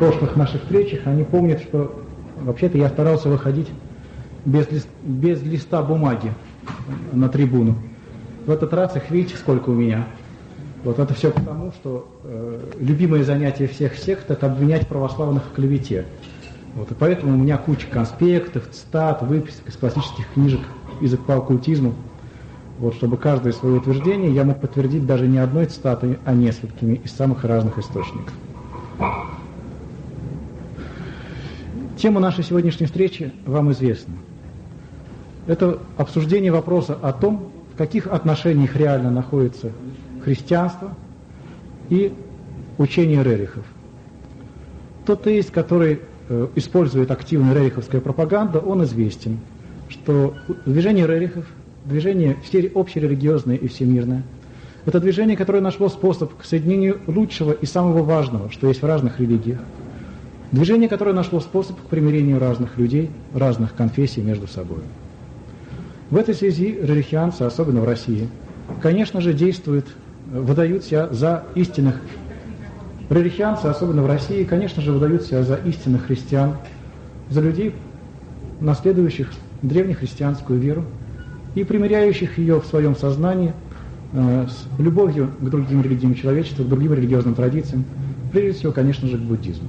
прошлых наших встречах, они помнят, что вообще-то я старался выходить без листа бумаги на трибуну. В этот раз их видите, сколько у меня. Вот это все потому, что любимое занятие всех сект – это обвинять православных в клевете. Вот, и поэтому у меня куча конспектов, цитат, выписок из классических книжек язык по оккультизму. Вот, чтобы каждое свое утверждение я мог подтвердить даже не одной цитатой, а несколькими из самых разных источников. Тема нашей сегодняшней встречи вам известна. Это обсуждение вопроса о том, в каких отношениях реально находится христианство и учение рерихов. Тот теист, который использует активную рериховскую пропаганду, он известен, что движение рерихов, движение общерелигиозное и всемирное, это движение, которое нашло способ к соединению лучшего и самого важного, что есть в разных религиях. Движение, которое нашло способ к примирению разных людей, разных конфессий между собой. В этой связи рерихианцы, особенно в России, конечно же, действуют, выдают себя за истинных. Рерихианцы, особенно в России, конечно же, выдают себя за истинных христиан, за людей, наследующих древнехристианскую веру и примиряющих ее в своем сознании с любовью к другим религиям человечества, к другим религиозным традициям, прежде всего, конечно же, к буддизму.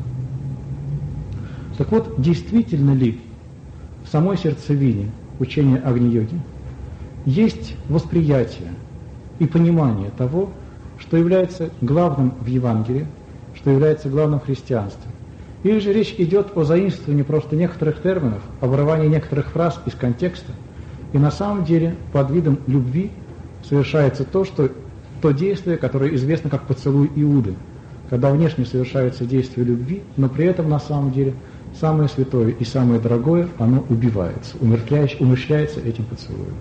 Так вот, действительно ли в самой сердцевине учения Агни-йоги есть восприятие и понимание того, что является главным в Евангелии, что является главным в христианстве? Или же речь идет о заимствовании просто некоторых терминов, о вырывании некоторых фраз из контекста, и на самом деле под видом любви совершается то действие, которое известно как поцелуй Иуды, когда внешне совершается действие любви, но при этом на самом деле самое святое и самое дорогое, оно убивается, умерщвляется этим поцелуем.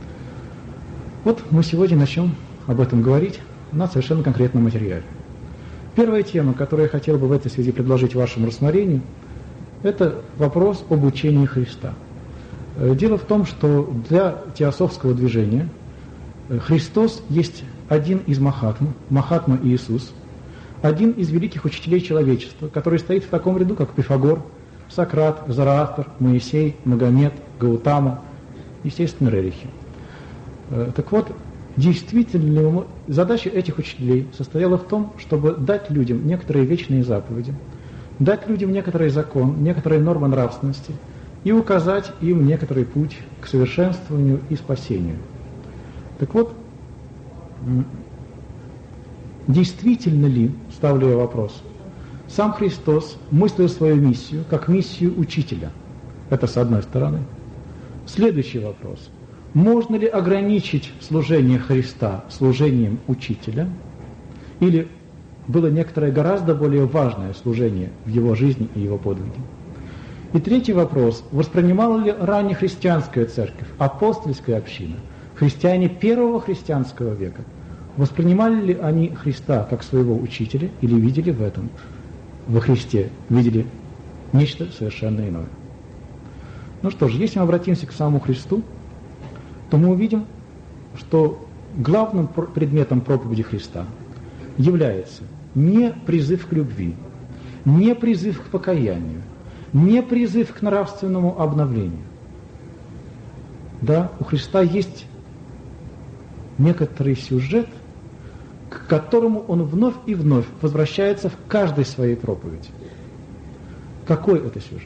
Вот мы сегодня начнем об этом говорить на совершенно конкретном материале. Первая тема, которую я хотел бы в этой связи предложить вашему рассмотрению, это вопрос об учении Христа. Дело в том, что для теософского движения Христос есть один из Махатма Иисус, один из великих учителей человечества, который стоит в таком ряду, как Пифагор, Сократ, Зараастр, Моисей, Магомед, Гаутама, естественно, рерихи. Так вот, действительно, задача этих учителей состояла в том, чтобы дать людям некоторые вечные заповеди, дать людям некоторый закон, некоторые нормы нравственности и указать им некоторый путь к совершенствованию и спасению. Так вот, действительно ли, ставлю я вопрос, сам Христос мыслил свою миссию как миссию учителя? Это с одной стороны. Следующий вопрос. Можно ли ограничить служение Христа служением учителя? Или было некоторое гораздо более важное служение в его жизни и его подвиге? И третий вопрос. Воспринимала ли раннехристианская церковь, апостольская община, христиане первого христианского века, воспринимали ли они Христа как своего учителя или видели в этом, во Христе, видели нечто совершенно иное? Ну что ж, если мы обратимся к самому Христу, то мы увидим, что главным предметом проповеди Христа является не призыв к любви, не призыв к покаянию, не призыв к нравственному обновлению. Да, у Христа есть некоторый сюжет, к которому он вновь и вновь возвращается в каждой своей проповеди. Какой это сюжет?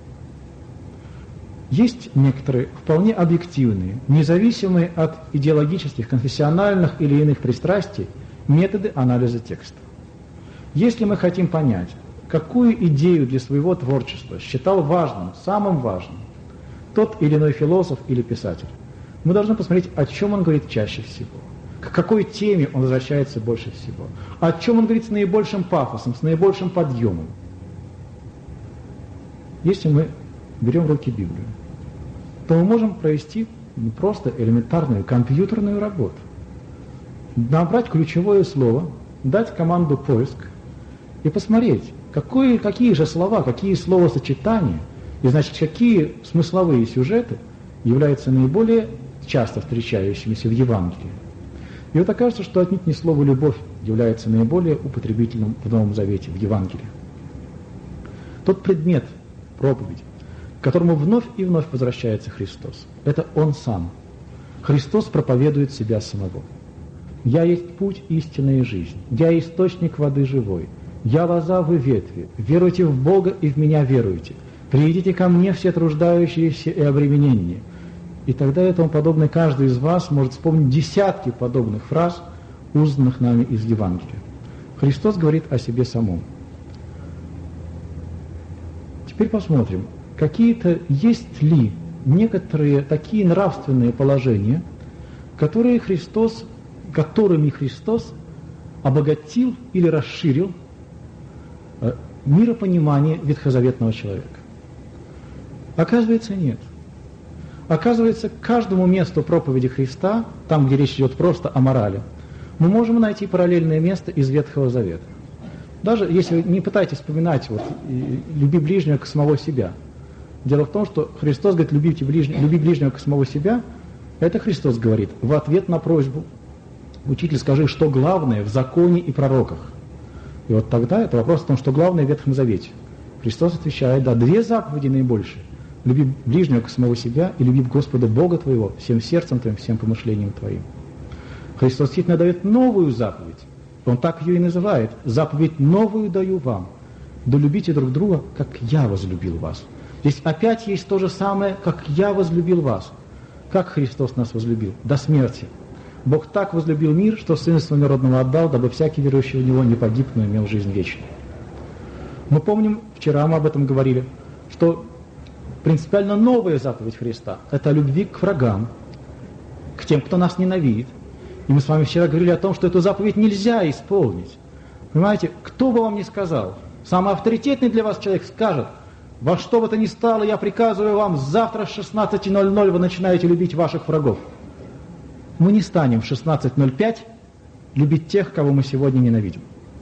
Есть некоторые вполне объективные, независимые от идеологических, конфессиональных или иных пристрастий методы анализа текста. Если мы хотим понять, какую идею для своего творчества считал важным, самым важным тот или иной философ или писатель, мы должны посмотреть, о чем он говорит чаще всего, к какой теме он возвращается больше всего, о чем он говорит с наибольшим пафосом, с наибольшим подъемом. Если мы берем в руки Библию, то мы можем провести просто элементарную компьютерную работу. Набрать ключевое слово, дать команду «поиск» и посмотреть, какие же слова, какие словосочетания, и значит, какие смысловые сюжеты являются наиболее часто встречающимися в Евангелии. И вот окажется, что отнюдь не слово «любовь» является наиболее употребительным в Новом Завете, в Евангелии. тот предмет проповеди, к которому вновь и вновь возвращается Христос. Это Он сам. Христос проповедует себя самого. «Я есть путь, истина и жизнь. Я источник воды живой. Я лоза, вы ветви. Веруйте в Бога и в Меня веруйте. Придите ко Мне все труждающиеся и обремененные». И тогда этому подобное каждый из вас может вспомнить десятки подобных фраз, узнанных нами из Евангелия. Христос говорит о себе самом. Теперь посмотрим, есть ли некоторые такие нравственные положения, которыми Христос обогатил или расширил миропонимание ветхозаветного человека. Оказывается, нет. Оказывается, к каждому месту проповеди Христа, там, где речь идет просто о морали, мы можем найти параллельное место из Ветхого Завета. Даже если вы не пытаетесь вспоминать «люби ближнего как самого себя». Дело в том, что Христос говорит «люби ближнего как самого себя», это Христос говорит в ответ на просьбу: «Учитель, скажи, что главное в законе и пророках?» И вот тогда это вопрос о том, что главное в Ветхом Завете. Христос отвечает: да, 2 заповеди наибольшие. Люби ближнего как самого себя и люби Господа Бога твоего всем сердцем твоим, всем помышлением твоим. Христос действительно дает новую заповедь. Он так ее и называет. Заповедь новую даю вам. Да любите друг друга, как я возлюбил вас. Здесь опять есть то же самое, как я возлюбил вас. Как Христос нас возлюбил? До смерти. Бог так возлюбил мир, что Сына Своего Родного отдал, дабы всякий верующий в Него не погиб, но имел жизнь вечную. Мы помним, вчера мы об этом говорили, что принципиально новая заповедь Христа – это любви к врагам, к тем, кто нас ненавидит. И мы с вами вчера говорили о том, что эту заповедь нельзя исполнить. Понимаете, кто бы вам ни сказал, самый авторитетный для вас человек скажет: во что бы то ни стало, я приказываю вам, завтра с 16:00 вы начинаете любить ваших врагов. Мы не станем в 16:05 любить тех, кого мы сегодня ненавидим.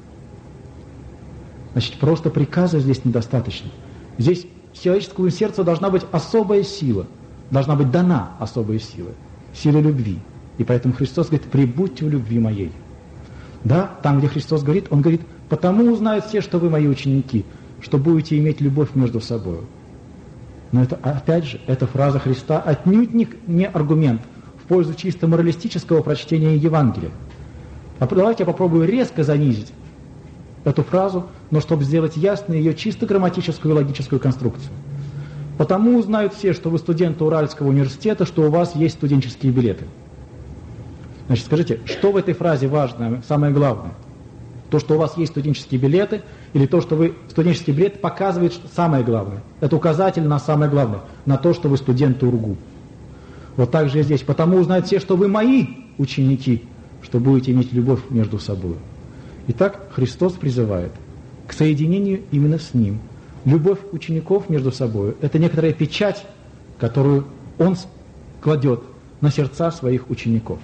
Значит, просто приказа здесь недостаточно. Здесь человеческому сердцу должна быть особая сила, должна быть дана особая сила, сила любви. И поэтому Христос говорит: прибудьте в любви моей. Да, там, где Христос говорит, Он говорит: потому узнают все, что вы мои ученики, что будете иметь любовь между собой. Но это, опять же, эта фраза Христа отнюдь не аргумент в пользу чисто моралистического прочтения Евангелия. А давайте я попробую резко занизить эту фразу, но чтобы сделать ясной ее чисто грамматическую и логическую конструкцию. Потому узнают все, что вы студенты Уральского университета, что у вас есть студенческие билеты. Значит, скажите, что в этой фразе важное, самое главное? То, что у вас есть студенческие билеты, или то, что вы студенческий билет показывает самое главное? Это указатель на самое главное, на то, что вы студенты УрГУ. Вот так же и здесь. Потому узнают все, что вы мои ученики, что будете иметь любовь между собой. Итак, Христос призывает к соединению именно с Ним. Любовь учеников между собой – это некоторая печать, которую Он кладет на сердца своих учеников.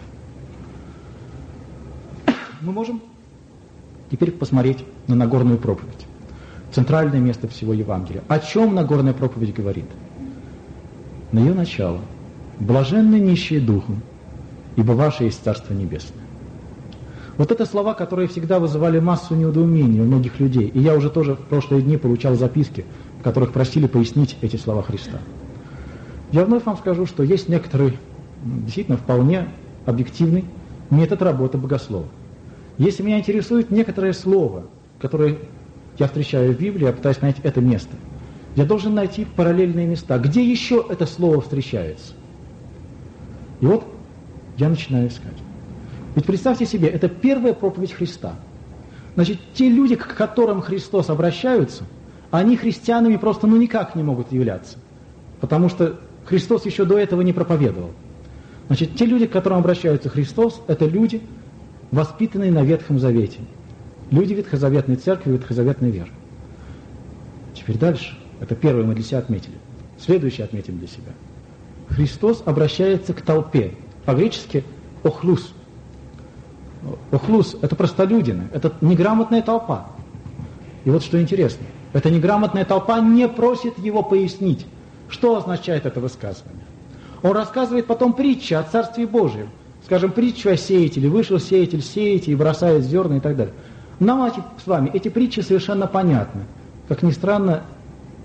Мы можем теперь посмотреть на Нагорную проповедь. Центральное место всего Евангелия. О чем Нагорная проповедь говорит? На ее начало. «Блаженны нищие духом, ибо ваше есть Царство Небесное». Вот это слова, которые всегда вызывали массу недоумений у многих людей. И я уже тоже в прошлые дни получал записки, в которых просили пояснить эти слова Христа. Я вновь вам скажу, что есть некоторый, действительно, вполне объективный метод работы богослова. Если меня интересует некоторое слово, которое я встречаю в Библии, я пытаюсь понять это место, я должен найти параллельные места. Где еще это слово встречается? И вот я начинаю искать. Ведь представьте себе, это первая проповедь Христа. Значит, те люди, к которым Христос обращается, они христианами просто никак не могут являться. Потому что Христос еще до этого не проповедовал. Значит, те люди, к которым обращается Христос, это люди, воспитанные на Ветхом Завете. Люди ветхозаветной церкви, ветхозаветной веры. Теперь дальше. Это первое мы для себя отметили. Следующее отметим для себя. Христос обращается к толпе. По-гречески «охлус». «Охлус» — это простолюдины, это неграмотная толпа. И вот что интересно. Эта неграмотная толпа не просит его пояснить, что означает это высказывание. Он рассказывает потом притчи о Царстве Божьем. Скажем, притчу о сеятеле. Вышел сеятель сеять и бросает зерна и так далее. Нам с вами эти притчи совершенно понятны. Как ни странно,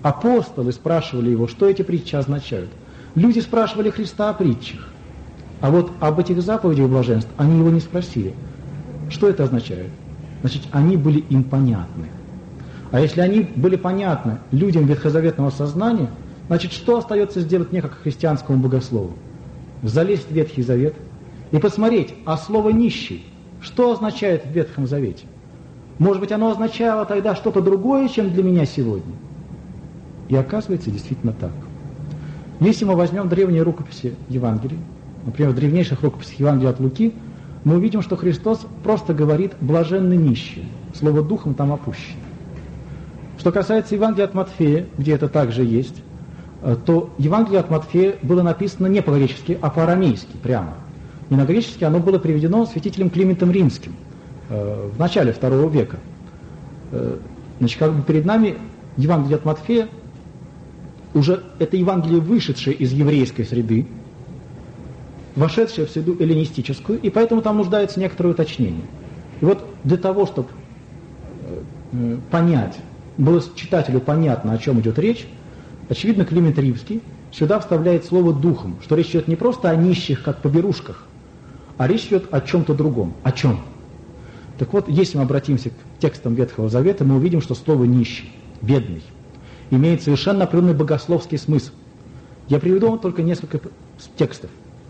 Апостолы спрашивали его, что эти притчи означают. Люди спрашивали Христа о притчах. А вот об этих заповедях блаженств они его не спросили. Что это означает? Значит, они были им понятны. А если они были понятны людям ветхозаветного сознания, значит, что остается сделать мне, как христианскому богослову? Залезть в Ветхий Завет и посмотреть, а слово «нищий» что означает в Ветхом Завете? Может быть, оно означало тогда что-то другое, чем для меня сегодня? И оказывается, действительно так. Если мы возьмем древние рукописи Евангелий, например, в древнейших рукописях Евангелия от Луки, мы увидим, что Христос просто говорит «блаженны нищие». Слово «духом» там опущено. Что касается Евангелия от Матфея, где это также есть, то Евангелие от Матфея было написано не по-гречески, а по-арамейски прямо. Не на гречески, оно было переведено святителем Климентом Римским в начале II века. Значит, как бы перед нами Евангелие от Матфея, уже это Евангелие, вышедшее из еврейской среды, вошедшее в среду эллинистическую, и поэтому там нуждается некоторое уточнение. И вот для того, чтобы понять, было читателю понятно, о чем идет речь, очевидно, Климент Римский сюда вставляет слово «духом», что речь идет не просто о нищих, как поберушках, а речь идет о чем-то другом. О чем? Так вот, если мы обратимся к текстам Ветхого Завета, мы увидим, что слово «нищий», «бедный» имеет совершенно определенный богословский смысл. Я приведу вам только несколько текстов.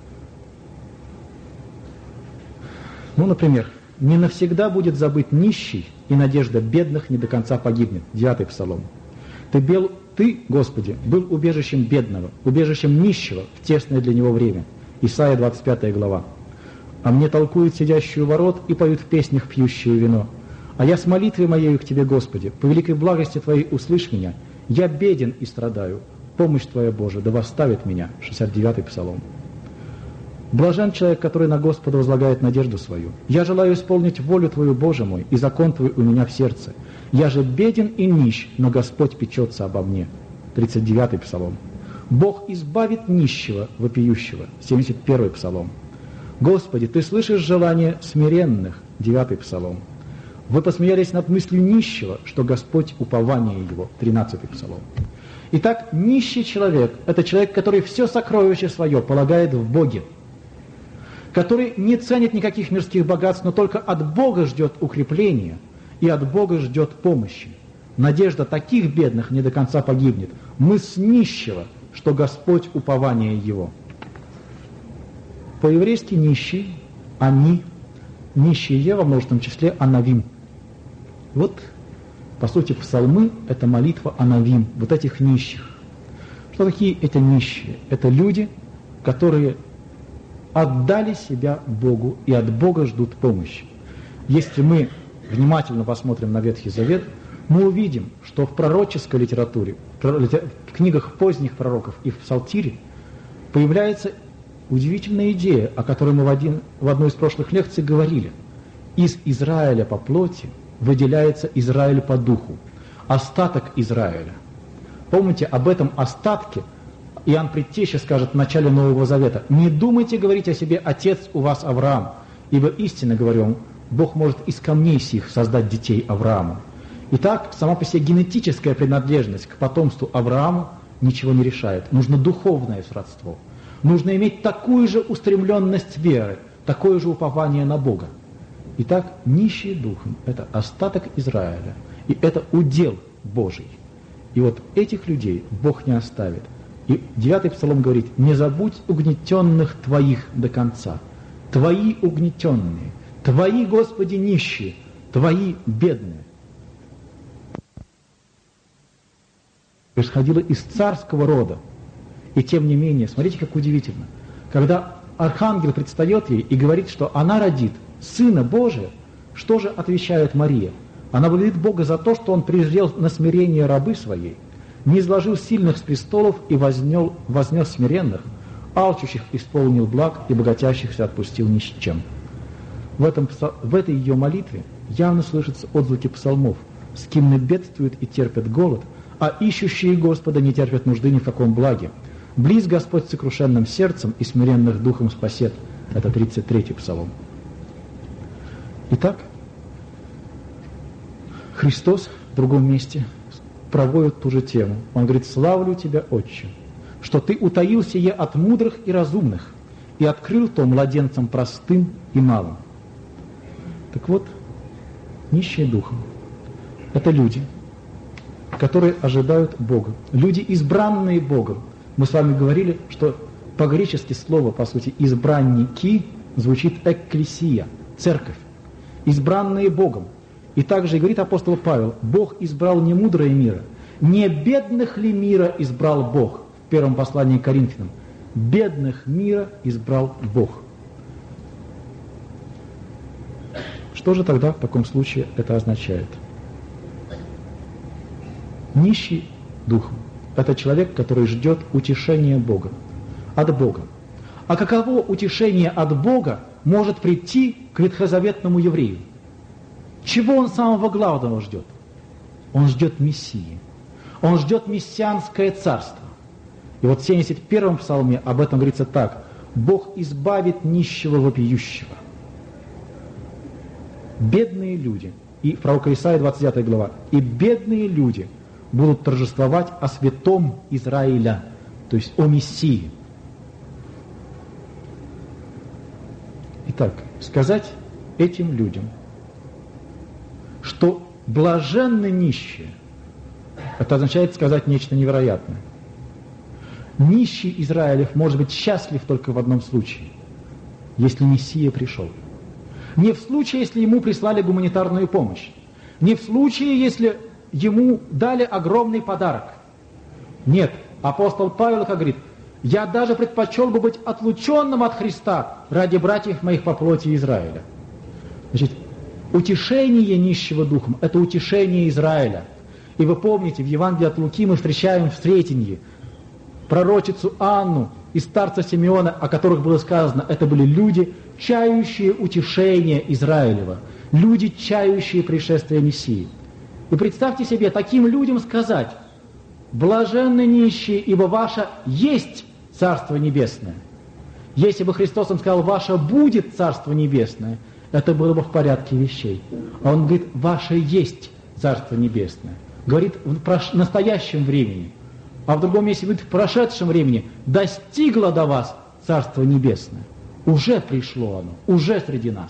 Ну, например, «Не навсегда будет забыт нищий, и надежда бедных не до конца погибнет». 9-й Псалом. Ты, Господи, был убежищем бедного, убежищем нищего в тесное для него время». Исайя 25 глава. «А мне толкуют сидящие у ворот и поют в песнях пьющие вино. А я с молитвой моею к Тебе, Господи, по великой благости Твоей услышь меня. Я беден и страдаю. Помощь Твоя, Боже, да восставит меня». 69-й Псалом. «Блажен человек, который на Господа возлагает надежду свою. Я желаю исполнить волю Твою, Боже мой, и закон Твой у меня в сердце. Я же беден и нищ, но Господь печется обо мне». 39-й Псалом. «Бог избавит нищего, вопиющего». 71-й Псалом. «Господи, Ты слышишь желание смиренных». 9-й Псалом. «Вы посмеялись над мыслью нищего, что Господь упование его». 13-й Псалом. Итак, нищий человек – это человек, который все сокровище свое полагает в Боге, который не ценит никаких мирских богатств, но только от Бога ждет укрепления и от Бога ждет помощи. Надежда таких бедных не до конца погибнет. Мысль нищего, что Господь упование его. По-еврейски нищий, они, нищие во множественном числе анавим. Вот, по сути, псалмы – это молитва анавим, вот этих нищих. Что такие эти нищие? Это люди, которые отдали себя Богу и от Бога ждут помощи. Если мы внимательно посмотрим на Ветхий Завет, мы увидим, что в пророческой литературе, в книгах поздних пророков и в Псалтире появляется удивительная идея, о которой мы в одной из прошлых лекций говорили. Из Израиля по плоти выделяется Израиль по духу, остаток Израиля. Помните, об этом остатке Иоанн Предтеча скажет в начале Нового Завета: «Не думайте говорить о себе: отец у вас Авраам, ибо истинно говорю вам, Бог может из камней сих создать детей Аврааму». Итак, сама по себе генетическая принадлежность к потомству Авраама ничего не решает. Нужно духовное сродство. Нужно иметь такую же устремленность веры, такое же упование на Бога. Итак, нищие духом – это остаток Израиля, и это удел Божий. И вот этих людей Бог не оставит. И 9-й Псалом говорит: «Не забудь угнетенных Твоих до конца». Твои угнетенные, Твои, Господи, нищие, Твои бедные. Происходило из царского рода. И тем не менее, смотрите, как удивительно. Когда архангел предстает ей и говорит, что она родит Сына Божия, что же отвечает Мария? Она благодарит Бога за то, что Он презрел на смирение рабы своей, не изложил сильных с престолов и вознес смиренных, алчущих исполнил благ и богатящихся отпустил ни с чем. В этой ее молитве явно слышатся отзвуки псалмов: «Скимны бедствуют и терпят голод, а ищущие Господа не терпят нужды ни в каком благе. Близ Господь с сокрушенным сердцем и смиренных духом спасет». Это 33-й Псалом. Итак, Христос в другом месте проводит ту же тему. Он говорит: «Славлю тебя, Отче, что ты утаил сие от мудрых и разумных и открыл то младенцам простым и малым». Так вот, нищие духом – это люди, которые ожидают Бога. Люди, избранные Богом. Мы с вами говорили, что по-гречески слово, по сути, «избранники» звучит «экклесия», церковь, избранные Богом. И также говорит апостол Павел: Бог избрал не мудрое мира, не бедных ли мира избрал Бог, в первом послании к Коринфянам. Бедных мира избрал Бог. Что же тогда в таком случае это означает? Нищий духом – это человек, который ждет утешения Бога, от Бога. А каково утешение от Бога может прийти к ветхозаветному еврею? Чего он самого главного ждет? Он ждет Мессии. Он ждет мессианское царство. И вот в 71-м псалме об этом говорится так: «Бог избавит нищего вопиющего». Бедные люди, и пророка Исаия, 29 глава, «И бедные люди будут торжествовать о святом Израиля», то есть о Мессии. Итак, сказать этим людям, что блаженны нищие, это означает сказать нечто невероятное. Нищий Израилев может быть счастлив только в одном случае: если Мессия пришел. Не в случае, если ему прислали гуманитарную помощь. Не в случае, если ему дали огромный подарок. Нет, апостол Павел говорит: «Я даже предпочел бы быть отлученным от Христа ради братьев моих по плоти Израиля». Значит, утешение нищего духом – это утешение Израиля. И вы помните, в Евангелии от Луки мы встречаем в Сретенье пророчицу Анну и старца Симеона, о которых было сказано: это были люди, чающие утешение Израилева, люди, чающие пришествие Мессии. И представьте себе, таким людям сказать: «Блаженны нищие, ибо ваше есть Царство Небесное». Если бы Христос им сказал: «Ваше будет Царство Небесное», это было бы в порядке вещей. А Он говорит: «Ваше есть Царство Небесное». Говорит в настоящем времени. А в другом месте говорит: в прошедшем времени достигло до вас Царство Небесное. Уже пришло оно, уже среди нас.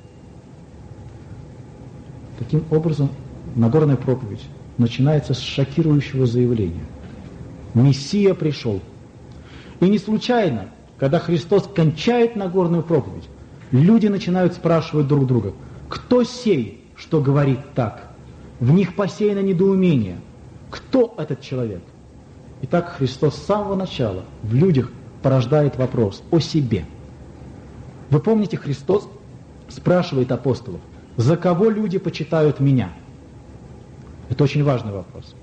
Таким образом, Нагорная проповедь начинается с шокирующего заявления: Мессия пришел. И не случайно, когда Христос кончает Нагорную проповедь, люди начинают спрашивать друг друга: кто сей, что говорит так? В них посеяно недоумение. Кто этот человек? Итак, Христос с самого начала в людях порождает вопрос о себе. Вы помните, Христос спрашивает апостолов: за кого люди почитают меня? Это очень важный вопрос.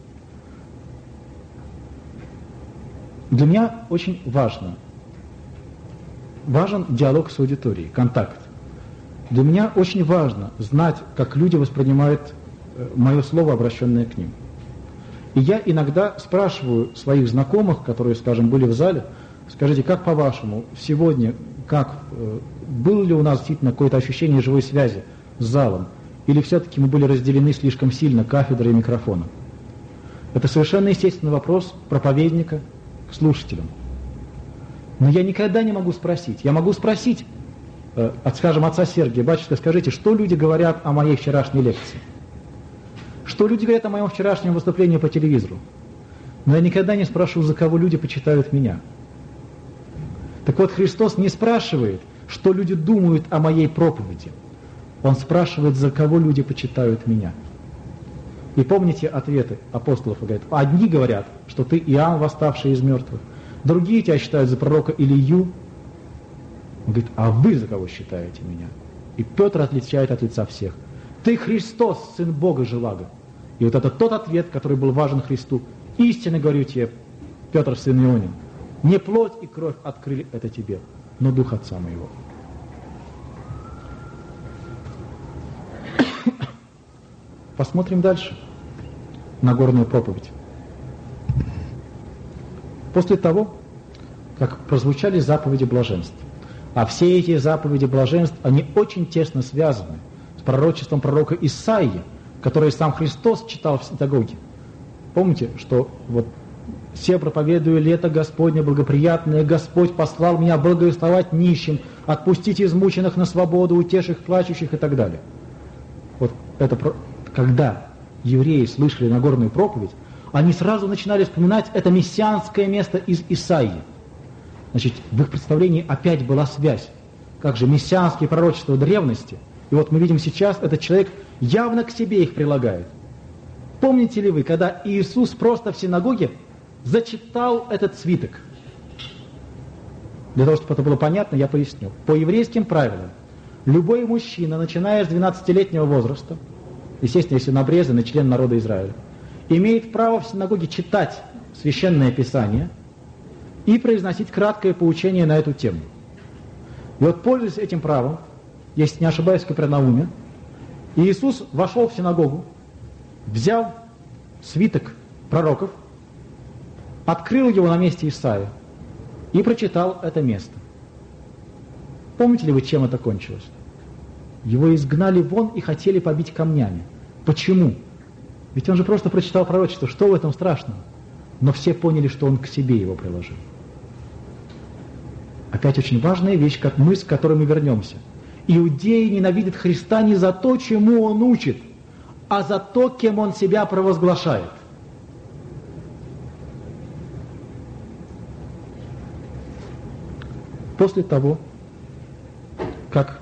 Для меня очень важен диалог с аудиторией, контакт. Для меня очень важно знать, как люди воспринимают мое слово, обращенное к ним. И я иногда спрашиваю своих знакомых, которые, скажем, были в зале: скажите, как по-вашему, сегодня, было ли у нас действительно какое-то ощущение живой связи с залом? Или все-таки мы были разделены слишком сильно кафедрой и микрофоном? Это совершенно естественный вопрос проповедника к слушателям. Но я никогда не могу спросить. Я могу спросить, скажем, отца Сергия: батюшка, скажите, что люди говорят о моей вчерашней лекции? Что люди говорят о моем вчерашнем выступлении по телевизору? Но я никогда не спрошу, за кого люди почитают меня. Так вот, Христос не спрашивает, что люди думают о моей проповеди. Он спрашивает, за кого люди почитают меня. И помните ответы апостолов? Говорят: одни говорят, что ты Иоанн, восставший из мертвых. Другие тебя считают за пророка Илию. Он говорит: а вы за кого считаете меня? И Петр отличает от лица всех: ты Христос, Сын Бога живаго. И вот это тот ответ, который был важен Христу. Истинно говорю тебе, Петр, сын Ионин, не плоть и кровь открыли это тебе, но Дух Отца моего. Посмотрим дальше Нагорную проповедь. После того, как прозвучали заповеди блаженств, а все эти заповеди блаженств, они очень тесно связаны с пророчеством пророка Исаии, которое сам Христос читал в синагоге. Помните, что вот «Се проповедую лето Господне благоприятное, Господь послал меня благовествовать нищим, отпустить измученных на свободу, утеших плачущих» и так далее. Вот это когда евреи слышали Нагорную проповедь, они сразу начинали вспоминать это мессианское место из Исаии. Значит, в их представлении опять была связь. Как же мессианские пророчества древности, и вот мы видим сейчас, этот человек явно к себе их прилагает. Помните ли вы, когда Иисус просто в синагоге зачитал этот свиток? Для того, чтобы это было понятно, я поясню. По еврейским правилам, любой мужчина, начиная с 12-летнего возраста, естественно, если он обрезанный член народа Израиля, имеет право в синагоге читать Священное Писание и произносить краткое поучение на эту тему. И вот, пользуясь этим правом, если не ошибаюсь, в Капернауме, Иисус вошел в синагогу, взял свиток пророков, открыл его на месте Исаии и прочитал это место. Помните ли вы, чем это кончилось? Его изгнали вон и хотели побить камнями. Почему? Ведь он же просто прочитал пророчество, что в этом страшного? Но все поняли, что он к себе его приложил. Опять очень важная вещь, как мы, с которой мы вернемся. Иудеи ненавидят Христа не за то, чему он учит, а за то, кем он себя провозглашает. После того, как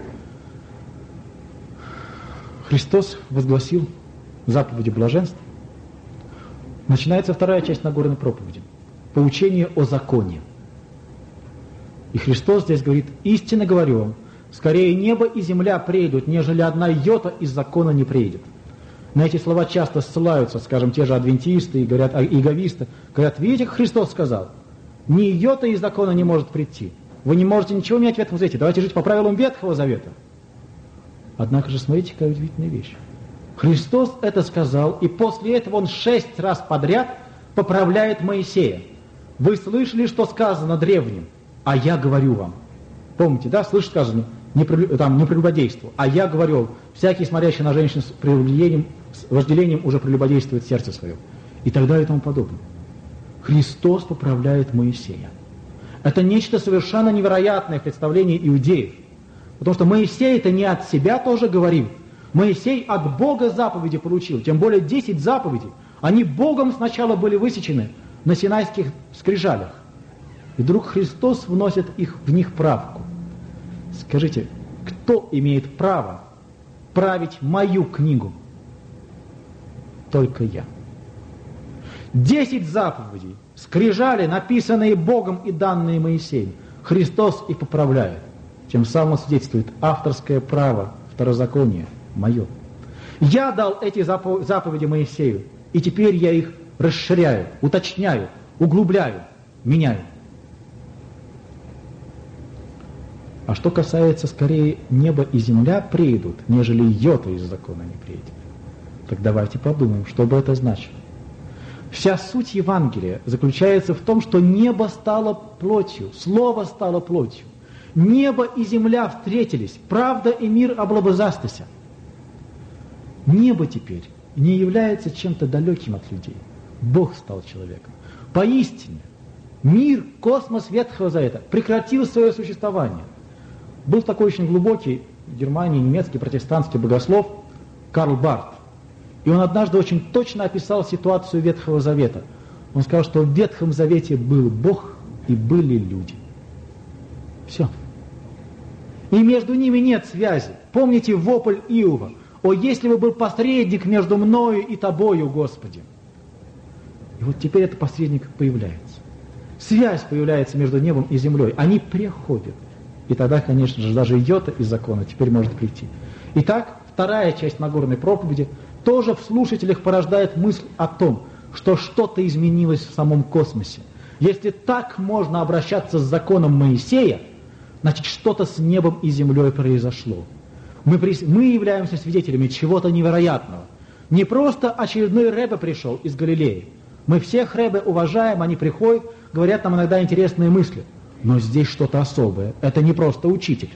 Христос возгласил заповеди блаженства, начинается вторая часть Нагорной проповеди – поучение о законе. И Христос здесь говорит: истинно говорю вам, скорее небо и земля прейдут, нежели одна йота из закона не прейдет. На эти слова часто ссылаются, скажем, те же адвентисты и говорят, иеговисты. Говорят: видите, как Христос сказал, ни йота из закона не может прийти. Вы не можете ничего менять в Ветхом Завете. Давайте жить по правилам Ветхого Завета. Однако же, смотрите, какая удивительная вещь. Христос это сказал, и после этого Он 6 раз подряд поправляет Моисея. Вы слышали, что сказано древним, а я говорю вам. Помните, да, слышь, сказано, не прелюбодействовал. А я говорю, всякий, смотрящий на женщину с вожделением, уже прелюбодействует сердце свое. И так далее и тому подобное. Христос поправляет Моисея. Это нечто совершенно невероятное в представлении иудеев. Потому что Моисей-то не от себя тоже говорил. Моисей от Бога заповеди получил. Тем более 10 заповедей. Они Богом сначала были высечены на синайских скрижалях. И вдруг Христос вносит в них правку. Скажите, кто имеет право править мою книгу? Только я. 10 заповедей, скрижали, написанные Богом и данные Моисеем. Христос их поправляет. Тем самым свидетельствует авторское право, второзаконие мое. Я дал эти заповеди Моисею, и теперь я их расширяю, уточняю, углубляю, меняю. А что касается, скорее, неба и земля прейдут, нежели йота из закона не прейдет. Так давайте подумаем, что бы это значило. Вся суть Евангелия заключается в том, что небо стало плотью, слово стало плотью. Небо и земля встретились, правда и мир облобызастися. Небо теперь не является чем-то далеким от людей. Бог стал человеком. Поистине, мир, космос Ветхого Завета прекратил свое существование. Был такой очень глубокий в Германии немецкий протестантский богослов Карл Барth. И он однажды очень точно описал ситуацию Ветхого Завета. Он сказал, что в Ветхом Завете был Бог и были люди. Все. И между ними нет связи. Помните вопль Иова: «О, если бы был посредник между мною и тобою, Господи!» И вот теперь этот посредник появляется. Связь появляется между небом и землей. Они приходят. И тогда, конечно же, даже йота из закона теперь может прийти. Итак, вторая часть Нагорной проповеди тоже в слушателях порождает мысль о том, что что-то изменилось в самом космосе. Если так можно обращаться с законом Моисея, значит, что-то с небом и землей произошло. Мы являемся свидетелями чего-то невероятного. Не просто очередной ребе пришел из Галилеи. Мы всех ребе уважаем, они приходят, говорят нам иногда интересные мысли. Но здесь что-то особое. Это не просто учитель.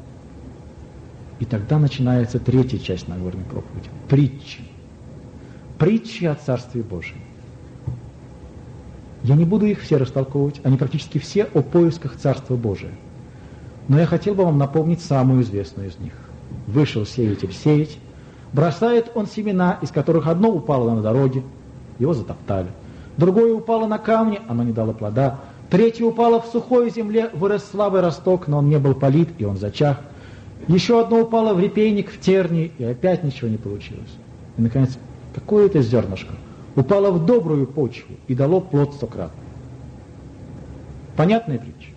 И тогда начинается третья часть Нагорной проповеди. Притчи. притчи о Царстве Божьем. Я не буду их все растолковывать, они практически все о поисках Царства Божия. Но я хотел бы вам напомнить самую известную из них. Вышел сеятель сеять, бросает он семена, из которых одно упало на дороге, его затоптали. Другое упало на камни, оно не дало плода. Третье упало в сухой земле, вырос слабый росток, но он не был полит, и он зачах. Еще одно упало в репейник, в тернии, и опять ничего не получилось. И, наконец, какое-то зернышко упало в добрую почву и дало плод 100-кратно. Понятная притча?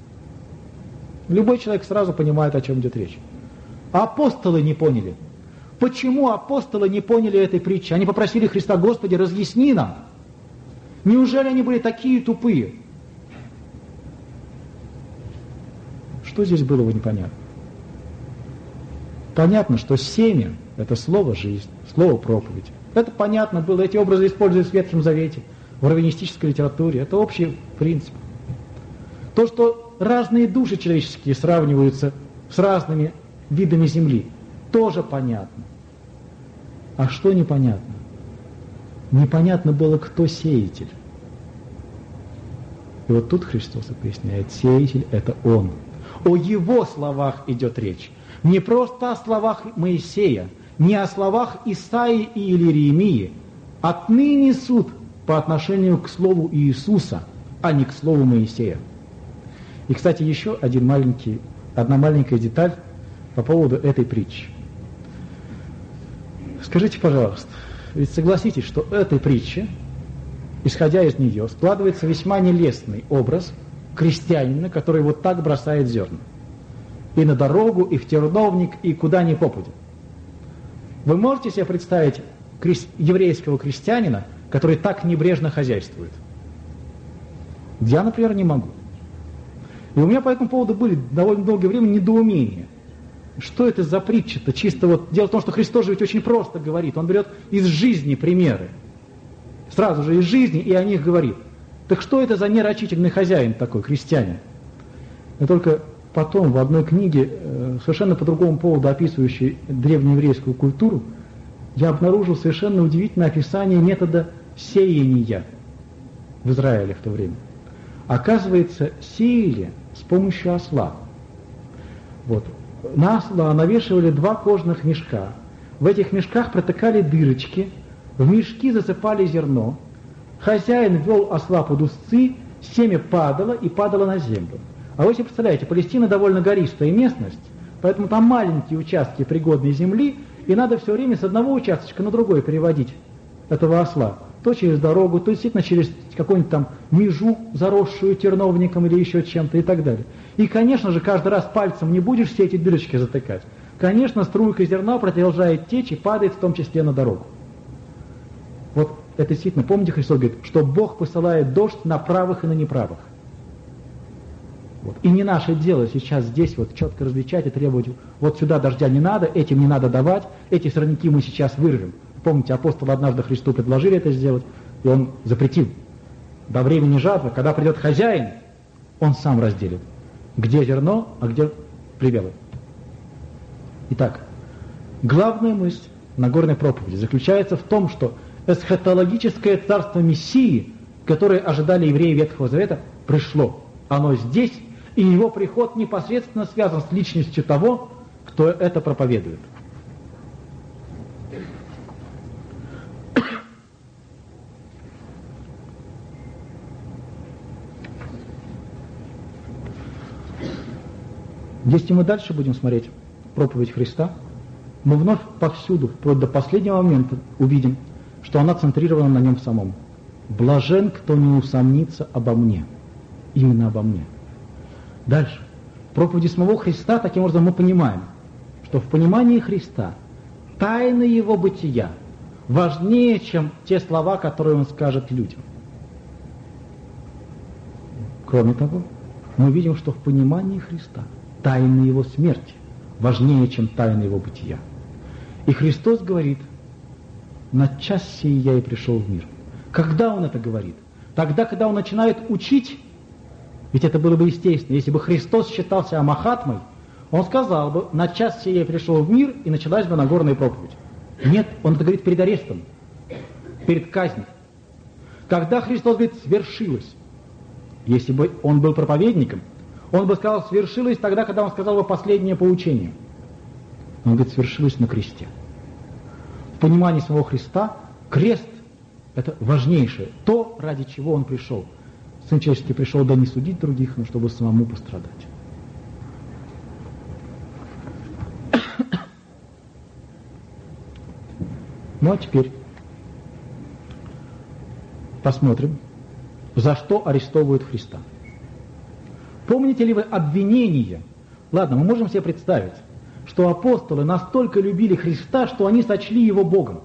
Любой человек сразу понимает, о чем идет речь. А апостолы не поняли. Почему апостолы не поняли этой притчи? Они попросили Христа: Господи, разъясни нам. Неужели они были такие тупые? Что здесь было бы непонятно? Понятно, что семя – это слово «жизнь», слово «проповедь». Это понятно было, эти образы используются в Ветхом Завете, в раввинистической литературе. Это общий принцип. То, что разные души человеческие сравниваются с разными видами земли, тоже понятно. А что непонятно? Непонятно было, кто сеятель. И вот тут Христос поясняет: сеятель – это Он. О Его словах идет речь. Не просто о словах Моисея, не о словах Исаии или Иеремии. Отныне суд по отношению к слову Иисуса, а не к слову Моисея. И, кстати, еще одна маленькая деталь по поводу этой притчи. Скажите, пожалуйста, ведь согласитесь, что этой притче, исходя из нее, складывается весьма нелестный образ крестьянина, который вот так бросает зерна. И на дорогу, и в терновник, и куда ни попадет. Вы можете себе представить еврейского крестьянина, который так небрежно хозяйствует? Я, например, не могу. И у меня по этому поводу были довольно долгое время недоумения. Что это за притча-то? Чисто вот... Дело в том, что Христос же ведь очень просто говорит. Он берет из жизни примеры. Сразу же из жизни и о них говорит. Так что это за нерачительный хозяин такой, крестьянин? И только потом в одной книге, совершенно по другому поводу описывающей древнееврейскую культуру, я обнаружил совершенно удивительное описание метода сеяния в Израиле в то время. Оказывается, сеяли с помощью осла. Вот. На осла навешивали 2 кожаных мешка. В этих мешках протыкали дырочки, в мешки засыпали зерно. Хозяин вел осла под узцы, семя падало и падало на землю. А вы себе представляете, Палестина довольно гористая местность, поэтому там маленькие участки пригодной земли, и надо все время с одного участочка на другой переводить этого осла. То через дорогу, то действительно через какую-нибудь там межу, заросшую терновником или еще чем-то и так далее. И, конечно же, каждый раз пальцем не будешь все эти дырочки затыкать. Конечно, струйка зерна продолжает течь и падает в том числе на дорогу. Вот это действительно, помните, Христос говорит, что Бог посылает дождь на правых и на неправых. Вот. И не наше дело сейчас здесь вот четко различать и требовать, вот сюда дождя не надо, этим не надо давать, эти сорняки мы сейчас вырвем. Помните, апостолы однажды Христу предложили это сделать, и он запретил. До времени жатвы, когда придет хозяин, он сам разделит, где зерно, а где привелы. Итак, главная мысль Нагорной проповеди заключается в том, что эсхатологическое царство Мессии, которое ожидали евреи Ветхого Завета, пришло. Оно здесь, и его приход непосредственно связан с личностью того, кто это проповедует. Если мы дальше будем смотреть проповедь Христа, мы вновь повсюду, вплоть до последнего момента, увидим, что она центрирована на нем самом. «Блажен, кто не усомнится обо мне». Именно обо мне. Дальше. В проповеди самого Христа, таким образом, мы понимаем, что в понимании Христа тайна его бытия важнее, чем те слова, которые он скажет людям. Кроме того, мы видим, что в понимании Христа тайна его смерти важнее, чем тайна его бытия. И Христос говорит: «На час сей я и пришел в мир». Когда он это говорит? Тогда, когда он начинает учить. Ведь это было бы естественно. Если бы Христос считался Махатмой, он сказал бы: «На час сей я пришел в мир», и началась бы Нагорная проповедь. Нет, он это говорит перед арестом. перед казнью. Когда Христос говорит «свершилось», если бы он был проповедником, он бы сказал «свершилось» тогда, когда он сказал бы последнее поучение. Он говорит «свершилось на кресте». В понимании самого Христа крест – это важнейшее, то, ради чего он пришел. Сын человеческий пришел да не судить других, но чтобы самому пострадать. Ну а теперь посмотрим, за что арестовывают Христа. Помните ли вы обвинение? Ладно, мы можем себе представить, что апостолы настолько любили Христа, что они сочли его Богом.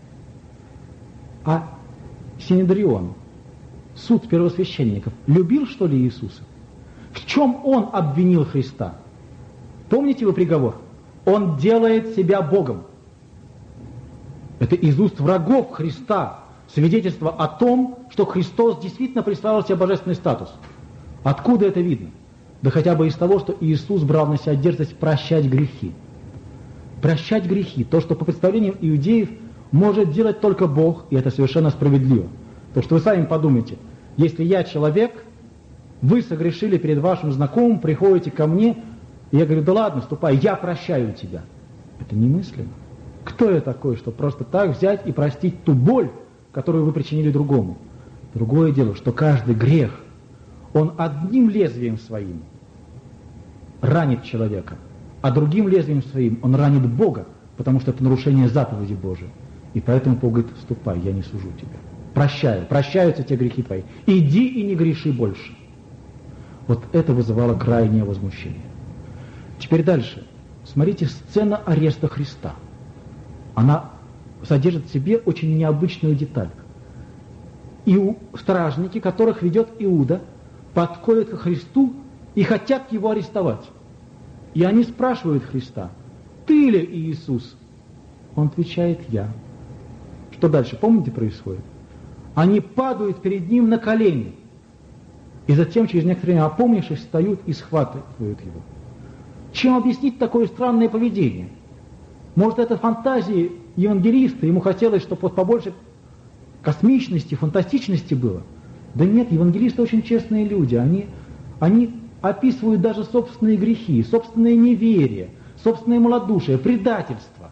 А Синедрион, суд первосвященников, любил, что ли, Иисуса? В чем он обвинил Христа? Помните вы приговор? Он делает себя Богом. Это из уст врагов Христа свидетельство о том, что Христос действительно присваивал себе божественный статус. Откуда это видно? Да хотя бы из того, что Иисус брал на себя дерзость прощать грехи. Прощать грехи, то, что по представлениям иудеев может делать только Бог, и это совершенно справедливо. То, что вы сами подумайте, если я человек, вы согрешили перед вашим знакомым, приходите ко мне, и я говорю, да ладно, ступай, я прощаю тебя. Это немыслимо. Кто я такой, что просто так взять и простить ту боль, которую вы причинили другому? Другое дело, что каждый грех, он одним лезвием своим ранит человека, а другим лезвием своим он ранит Бога, потому что это нарушение заповеди Божией. И поэтому Бог говорит, ступай, я не сужу тебя. Прощаю, прощаются те грехи твои. Иди и не греши больше. Вот это вызывало крайнее возмущение. Теперь дальше. Смотрите, сцена ареста Христа. Она содержит в себе очень необычную деталь. И стражники, которых ведет Иуда, подходят к Христу и хотят его арестовать. И они спрашивают Христа, ты ли Иисус? Он отвечает, я. Что дальше, помните, происходит? Они падают перед ним на колени. И затем, через некоторое время, опомнившись, встают и схватывают его. Чем объяснить такое странное поведение? Может, это фантазии евангелиста, ему хотелось, чтобы побольше космичности, фантастичности было. Да нет, евангелисты очень честные люди. Они описывают даже собственные грехи, собственное неверие, собственное малодушие, предательство.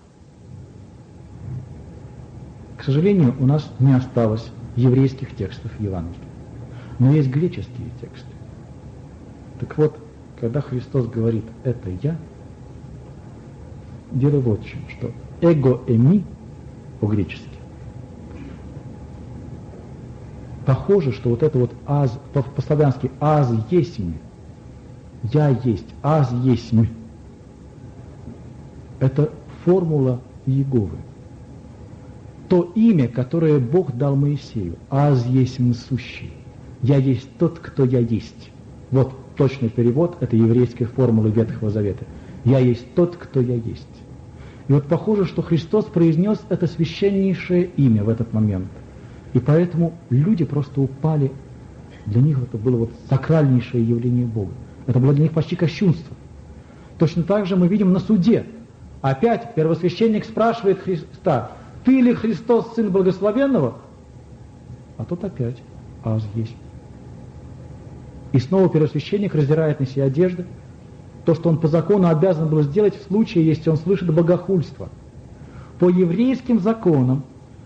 К сожалению, у нас не осталось еврейских текстов Евангелия. Но есть греческие тексты. Так вот, когда Христос говорит «это я», дело вот в чем, что «эго эми» по-гречески похоже, что вот это вот «аз», по-славянски «аз есмь», «я есть», «аз есмь» — это формула Иеговы. То имя, которое Бог дал Моисею, «аз есмь сущий», «я есть тот, кто я есть». Вот точный перевод этой еврейской формулы Ветхого Завета. «Я есть тот, кто я есть». И вот похоже, что Христос произнес это священнейшее имя в этот момент. И поэтому люди просто упали. Для них это было вот сакральнейшее явление Бога. Это было для них почти кощунство. Точно так же мы видим на суде. Опять первосвященник спрашивает Христа, «Ты ли Христос, Сын Благословенного?» А тот опять, «Аз есть». И снова первосвященник раздирает на себе одежды, то, что он по закону обязан был сделать в случае, если он слышит богохульство. По еврейским законам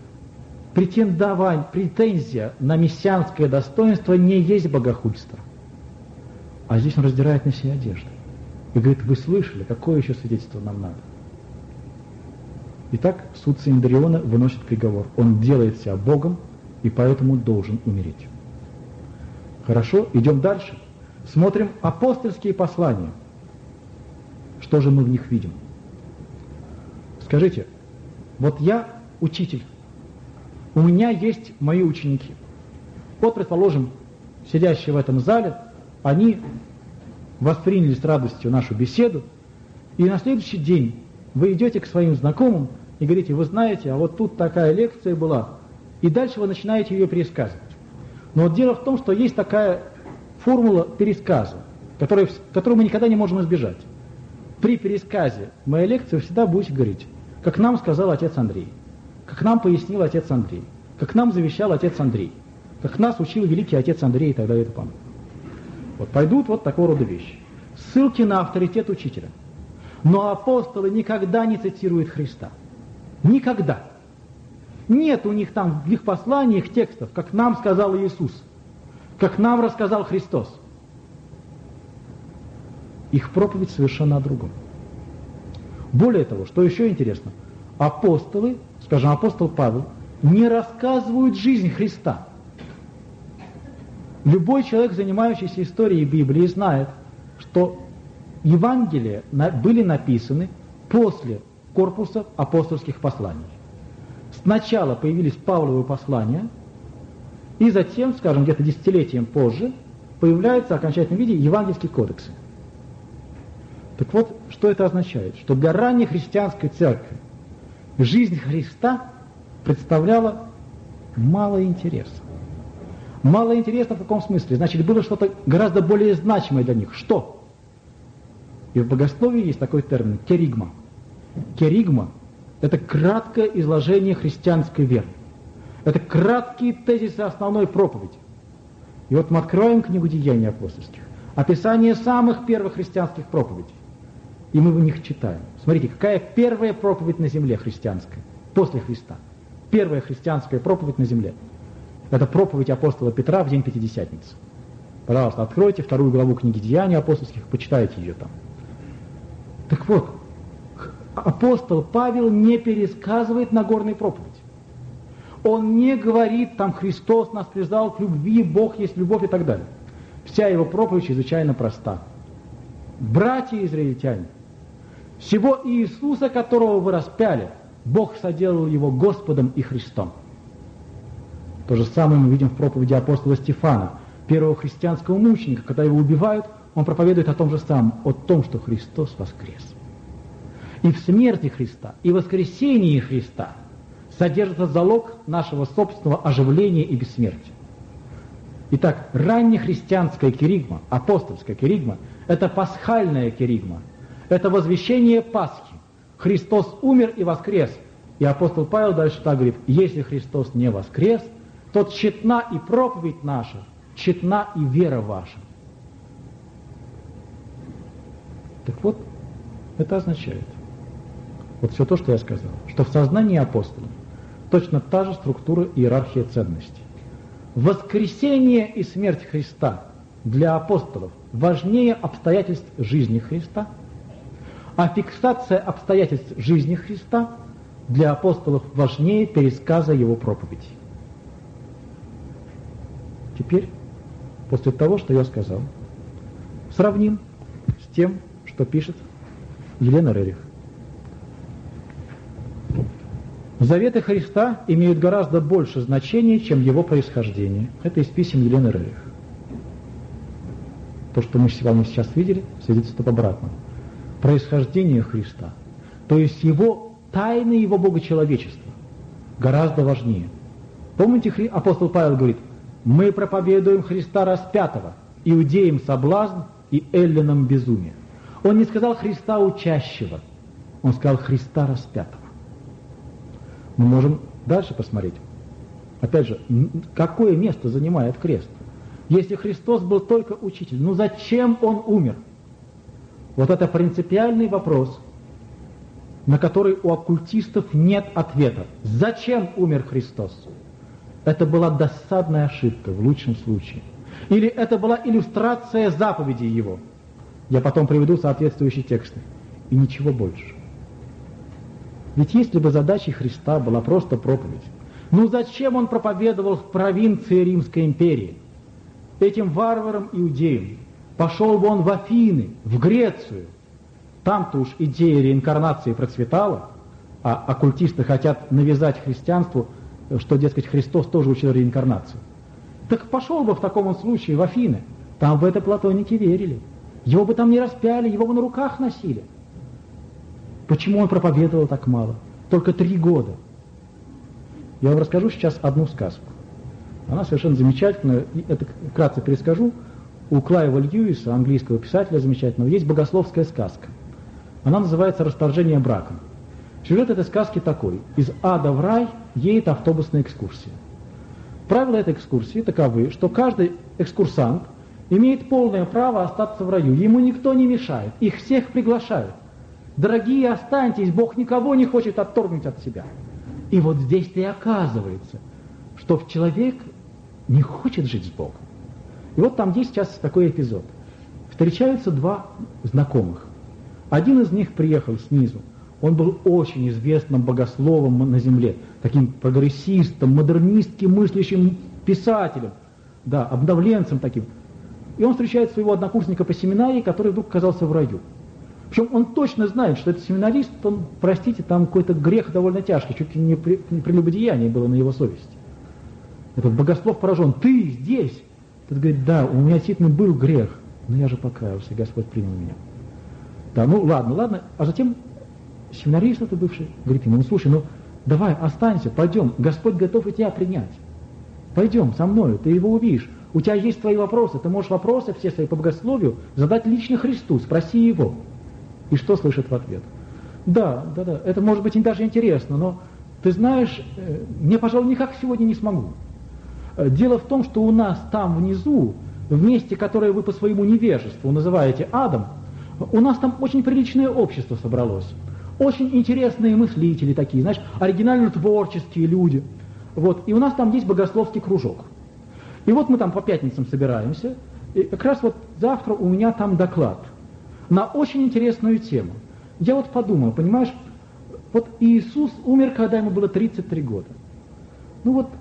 претензия на мессианское достоинство не есть богохульство. А здесь он раздирает на себе одежды. И говорит, вы слышали, какое еще свидетельство нам надо? Итак, суд Синедриона выносит приговор. Он делает себя Богом, и поэтому должен умереть. Хорошо, идем дальше. Смотрим апостольские послания. Что же мы в них видим? Скажите, вот я учитель, у меня есть мои ученики. Вот, предположим, сидящие в этом зале, они восприняли с радостью нашу беседу, и на следующий день вы идете к своим знакомым и говорите, вы знаете, а вот тут такая лекция была, и дальше вы начинаете ее пересказывать. Но вот дело в том, что есть такая формула пересказа, которую мы никогда не можем избежать. При пересказе моей лекции вы всегда будете говорить, как нам сказал отец Андрей, как нам пояснил отец Андрей, как нам завещал отец Андрей, как нас учил великий отец Андрей и так далее и тому. Вот пойдут вот такого рода вещи. Ссылки на авторитет учителя. Но апостолы никогда не цитируют Христа. Никогда. Нет у них там в их посланиях текстов, как нам сказал Иисус, как нам рассказал Христос. Их проповедь совершенно о другом. Более того, что еще интересно, апостолы, скажем, апостол Павел, не рассказывают жизнь Христа. Любой человек, занимающийся историей Библии, знает, что Евангелия были написаны после корпуса апостольских посланий. Сначала появились Павловы послания, и затем, скажем, где-то десятилетием позже, появляются в окончательном виде евангельские кодексы. Так вот, что это означает? Что для ранней христианской церкви жизнь Христа представляла мало интереса. Мало интереса в каком смысле? Значит, было что-то гораздо более значимое для них. Что? И в богословии есть такой термин – керигма. Керигма – это краткое изложение христианской веры. Это краткие тезисы основной проповеди. И вот мы откроем книгу «Деяний апостольских», описание самых первых христианских проповедей. И мы в них читаем. Смотрите, какая первая проповедь на земле христианская, после Христа. Первая христианская проповедь на земле. Это проповедь апостола Петра в день Пятидесятницы. Пожалуйста, откройте 2 главу книги «Деяний апостольских», почитайте ее там. Так вот, апостол Павел не пересказывает Нагорную проповедь. Он не говорит, там Христос нас призвал к любви, Бог есть любовь и так далее. Вся его проповедь чрезвычайно проста. Братья израильтяне, всего Иисуса, которого вы распяли, Бог соделал его Господом и Христом. То же самое мы видим в проповеди апостола Стефана, первого христианского мученика. Когда его убивают, он проповедует о том же самом, о том, что Христос воскрес. И в смерти Христа, и в воскресении Христа содержится залог нашего собственного оживления и бессмертия. Итак, раннехристианская керигма, апостольская керигма, это пасхальная керигма, это возвещение Пасхи. Христос умер и воскрес. И апостол Павел дальше так говорит: если Христос не воскрес, то тщетна и проповедь наша, тщетна и вера ваша. Так вот, это означает, вот все то, что я сказал, что в сознании апостола точно та же структура иерархия ценностей. Воскресение и смерть Христа для апостолов важнее обстоятельств жизни Христа, а фиксация обстоятельств жизни Христа для апостолов важнее пересказа его проповеди. Теперь, после того, что я сказал, сравним с тем, что пишет Елена Рерих. Заветы Христа имеют гораздо больше значения, чем его происхождение. Это из писем Елены Рерих. То, что мы с вами сейчас видели, свидетельствует об обратном. Происхождение Христа, то есть его тайны его богочеловечества, гораздо важнее. Помните, апостол Павел говорит: мы проповедуем Христа распятого, иудеям соблазн и эллинам безумие. Он не сказал Христа учащего, он сказал Христа распятого. Мы можем дальше посмотреть. Опять же, какое место занимает крест? Если Христос был только учитель, ну зачем он умер? Вот это принципиальный вопрос, на который у оккультистов нет ответа. Зачем умер Христос? Это была досадная ошибка в лучшем случае. Или это была иллюстрация заповедей его. Я потом приведу соответствующие тексты. И ничего больше. Ведь если бы задачей Христа была просто проповедь, ну зачем он проповедовал в провинции Римской империи? Этим варварам иудеям. Пошел бы он в Афины, в Грецию. Там-то уж идея реинкарнации процветала, а оккультисты хотят навязать христианству, что, дескать, Христос тоже учил реинкарнацию. Так пошел бы в таком случае в Афины. Там в это платоники верили. Его бы там не распяли, его бы на руках носили. Почему он проповедовал так мало? Только 3 года. Я вам расскажу сейчас одну сказку. Она совершенно замечательная. Это вкратце перескажу. У Клайва Льюиса, английского писателя замечательного, есть богословская сказка. Она называется «Расторжение брака». Сюжет этой сказки такой. Из ада в рай едет автобусная экскурсия. Правила этой экскурсии таковы, что каждый экскурсант имеет полное право остаться в раю. Ему никто не мешает, их всех приглашают. Дорогие, останьтесь, Бог никого не хочет отторгнуть от себя. И вот здесь-то и оказывается, что человек не хочет жить с Богом. И вот там есть сейчас такой эпизод. Встречаются два знакомых. Один из них приехал снизу. Он был очень известным богословом на земле, таким прогрессистом, модернистским мыслящим писателем, да, обновленцем таким. И он встречает своего однокурсника по семинарии, который вдруг оказался в раю. Причем он точно знает, что этот семинарист, он, простите, там какой-то грех довольно тяжкий, чуть ли не прелюбодеяние было на его совести. Этот богослов поражен. Ты здесь? Тот говорит, да, у меня действительно был грех, но я же покаялся, Господь принял меня. Да, ну ладно. А затем семинарист это бывший говорит ему, ну слушай, ну давай, останься, пойдем, Господь готов и тебя принять. Пойдем со мною, ты его увидишь. У тебя есть твои вопросы, ты можешь вопросы все свои по богословию задать лично Христу, спроси его. И что слышит в ответ? Да, это может быть даже интересно, но ты знаешь, мне, пожалуй, никак сегодня не смогу. Дело в том, что у нас там внизу, в месте, которое вы по своему невежеству называете адом, у нас там очень приличное общество собралось. Очень интересные мыслители такие, знаешь, оригинально творческие люди. Вот, и у нас там есть богословский кружок. И вот мы там по пятницам собираемся, и как раз вот завтра у меня там доклад на очень интересную тему. Я вот подумал, понимаешь, вот Иисус умер, когда ему было 33 года. Ну вот,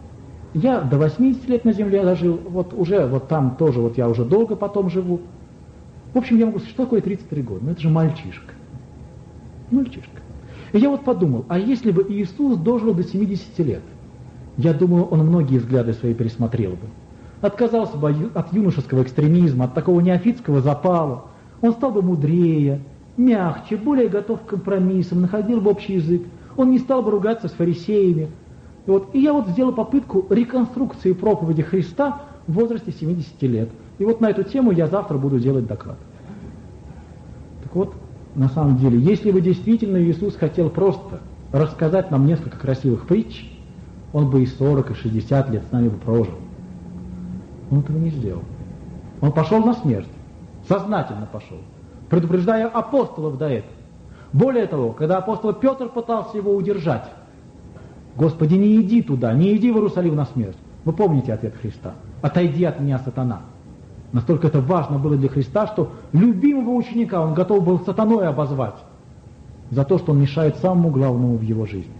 я до 80 лет на земле дожил, вот уже вот там тоже, вот я уже долго потом живу. В общем, я могу сказать, что такое 33 года? Ну это же мальчишка. Мальчишка. И я вот подумал, а если бы Иисус дожил до 70 лет? Я думаю, он многие взгляды свои пересмотрел бы. Отказался бы от юношеского экстремизма, от такого неофитского запала. Он стал бы мудрее, мягче, более готов к компромиссам, находил бы общий язык. Он не стал бы ругаться с фарисеями. И я вот сделал попытку реконструкции проповеди Христа в возрасте 70 лет. И вот на эту тему я завтра буду делать доклад. Так вот, на самом деле, если бы действительно Иисус хотел просто рассказать нам несколько красивых притч, он бы и 40, и 60 лет с нами бы прожил. Он этого не сделал. Он пошел на смерть. Сознательно пошел. Предупреждая апостолов до этого. Более того, когда апостол Петр пытался его удержать, Господи, не иди туда, не иди в Иерусалим на смерть. Вы помните ответ Христа? Отойди от меня, сатана. Настолько это важно было для Христа, что любимого ученика он готов был сатаной обозвать за то, что он мешает самому главному в его жизни.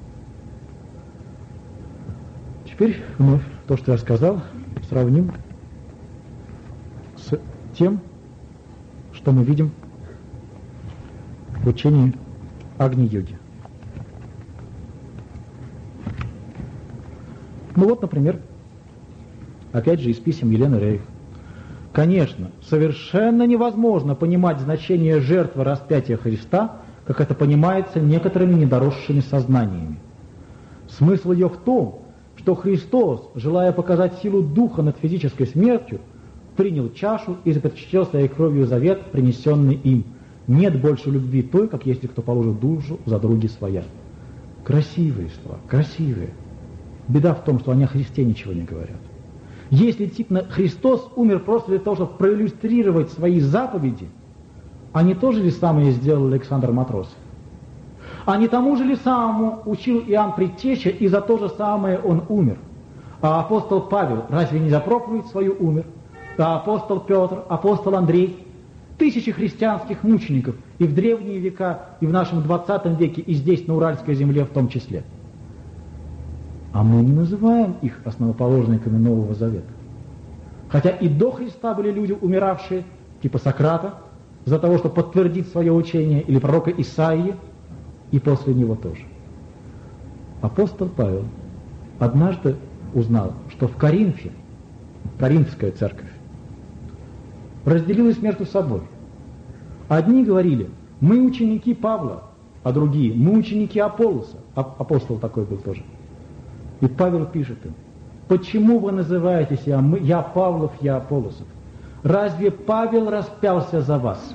Теперь вновь то, что я сказал, сравним с тем, что мы видим в учении Агни-йоги. Ну вот, например, опять же из писем Елены Рейх. Конечно, совершенно невозможно понимать значение жертвы распятия Христа, как это понимается некоторыми недоросшими сознаниями. Смысл ее в том, что Христос, желая показать силу Духа над физической смертью, принял чашу и запечатлел своей кровью завет, принесенный им. Нет больше любви той, как если кто положит душу за други своя. Красивые слова, красивые. Беда в том, что они о Христе ничего не говорят. Если действительно Христос умер просто для того, чтобы проиллюстрировать свои заповеди, а не то же ли самое сделал Александр Матросов? А не тому же ли самому учил Иоанн Предтеча, и за то же самое он умер? А апостол Павел разве не за проповедь свою умер? А апостол Петр, апостол Андрей, тысячи христианских мучеников и в древние века, и в нашем 20 веке, и здесь, на Уральской земле в том числе. А мы не называем их основоположниками Нового Завета. Хотя и до Христа были люди, умиравшие, типа Сократа, за того, чтобы подтвердить свое учение, или пророка Исаии, и после него тоже. Апостол Павел однажды узнал, что в Коринфе, Коринфская церковь, разделилась между собой. Одни говорили, мы ученики Павла, а другие, мы ученики Аполлоса. Апостол такой был тоже. И Павел пишет им, почему вы называетесь я Павлов, я Аполлосов? Разве Павел распялся за вас?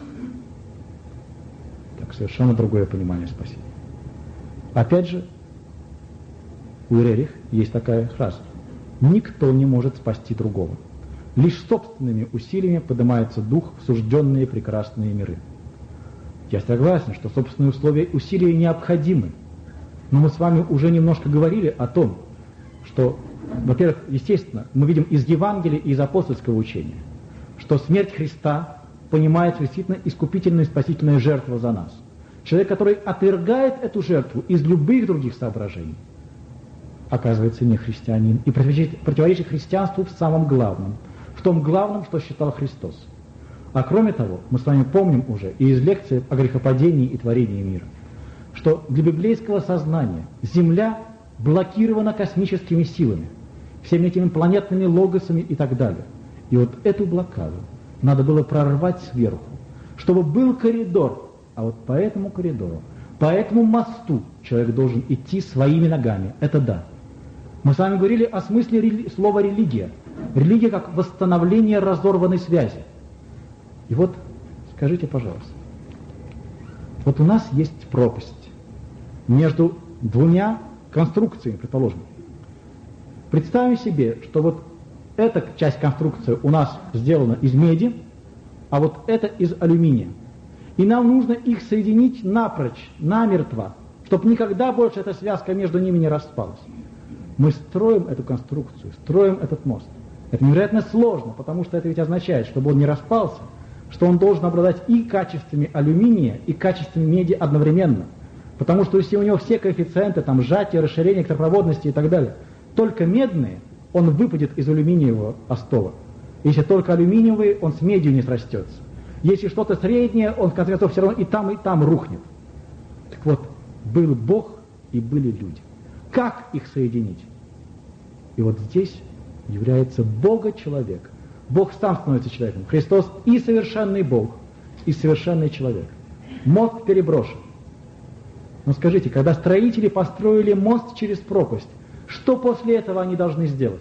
Так, совершенно другое понимание спасения. Опять же, у Рерих есть такая фраза. Никто не может спасти другого. Лишь собственными усилиями поднимается дух в сужденные прекрасные миры. Я согласен, что собственные усилия необходимы. Но мы с вами уже немножко говорили о том, что, во-первых, естественно, мы видим из Евангелия и из апостольского учения, что смерть Христа понимается действительно искупительная и спасительная жертва за нас. Человек, который отвергает эту жертву из любых других соображений, оказывается не христианин и противоречит христианству в самом главном, в том главном, что считал Христос. А кроме того, мы с вами помним уже и из лекции о грехопадении и творении мира, что для библейского сознания Земля блокирована космическими силами, всеми этими планетными логосами и так далее. И вот эту блокаду надо было прорвать сверху, чтобы был коридор, а вот по этому коридору, по этому мосту человек должен идти своими ногами. Это да. Мы с вами говорили о смысле слова «религия». Религия как восстановление разорванной связи. И вот, скажите, пожалуйста, вот у нас есть пропасть между двумя конструкциями, предположим. Представим себе, что вот эта часть конструкции у нас сделана из меди, а вот эта из алюминия. И нам нужно их соединить напрочь, намертво, чтобы никогда больше эта связка между ними не распалась. Мы строим эту конструкцию, строим этот мост. Это невероятно сложно, потому что это ведь означает, чтобы он не распался, что он должен обладать и качествами алюминия, и качествами меди одновременно. Потому что если у него все коэффициенты, там, сжатия, расширения, электропроводности и так далее, только медные, он выпадет из алюминиевого остола. Если только алюминиевый, он с медью не срастется. Если что-то среднее, он в конце концов все равно и там рухнет. Так вот, был Бог и были люди. Как их соединить? И вот здесь является Бога-человек. Бог сам становится человеком. Христос и совершенный Бог, и совершенный человек. Мост переброшен. Но скажите, когда строители построили мост через пропасть, что после этого они должны сделать?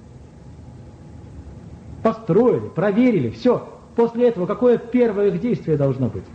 Построили, проверили, все. После этого какое первое их действие должно быть?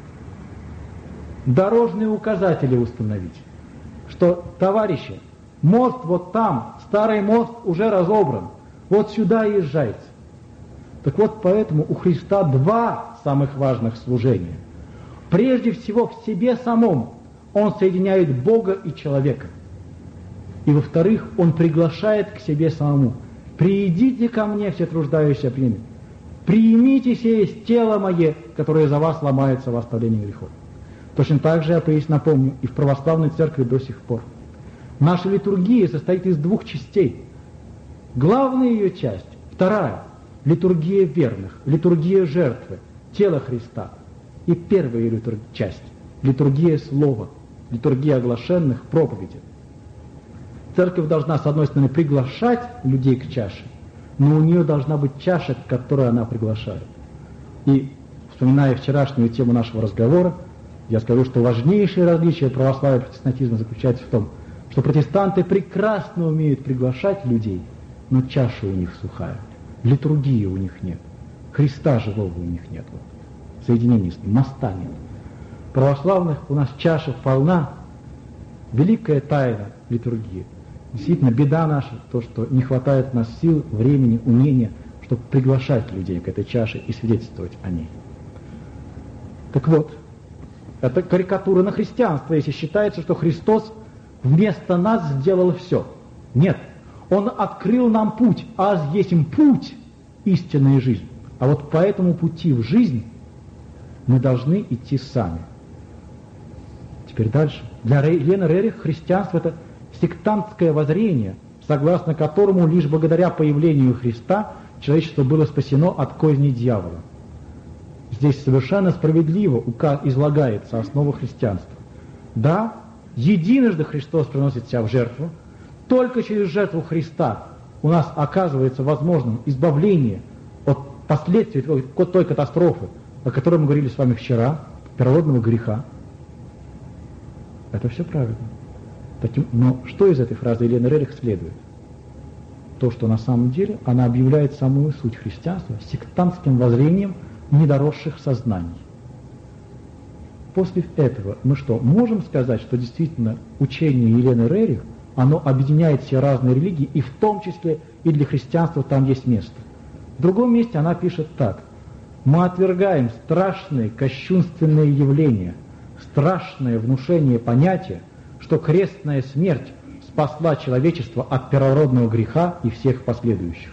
Дорожные указатели установить. Что, товарищи, мост вот там, старый мост уже разобран, вот сюда езжайте. Так вот, поэтому у Христа два самых важных служения. Прежде всего, в себе самом Он соединяет Бога и человека. И во-вторых, Он приглашает к себе самому. «Приидите ко мне, все труждающиеся племя, примите сие тело мое, которое за вас ломается в оставлении грехов». Точно так же, я напомню, и в православной церкви до сих пор. Наша литургия состоит из двух частей. Главная ее часть, вторая, литургия верных, литургия жертвы, тело Христа. И первая ее часть, литургия слова, литургия оглашенных, проповеди. Церковь должна, с одной стороны, приглашать людей к чаше, но у нее должна быть чаша, к которой она приглашает. И, вспоминая вчерашнюю тему нашего разговора, я скажу, что важнейшее различие православия и протестантизма заключается в том, что протестанты прекрасно умеют приглашать людей, но чаша у них сухая, литургии у них нет, Христа живого у них нет, соединения с ним, моста нет. Православных у нас чаша полна, великая тайна литургии. Действительно, беда наша, то, что не хватает у нас сил, времени, умения, чтобы приглашать людей к этой чаше и свидетельствовать о ней. Так вот, это карикатура на христианство, если считается, что Христос вместо нас сделал все. Нет, Он открыл нам путь, а есть им путь истинной жизни. А вот по этому пути в жизнь мы должны идти сами. Теперь дальше. Для Елены Рерих христианство — это сектантское воззрение, согласно которому лишь благодаря появлению Христа человечество было спасено от козни дьявола. Здесь совершенно справедливо излагается основа христианства. Да, единожды Христос приносит себя в жертву, только через жертву Христа у нас оказывается возможным избавление от последствий той катастрофы, о которой мы говорили с вами вчера, первородного греха. Это все правильно. Но что из этой фразы Елены Рерих следует? То, что на самом деле она объявляет самую суть христианства сектантским воззрением недоросших сознаний. После этого мы что, можем сказать, что действительно учение Елены Рерих оно объединяет все разные религии, и в том числе и для христианства там есть место. В другом месте она пишет так: «Мы отвергаем страшные кощунственные явления, страшное внушение понятия, что крестная смерть спасла человечество от первородного греха и всех последующих».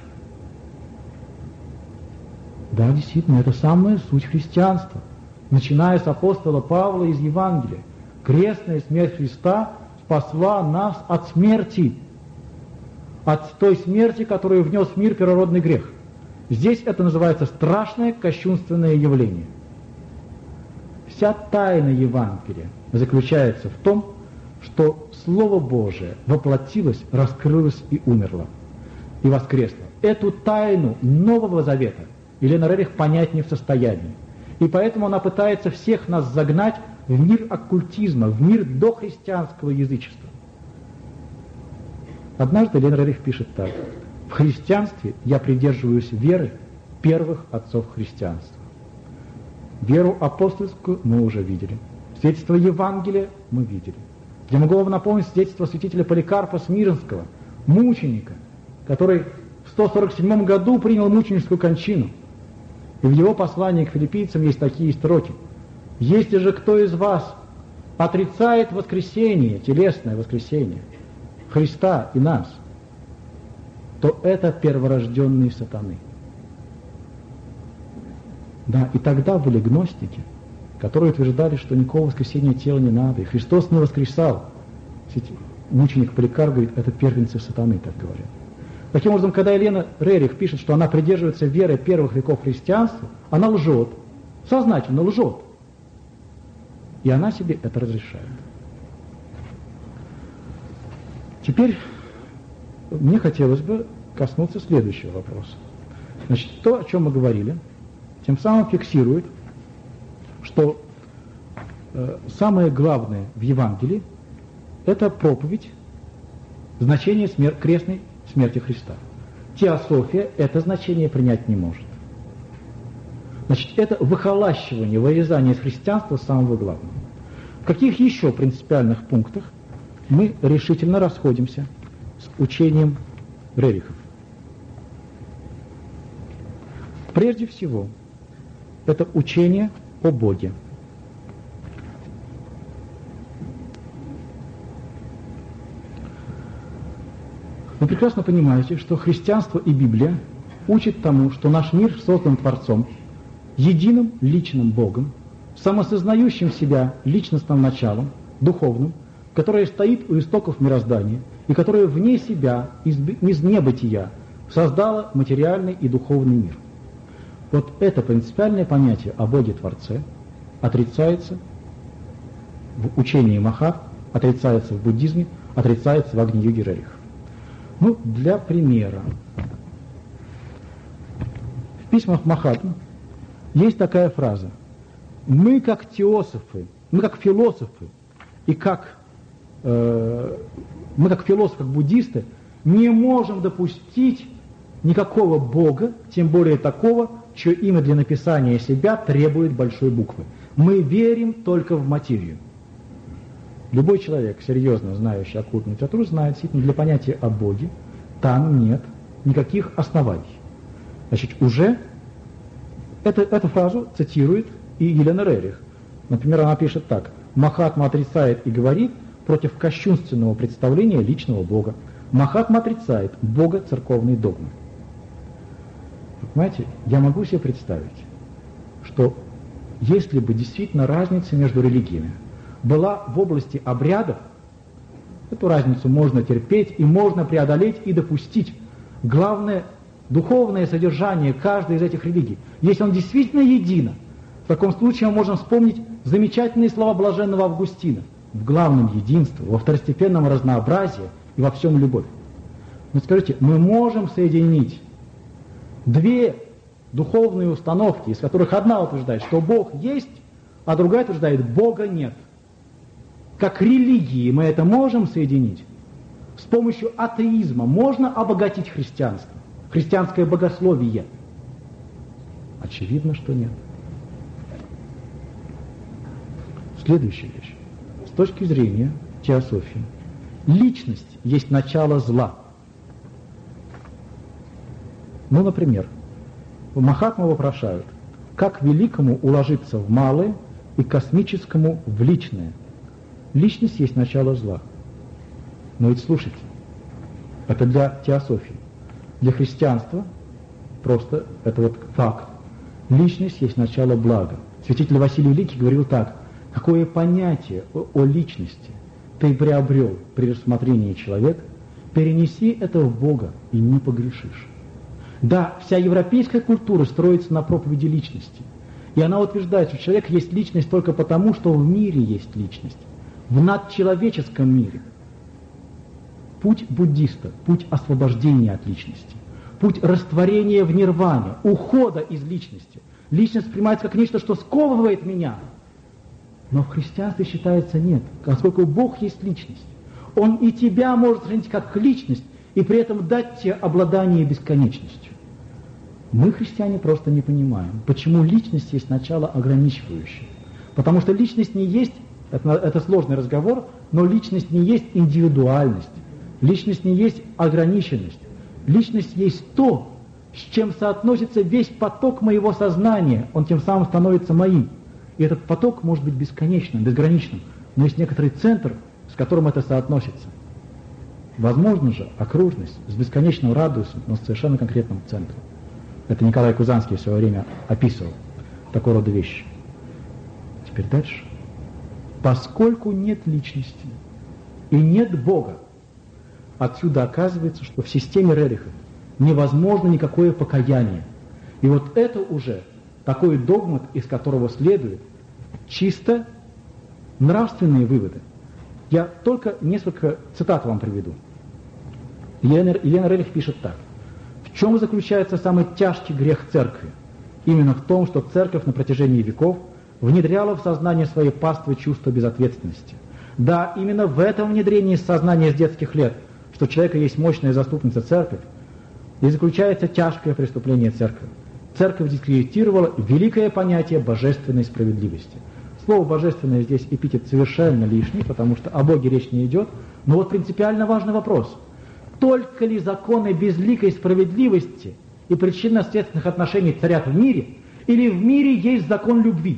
Да, действительно, это самая суть христианства. Начиная с апостола Павла из Евангелия. Крестная смерть Христа спасла нас от смерти, от той смерти, которую внес в мир первородный грех. Здесь это называется страшное кощунственное явление. Вся тайна Евангелия заключается в том, что Слово Божие воплотилось, раскрылось и умерло, и воскресло. Эту тайну Нового Завета Елена Рерих понять не в состоянии. И поэтому она пытается всех нас загнать в мир оккультизма, в мир дохристианского язычества. Однажды Елена Рерих пишет так: «В христианстве я придерживаюсь веры первых отцов христианства». Веру апостольскую мы уже видели. Свидетельство Евангелия мы видели. Я могу вам напомнить свидетельство святителя Поликарпа Смирнского, мученика, который в 147 году принял мученическую кончину. И в его послании к филиппийцам есть такие строки: «Если же кто из вас отрицает воскресение, телесное воскресение Христа и нас, то это перворожденный сатаны». Да, и тогда были гностики, которые утверждали, что никакого воскресения тела не надо, и Христос не воскресал. Мученик Поликарп говорит, это первенцы сатаны, так говорят. Таким образом, когда Елена Рерих пишет, что она придерживается веры первых веков христианства, она лжет, сознательно лжет. И она себе это разрешает. Теперь мне хотелось бы коснуться следующего вопроса. Значит, то, о чем мы говорили, тем самым фиксирует, что самое главное в Евангелии – это проповедь значения крестной смерти Христа. Теософия это значение принять не может. Значит, это выхолащивание, вырезание из христианства самого главного. В каких еще принципиальных пунктах мы решительно расходимся с учением Рерихов? Прежде всего, это учение о Боге. Вы прекрасно понимаете, что христианство и Библия учат тому, что наш мир создан Творцом, единым личным Богом, самосознающим себя личностным началом, духовным, которое стоит у истоков мироздания и которое вне себя, из небытия, создало материальный и духовный мир. Вот это принципиальное понятие о Боге-Творце отрицается в учении Махат, отрицается в буддизме, отрицается в Агни-йоге Рерих. Ну, для примера. В письмах Махатмы есть такая фраза: «Мы как теософы, мы как философы, и мы как философы, как буддисты, не можем допустить никакого Бога, тем более такого, чье имя для написания себя требует большой буквы. Мы верим только в материю». Любой человек, серьезно знающий оккультную литературу, знает, действительно, для понятия о Боге там нет никаких оснований. Значит, уже эту фразу цитирует и Елена Рерих. Например, она пишет так: «Махатма отрицает и говорит против кощунственного представления личного Бога. Махатма отрицает Бога церковной догмы». Понимаете, я могу себе представить, что если бы действительно разница между религиями была в области обрядов, эту разницу можно терпеть и можно преодолеть и допустить. Главное – духовное содержание каждой из этих религий. Если он действительно едино, в таком случае мы можем вспомнить замечательные слова блаженного Августина: «В главном единстве, во второстепенном разнообразии и во всем любовь». Но скажите, мы можем соединить две духовные установки, из которых одна утверждает, что Бог есть, а другая утверждает, Бога нет. Как религии мы это можем соединить? С помощью атеизма можно обогатить христианство, христианское богословие? Очевидно, что нет. Следующая вещь. С точки зрения теософии, Личность есть начало зла. Ну, например, Махатму вопрошают, как великому уложиться в малое и космическому в личное. Личность есть начало зла. Но ведь слушайте, это для теософии. Для христианства просто это вот факт. Личность есть начало блага. Святитель Василий Великий говорил так: какое понятие о личности ты приобрел при рассмотрении человека, перенеси это в Бога и не погрешишь. Да, вся европейская культура строится на проповеди личности. И она утверждает, что человек есть личность только потому, что в мире есть личность. В надчеловеческом мире. Путь буддиста, путь освобождения от личности, путь растворения в нирване, ухода из личности. Личность воспринимается как нечто, что сковывает меня. Но в христианстве считается нет, поскольку Бог есть личность. Он и тебя может сохранить как личность, и при этом дать тебе обладание бесконечностью. Мы, христиане, просто не понимаем, почему личность есть начало ограничивающее. Потому что личность не есть, это сложный разговор, но личность не есть индивидуальность, личность не есть ограниченность. Личность есть то, с чем соотносится весь поток моего сознания, он тем самым становится моим. И этот поток может быть бесконечным, безграничным, но есть некоторый центр, с которым это соотносится. Возможно же окружность с бесконечным радиусом, но с совершенно конкретным центром. Это Николай Кузанский в свое время описывал такого рода вещи. Теперь дальше. Поскольку нет личности и нет Бога, отсюда оказывается, что в системе Рерихов невозможно никакое покаяние. И вот это уже такой догмат, из которого следует чисто нравственные выводы. Я только несколько цитат вам приведу. Елена Рерих пишет так. В чем заключается самый тяжкий грех церкви? Именно в том, что церковь на протяжении веков внедряла в сознание своей паствы чувство безответственности. Да, именно в этом внедрении сознания с детских лет, что у человека есть мощная заступница церковь, и заключается тяжкое преступление церкви. Церковь дискредитировала великое понятие божественной справедливости. Слово «божественное» здесь эпитет совершенно лишний, потому что о Боге речь не идет. Но вот принципиально важный вопрос. Только ли законы безликой справедливости и причинно-следственных отношений царят в мире, или в мире есть закон любви?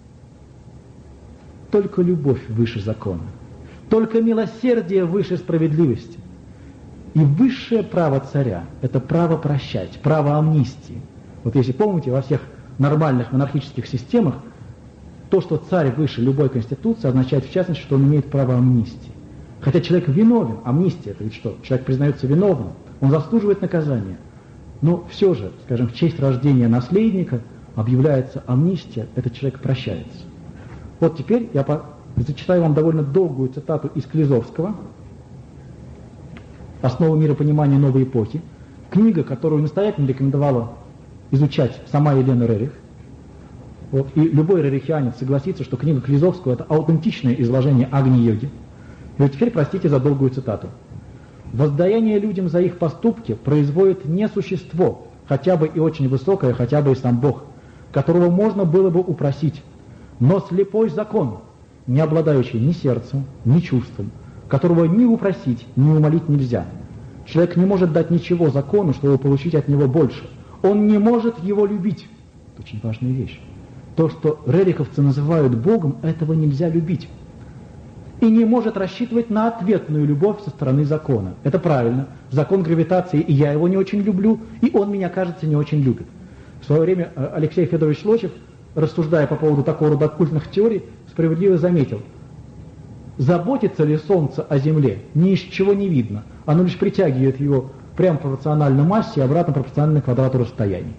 Только любовь выше закона. Только милосердие выше справедливости. И высшее право царя – это право прощать, право амнистии. Вот если помните, во всех нормальных монархических системах то, что царь выше любой конституции, означает в частности, что он имеет право амнистии. Хотя человек виновен, амнистия – это ведь что? Человек признается виновным, он заслуживает наказания. Но все же, скажем, в честь рождения наследника объявляется амнистия, этот человек прощается. Вот теперь я зачитаю вам довольно долгую цитату из Клизовского «Основы миропонимания новой эпохи», книга, которую настоятельно рекомендовала изучать сама Елена Рерих. Вот, и любой рерихианец согласится, что книга Клизовского – это аутентичное изложение Агни-йоги. И вот теперь простите за долгую цитату. «Воздаяние людям за их поступки производит не существо, хотя бы и очень высокое, хотя бы и сам Бог, которого можно было бы упросить, но слепой закон, не обладающий ни сердцем, ни чувством, которого ни упросить, ни умолить нельзя. Человек не может дать ничего закону, чтобы получить от него больше. Он не может его любить». Это очень важная вещь. То, что рериховцы называют Богом, этого нельзя любить. И не может рассчитывать на ответную любовь со стороны закона. Это правильно. Закон гравитации, и я его не очень люблю, и он меня, кажется, не очень любит. В свое время Алексей Федорович Лосев, рассуждая по поводу такого рода оккультных теорий, справедливо заметил: заботится ли Солнце о Земле, ни из чего не видно. Оно лишь притягивает его прямо пропорционально массе и обратно пропорционально квадрату расстояний.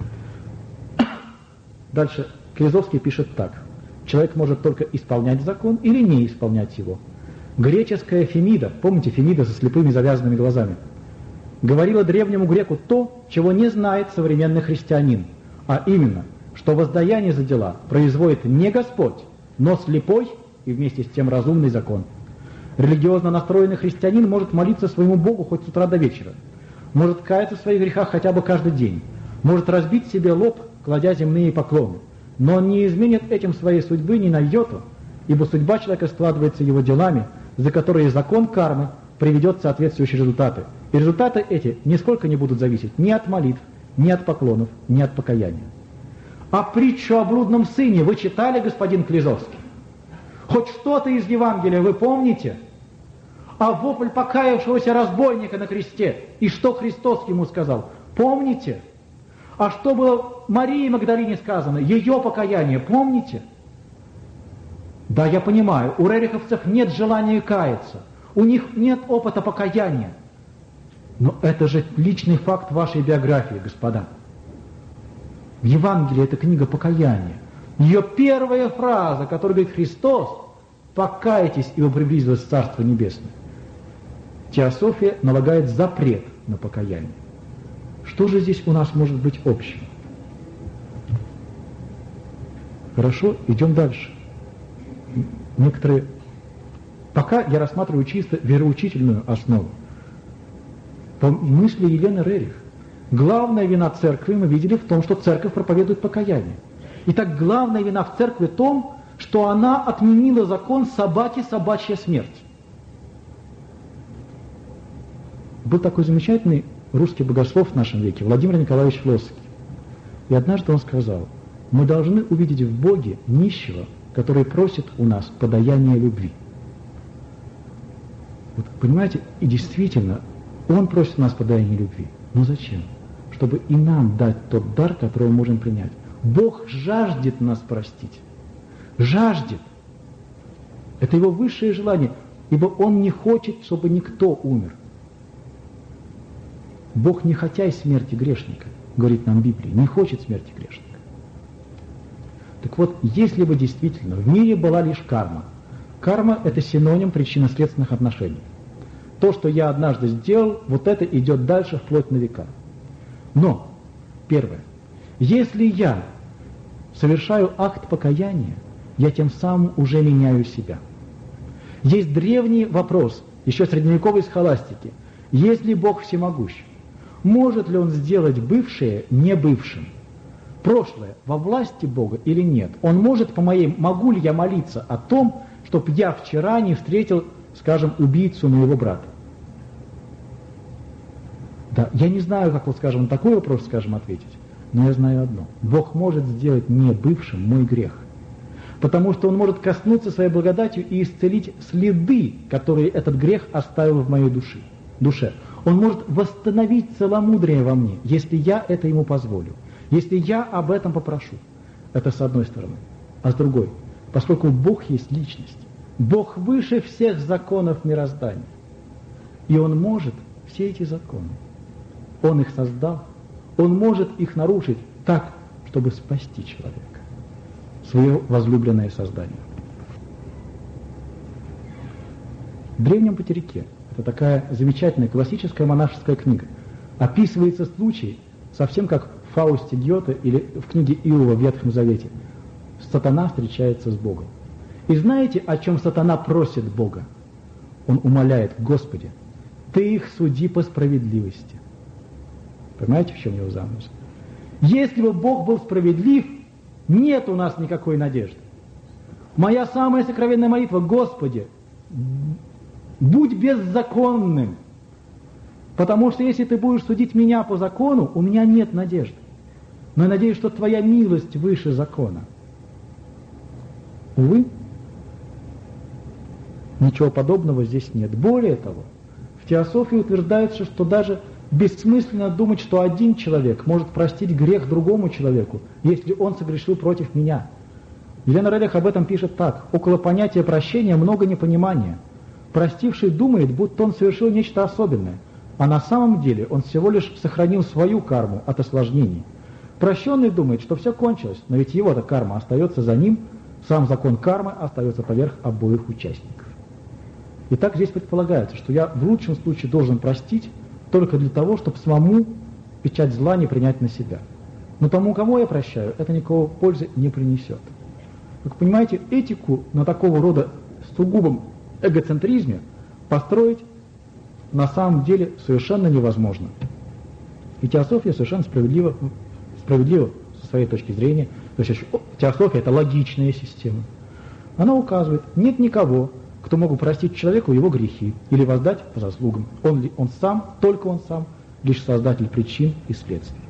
Дальше Клизовский пишет так. Человек может только исполнять закон или не исполнять его. Греческая Фемида, помните Фемида со слепыми завязанными глазами, говорила древнему греку то, чего не знает современный христианин, а именно, что воздаяние за дела производит не Господь, но слепой и вместе с тем разумный закон. Религиозно настроенный христианин может молиться своему Богу хоть с утра до вечера, может каяться в своих грехах хотя бы каждый день, может разбить себе лоб, кладя земные поклоны, но он не изменит этим своей судьбы ни на йоту, ибо судьба человека складывается его делами, за которые закон кармы приведет соответствующие результаты. И результаты эти нисколько не будут зависеть ни от молитв, ни от поклонов, ни от покаяния. А притчу о блудном сыне вы читали, господин Клизовский? Хоть что-то из Евангелия вы помните? А вопль покаявшегося разбойника на кресте, и что Христос ему сказал, помните? А что было Марии Магдалине сказано, ее покаяние, помните? Да, я понимаю, у рериховцев нет желания каяться, у них нет опыта покаяния. Но это же личный факт вашей биографии, господа. В Евангелии это книга покаяния. Ее первая фраза, которая говорит Христос, покайтесь, ибо приблизилось Царство Небесное. Теософия налагает запрет на покаяние. Что же здесь у нас может быть общего? Хорошо, идем дальше. Некоторые... Пока я рассматриваю чисто вероучительную основу. По мысли Елены Рерих, главная вина церкви мы видели в том, что церковь проповедует покаяние. Итак, главная вина в церкви в том, что она отменила закон собаки, собачья смерть. Был такой замечательный русский богослов в нашем веке, Владимир Николаевич Флоский. И однажды он сказал, мы должны увидеть в Боге нищего, который просит у нас подаяния любви. Вот, понимаете, и действительно, он просит у нас подаяния любви. Но зачем? Чтобы и нам дать тот дар, который мы можем принять. Бог жаждет нас простить. Жаждет. Это его высшее желание, ибо он не хочет, чтобы никто умер. Бог не хотя смерти грешника, говорит нам Библия, не хочет смерти грешника. Так вот, если бы действительно в мире была лишь карма, карма – это синоним причинно-следственных отношений. То, что я однажды сделал, вот это идет дальше вплоть на века. Но, первое, если я совершаю акт покаяния, я тем самым уже меняю себя. Есть древний вопрос, еще средневековой схоластики. Если Бог всемогущ, может ли Он сделать бывшее небывшим? Прошлое во власти Бога или нет? Он может могу ли я молиться о том, чтобы я вчера не встретил, скажем, убийцу моего брата? Да, я не знаю, как вот, скажем, на такой вопрос, скажем, ответить, но я знаю одно. Бог может сделать не бывшим мой грех, потому что Он может коснуться своей благодатью и исцелить следы, которые этот грех оставил в моей душе. Он может восстановить целомудрие во мне, если я это Ему позволю, если я об этом попрошу. Это с одной стороны. А с другой, поскольку Бог есть личность, Бог выше всех законов мироздания, и Он может все эти законы, Он их создал, Он может их нарушить так, чтобы спасти человека, свое возлюбленное создание. В древнем Патерике, это такая замечательная классическая монашеская книга, описывается случай, совсем как в Фаусте Гёте или в книге Иова в Ветхом Завете. Сатана встречается с Богом. И знаете, о чем сатана просит Бога? Он умоляет: Господи, Ты их суди по справедливости. Понимаете, в чем его замысел? Если бы Бог был справедлив, нет у нас никакой надежды. Моя самая сокровенная молитва: Господи, будь беззаконным, потому что если Ты будешь судить меня по закону, у меня нет надежды. Но я надеюсь, что Твоя милость выше закона. Увы, ничего подобного здесь нет. Более того, в теософии утверждается, что даже бессмысленно думать, что один человек может простить грех другому человеку, если он согрешил против меня. Елена Рерих об этом пишет так: около понятия прощения много непонимания. Простивший думает, будто он совершил нечто особенное, а на самом деле он всего лишь сохранил свою карму от осложнений. Прощенный думает, что все кончилось, но ведь его-то карма остается за ним, сам закон кармы остается поверх обоих участников. Итак, здесь предполагается, что я в лучшем случае должен простить только для того, чтобы самому печать зла не принять на себя. Но тому, кому я прощаю, это никакого пользы не принесет. Как понимаете, этику на такого рода сугубом эгоцентризме построить на самом деле совершенно невозможно. И теософия совершенно справедлива со своей точки зрения. То есть теософия — это логичная система. Она указывает: нет никого, кто мог бы простить человеку его грехи или воздать по заслугам. Он сам, только он сам, лишь создатель причин и следствий.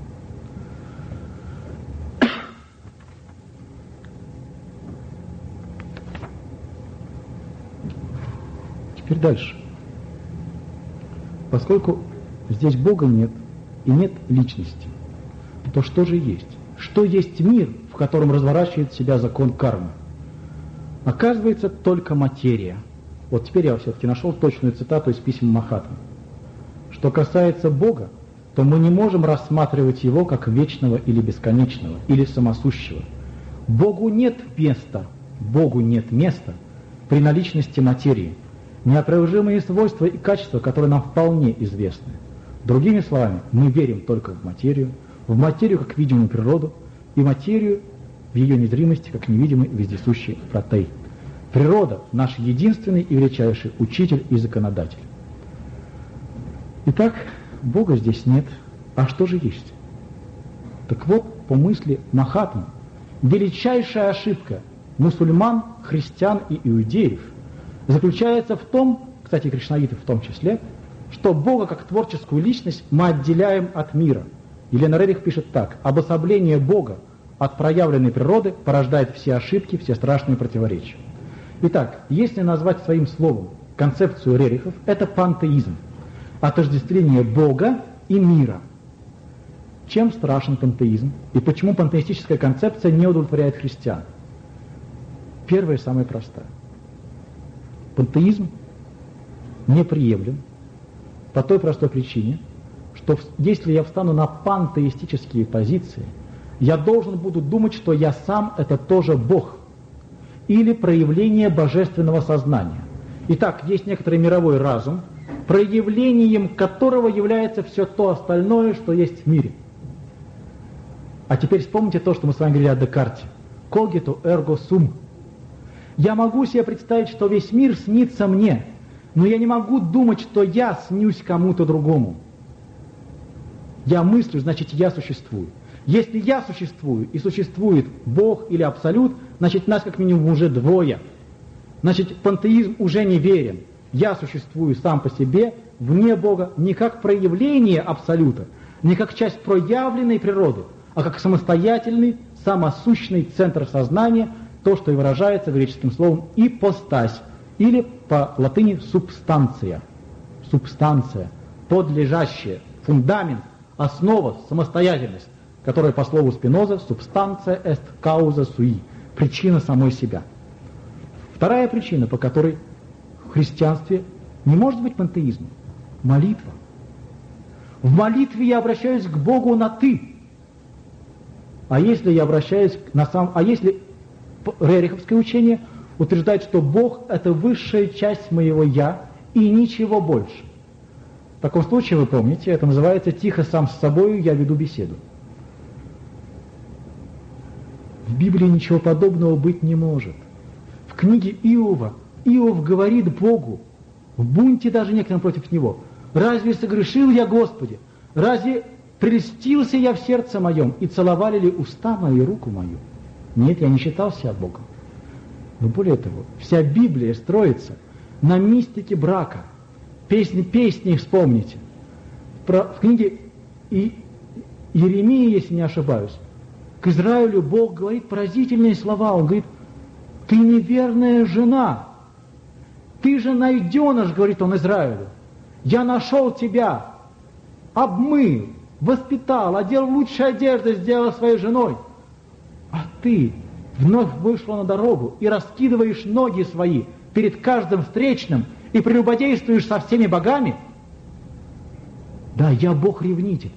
Теперь дальше. Поскольку здесь Бога нет и нет личности, то что же есть? Что есть мир, в котором разворачивает себя закон кармы? Оказывается, только материя. Вот теперь я все-таки нашел точную цитату из писем Махатмы. Что касается Бога, то мы не можем рассматривать Его как вечного или бесконечного, или самосущего. Богу нет места при наличности материи. Неопровержимые свойства и качества, которые нам вполне известны. Другими словами, мы верим только в материю как видимую природу, и материю в ее незримости как невидимый вездесущий протей. Природа – наш единственный и величайший учитель и законодатель. Итак, Бога здесь нет, а что же есть? Так вот, по мысли Махатмы, величайшая ошибка мусульман, христиан и иудеев заключается в том, кстати, кришнаитов в том числе, что Бога как творческую личность мы отделяем от мира. Елена Рерих пишет так: обособление Бога от проявленной природы порождает все ошибки, все страшные противоречия. Итак, если назвать своим словом концепцию Рерихов, это пантеизм, отождествление Бога и мира. Чем страшен пантеизм и почему пантеистическая концепция не удовлетворяет христиан? Первая, самая простая. Пантеизм неприемлем по той простой причине, что если я встану на пантеистические позиции, я должен буду думать, что я сам это тоже Бог или проявление божественного сознания. Итак, есть некоторый мировой разум, проявлением которого является все то остальное, что есть в мире. А теперь вспомните то, что мы с вами говорили о Декарте. Cogito ergo sum. Я могу себе представить, что весь мир снится мне, но я не могу думать, что я снюсь кому-то другому. Я мыслю, значит, я существую. Если я существую и существует Бог или Абсолют, значит, нас как минимум уже двое. Значит, пантеизм уже не верен. Я существую сам по себе, вне Бога, не как проявление Абсолюта, не как часть проявленной природы, а как самостоятельный, самосущный центр сознания, то, что и выражается греческим словом «ипостась», или по латыни «субстанция». Субстанция, подлежащая, фундамент, основа, самостоятельность, которая по слову Спиноза «substantia est causa sui», причина самой себя. Вторая причина, по которой в христианстве не может быть пантеизма – молитва. В молитве я обращаюсь к Богу на «ты». А если я обращаюсь а если рериховское учение утверждает, что Бог – это высшая часть моего «я» и ничего больше. В таком случае, вы помните, это называется «тихо сам с собою я веду беседу». В Библии ничего подобного быть не может. В книге Иова Иов говорит Богу, в бунте даже некоторым против него: «Разве согрешил я, Господи? Разве прельстился я в сердце моем, и целовали ли уста мои руку мою?» Нет, я не считал себя Богом. Но более того, вся Библия строится на мистике брака. Песни вспомните. В книге Иеремии, если не ошибаюсь, к Израилю Бог говорит поразительные слова. Он говорит: «Ты неверная жена, ты же найденыш», говорит он Израилю. «Я нашел тебя, обмыл, воспитал, одел в лучшие одежды, сделал своей женой. А ты вновь вышла на дорогу и раскидываешь ноги свои перед каждым встречным и прелюбодействуешь со всеми богами». Да, я Бог-ревнитель.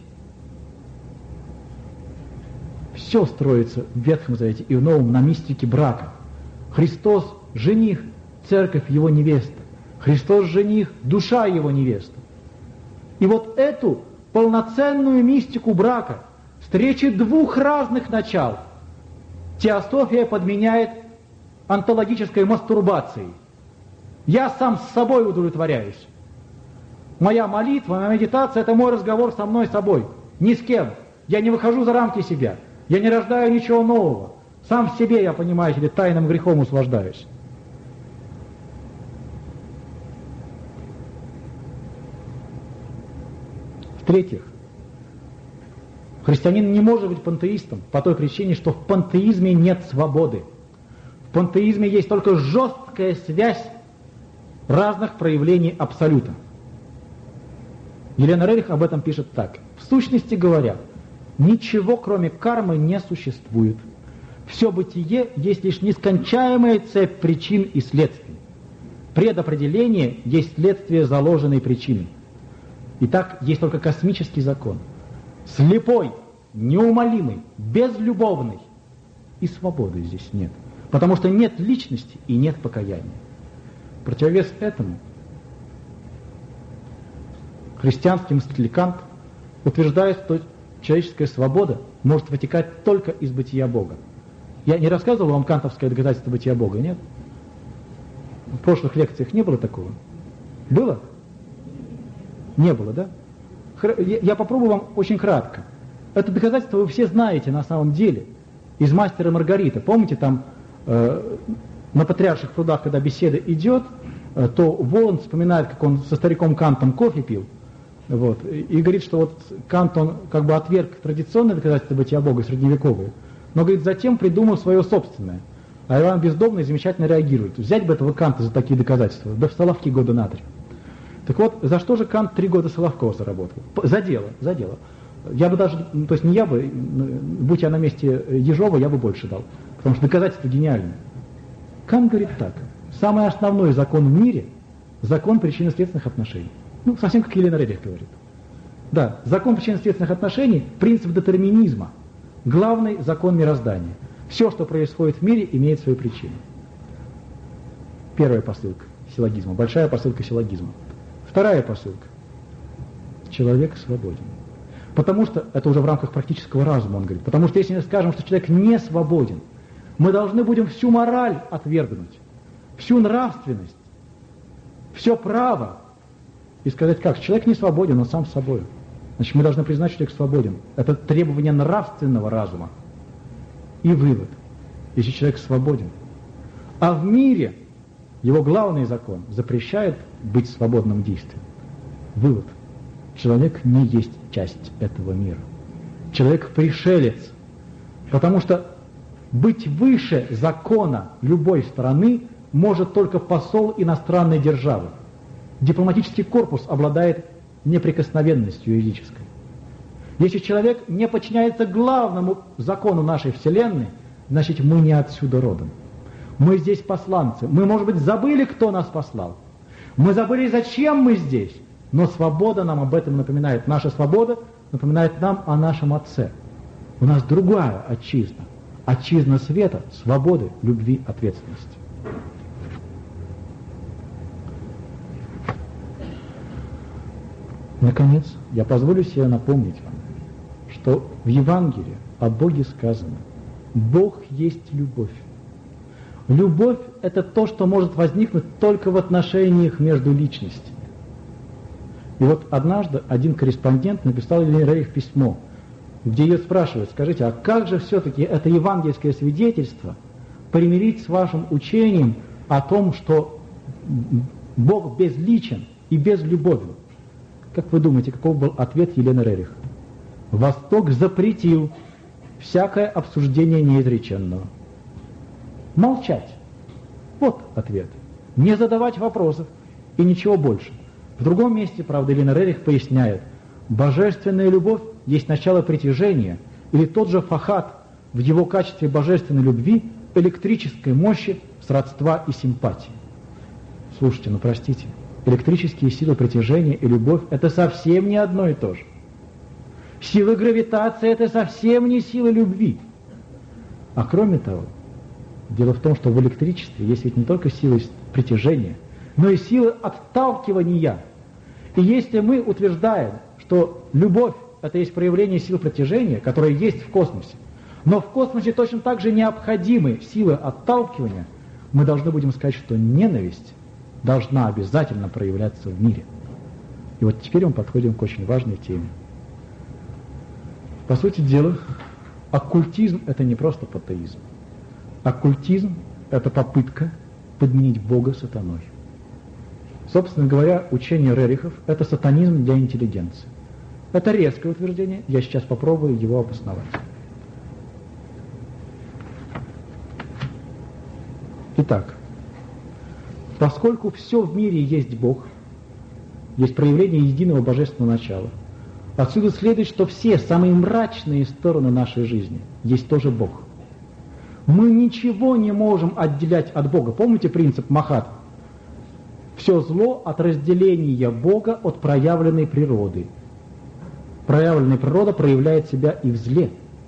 Все строится в Ветхом Завете и в Новом на мистике брака. Христос – жених, церковь – его невеста. Христос – жених, душа – его невеста. И вот эту полноценную мистику брака, встречи двух разных начал, теософия подменяет онтологической мастурбацией. Я сам с собой удовлетворяюсь. Моя молитва, моя медитация – это мой разговор со мной собой. Ни с кем. Я не выхожу за рамки себя. Я не рождаю ничего нового. Сам в себе, я, понимаете ли, тайным грехом услаждаюсь. В-третьих, христианин не может быть пантеистом по той причине, что в пантеизме нет свободы. В пантеизме есть только жесткая связь разных проявлений абсолюта. Елена Рерих об этом пишет так. В сущности говоря, ничего кроме кармы не существует. Все бытие есть лишь нескончаемая цепь причин и следствий. Предопределение есть следствие заложенной причины. Итак, есть только космический закон. Слепой, неумолимый, безлюбовный. И свободы здесь нет. Потому что нет личности и нет покаяния. Противовес этому христианский мыслитель Кант утверждает, что человеческая свобода может вытекать только из бытия Бога. Я не рассказывал вам кантовское доказательство бытия Бога, нет? В прошлых лекциях не было такого? Было? Не было, да? Я попробую вам очень кратко. Это доказательство вы все знаете на самом деле. Из «Мастера и Маргариты». Помните, там на Патриарших прудах, когда беседа идет, то Воланд вспоминает, как он со стариком Кантом кофе пил. Вот, и говорит, что вот Кант, он как бы отверг традиционное доказательство бытия Бога, средневековое, но, говорит, затем придумал свое собственное. А Иван Бездомный замечательно реагирует. Взять бы этого Канта за такие доказательства, да в Соловки года на 3. Так вот, за что же Кант 3 года Соловкова заработал? За дело. Я бы даже, то есть не я бы, будь я на месте Ежова, я бы больше дал. Потому что доказательство гениальное. Кант говорит так. Самый основной закон в мире – закон причинно-следственных отношений. Ну, совсем как Елена Рерих говорит. Да, закон причинно-следственных отношений – принцип детерминизма. Главный закон мироздания. Все, что происходит в мире, имеет свою причину. Первая посылка силлогизма, большая посылка силлогизма. Вторая посылка. Человек свободен. Потому что, это уже в рамках практического разума он говорит, потому что если мы скажем, что человек не свободен, мы должны будем всю мораль отвергнуть, всю нравственность, все право, и сказать как? Человек не свободен, он сам собой. Значит, мы должны признать, что человек свободен. Это требование нравственного разума. И вывод. Если человек свободен. А в мире его главный закон запрещает быть свободным действием. Вывод. Человек не есть часть этого мира. Человек пришелец. Потому что быть выше закона любой страны может только посол иностранной державы. Дипломатический корпус обладает неприкосновенностью юридической. Если человек не подчиняется главному закону нашей Вселенной, значит, мы не отсюда родом. Мы здесь посланцы. Мы, может быть, забыли, кто нас послал. Мы забыли, зачем мы здесь. Но свобода нам об этом напоминает. Наша свобода напоминает нам о нашем Отце. У нас другая отчизна. Отчизна света, свободы, любви, ответственности. Наконец, я позволю себе напомнить вам, что в Евангелии о Боге сказано: Бог есть любовь. Любовь – это то, что может возникнуть только в отношениях между личностями. И вот однажды один корреспондент написал Елене Рерих письмо, где ее спрашивают: скажите, а как же все-таки это евангельское свидетельство примирить с вашим учением о том, что Бог безличен и безлюбовен? Как вы думаете, каков был ответ Елены Рерих? Восток запретил всякое обсуждение неизреченного. Молчать. Вот ответ. Не задавать вопросов и ничего больше. В другом месте, правда, Елена Рерих поясняет: божественная любовь есть начало притяжения, или тот же фахат в его качестве божественной любви, электрической мощи, сродства и симпатии. Слушайте, ну простите, электрические силы притяжения и любовь – это совсем не одно и то же. Силы гравитации – это совсем не силы любви. А кроме того, дело в том, что в электричестве есть ведь не только силы притяжения, но и силы отталкивания. И если мы утверждаем, что любовь – это есть проявление сил притяжения, которые есть в космосе, но в космосе точно так же необходимы силы отталкивания, мы должны будем сказать, что ненависть должна обязательно проявляться в мире. И вот теперь мы подходим к очень важной теме. По сути дела, оккультизм – это не просто пантеизм. Оккультизм – это попытка подменить Бога сатаной. Собственно говоря, учение Рерихов – это сатанизм для интеллигенции. Это резкое утверждение, я сейчас попробую его обосновать. Итак, поскольку все в мире есть Бог, есть проявление единого божественного начала, отсюда следует, что все самые мрачные стороны нашей жизни есть тоже Бог. Мы ничего не можем отделять от Бога. Помните принцип Махат? Все зло от разделения Бога от проявленной природы. Проявленная природа проявляет себя и в зле.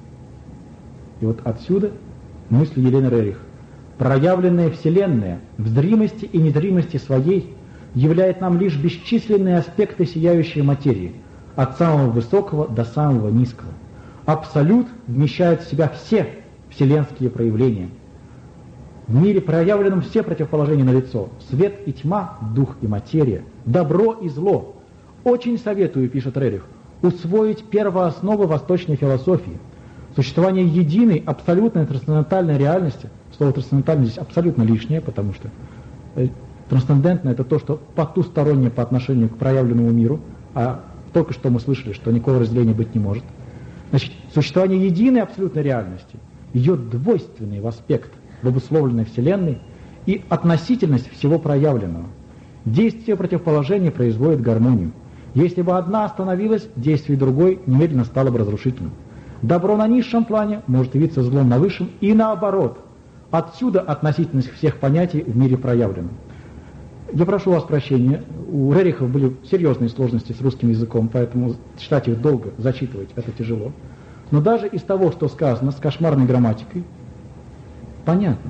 И вот отсюда мысль Елены Рерих. Проявленная Вселенная в зримости и незримости своей являет нам лишь бесчисленные аспекты сияющей материи, от самого высокого до самого низкого. Абсолют вмещает в себя все вселенские проявления. В мире проявленном все противоположения налицо: свет и тьма, дух и материя, добро и зло. Очень советую, пишет Рерих, усвоить первоосновы восточной философии. Существование единой, абсолютной трансцендентальной реальности. Слово трансцендентальное здесь абсолютно лишнее, потому что трансцендентно — это то, что потустороннее по отношению к проявленному миру, а только что мы слышали, что никакого разделения быть не может. Значит, существование единой абсолютной реальности, ее двойственный в аспект в обусловленной Вселенной и относительность всего проявленного. Действие противоположения производит гармонию. Если бы одна остановилась, действие другой немедленно стало бы разрушительным. Добро на низшем плане может явиться злом на высшем, и наоборот. Отсюда относительность всех понятий в мире проявлена. Я прошу вас прощения, у Рерихов были серьезные сложности с русским языком, поэтому читать их долго, зачитывать это тяжело. Но даже из того, что сказано с кошмарной грамматикой, понятно,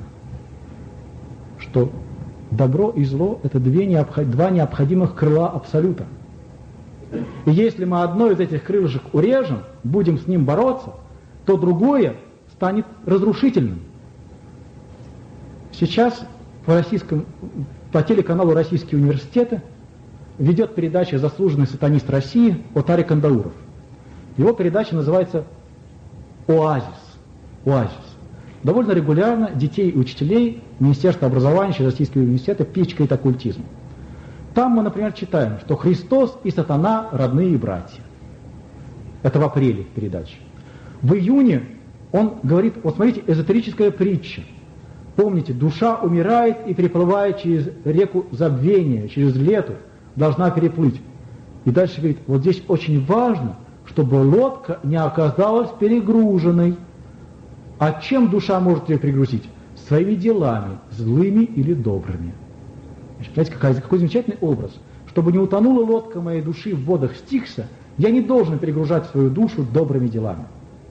что добро и зло — это два необходимых крыла абсолюта. И если мы одно из этих крылышек урежем, будем с ним бороться, то другое станет разрушительным. Сейчас по телеканалу «Российские университеты» ведет передача заслуженный сатанист России Отари Кандауров. Его передача называется «Оазис». «Оазис». Довольно регулярно детей и учителей Министерства образования через Российские университеты пичкает оккультизм. Там мы, например, читаем, что Христос и сатана — родные братья. Это в апреле передачи. В июне он говорит, вот смотрите, эзотерическая притча. Помните, душа умирает и, переплывая через реку забвения, через лету, должна переплыть. И дальше говорит, вот здесь очень важно, чтобы лодка не оказалась перегруженной. А чем душа может ее перегрузить? Своими делами, злыми или добрыми. Знаете, какой замечательный образ. Чтобы не утонула лодка моей души в водах Стикса, я не должен перегружать свою душу добрыми делами.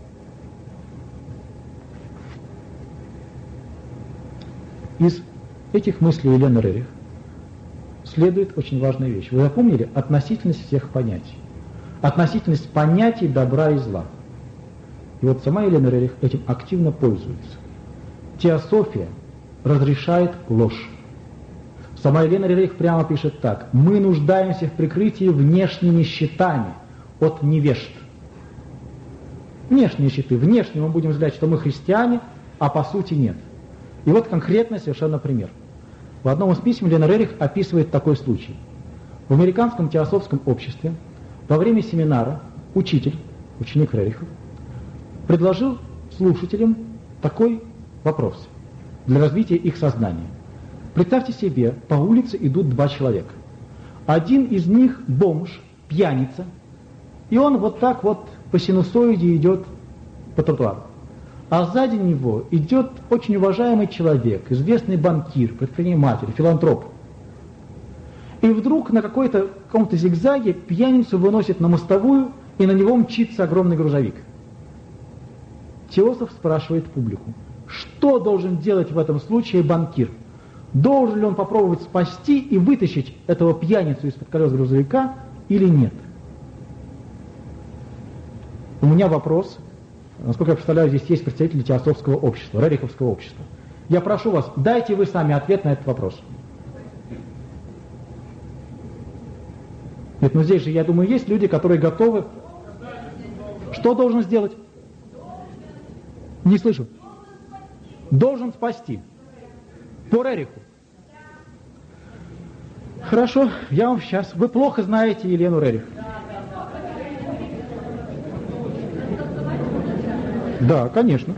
Из этих мыслей Елены Рерих следует очень важная вещь. Вы запомнили относительность всех понятий? Относительность понятий добра и зла. И вот сама Елена Рерих этим активно пользуется. Теософия разрешает ложь. Сама Елена Рерих прямо пишет так: мы нуждаемся в прикрытии внешними щитами от невежд. Внешние щиты. Внешне мы будем заявлять, что мы христиане, а по сути нет. И вот конкретный совершенно пример. В одном из писем Елена Рерих описывает такой случай. В американском теософском обществе во время семинара учитель, ученик Рерихов, предложил слушателям такой вопрос для развития их сознания. Представьте себе, по улице идут два человека. Один из них бомж, пьяница, и он вот так вот по синусоиде идет по тротуару. А сзади него идет очень уважаемый человек, известный банкир, предприниматель, филантроп. И вдруг на каком-то зигзаге пьяницу выносит на мостовую, и на него мчится огромный грузовик. Теософ спрашивает публику, что должен делать в этом случае банкир? Должен ли он попробовать спасти и вытащить этого пьяницу из-под колес грузовика или нет? У меня вопрос. Насколько я представляю, здесь есть представители теософского общества, рериховского общества. Я прошу вас, дайте вы сами ответ на этот вопрос. Нет, но здесь же, я думаю, есть люди, которые готовы. Что должен сделать? Не слышу. Должен спасти. По Рериху. Хорошо, я вам сейчас. Вы плохо знаете Елену Рерих. Да, конечно.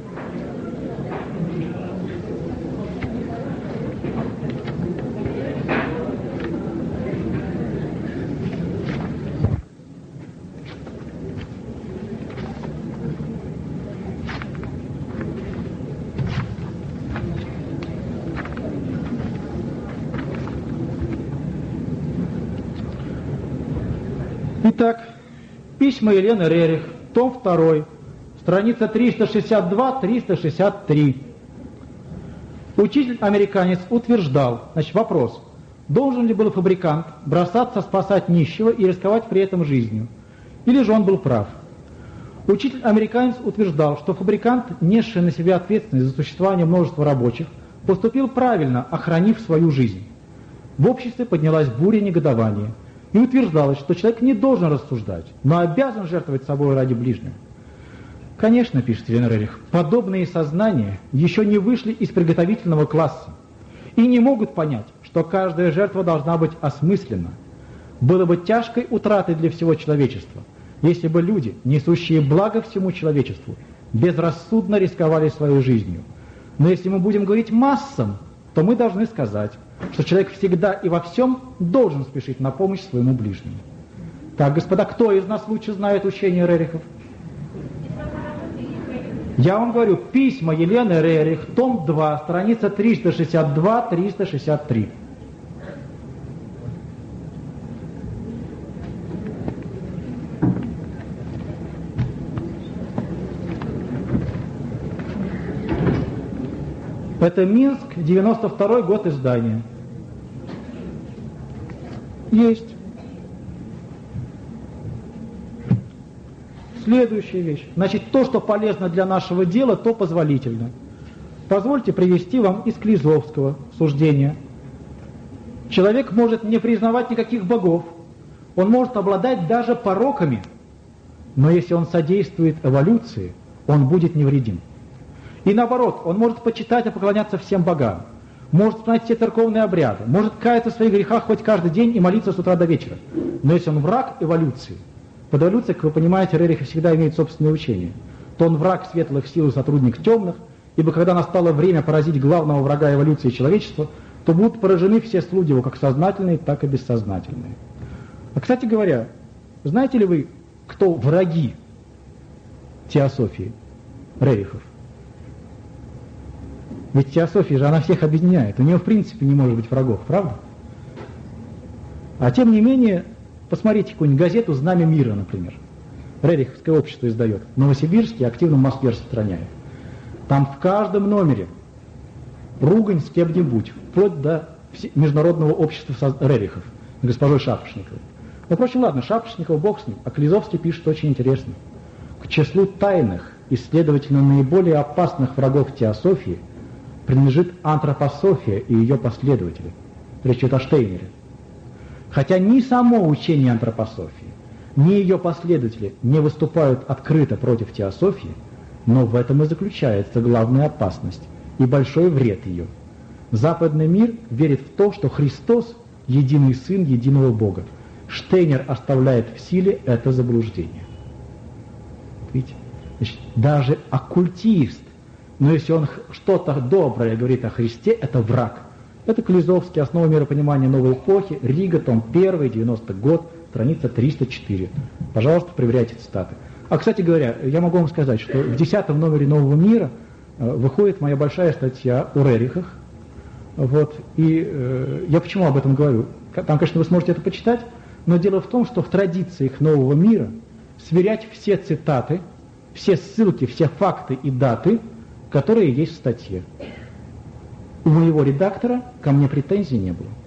Итак, письма Елены Рерих, том 2, страница 362-363. Учитель-американец утверждал, значит, вопрос, должен ли был фабрикант бросаться спасать нищего и рисковать при этом жизнью, или же он был прав? Учитель-американец утверждал, что фабрикант, несший на себя ответственность за существование множества рабочих, поступил правильно, охранив свою жизнь. В обществе поднялась буря негодования, и утверждалось, что человек не должен рассуждать, но обязан жертвовать собой ради ближнего. Конечно, пишет Елена Рерих, подобные сознания еще не вышли из приготовительного класса и не могут понять, что каждая жертва должна быть осмысленна. Было бы тяжкой утратой для всего человечества, если бы люди, несущие благо всему человечеству, безрассудно рисковали своей жизнью. Но если мы будем говорить массам, то мы должны сказать, что человек всегда и во всем должен спешить на помощь своему ближнему. Так, господа, кто из нас лучше знает учение Рерихов? Я вам говорю, письма Елены Рерих, том 2, страница 362-363. Это Минск, 92-й год издания. Есть. Следующая вещь. Значит, то, что полезно для нашего дела, то позволительно. Позвольте привести вам из Клизовского суждения. Человек может не признавать никаких богов. Он может обладать даже пороками. Но если он содействует эволюции, он будет невредим. И наоборот, он может почитать и поклоняться всем богам, может знать все церковные обряды, может каяться в своих грехах хоть каждый день и молиться с утра до вечера. Но если он враг эволюции, под эволюцией, как вы понимаете, Рерих всегда имеет собственное учение, то он враг светлых сил и сотрудник темных, ибо когда настало время поразить главного врага эволюции человечества, то будут поражены все слуги его, как сознательные, так и бессознательные. А, кстати говоря, знаете ли вы, кто враги теософии Рерихов? Ведь теософия же, она всех объединяет. У нее, в принципе, не может быть врагов, правда? А тем не менее, посмотрите какую-нибудь газету «Знамя мира», например. Рериховское общество издает. В Новосибирске, активно в Москве распространяет. Там в каждом номере ругань с кем-нибудь, вплоть до международного общества Рерихов, госпожой Шапошниковой. Ну, впрочем, ладно, Шапошникова, бог с ним, а Клизовский пишет очень интересно. К числу тайных и, следовательно, наиболее опасных врагов теософии принадлежит антропософия и ее последователи. Речь идет о Штейнере. Хотя ни само учение антропософии, ни ее последователи не выступают открыто против теософии, но в этом и заключается главная опасность и большой вред ее. Западный мир верит в то, что Христос – единый Сын единого Бога. Штейнер оставляет в силе это заблуждение. Видите? Значит, даже оккультист, но если он что-то доброе говорит о Христе, это враг. Это Клизовский, «Основа миропонимания новой эпохи», Рига, том 1, 90-й год, страница 304. Пожалуйста, проверяйте цитаты. А, кстати говоря, я могу вам сказать, что в 10-м номере «Нового мира» выходит моя большая статья о Рерихах. Вот, и я почему об этом говорю? Там, конечно, вы сможете это почитать, но дело в том, что в традициях «Нового мира» сверять все цитаты, все ссылки, все факты и даты, которые есть в статье. У моего редактора ко мне претензий не было.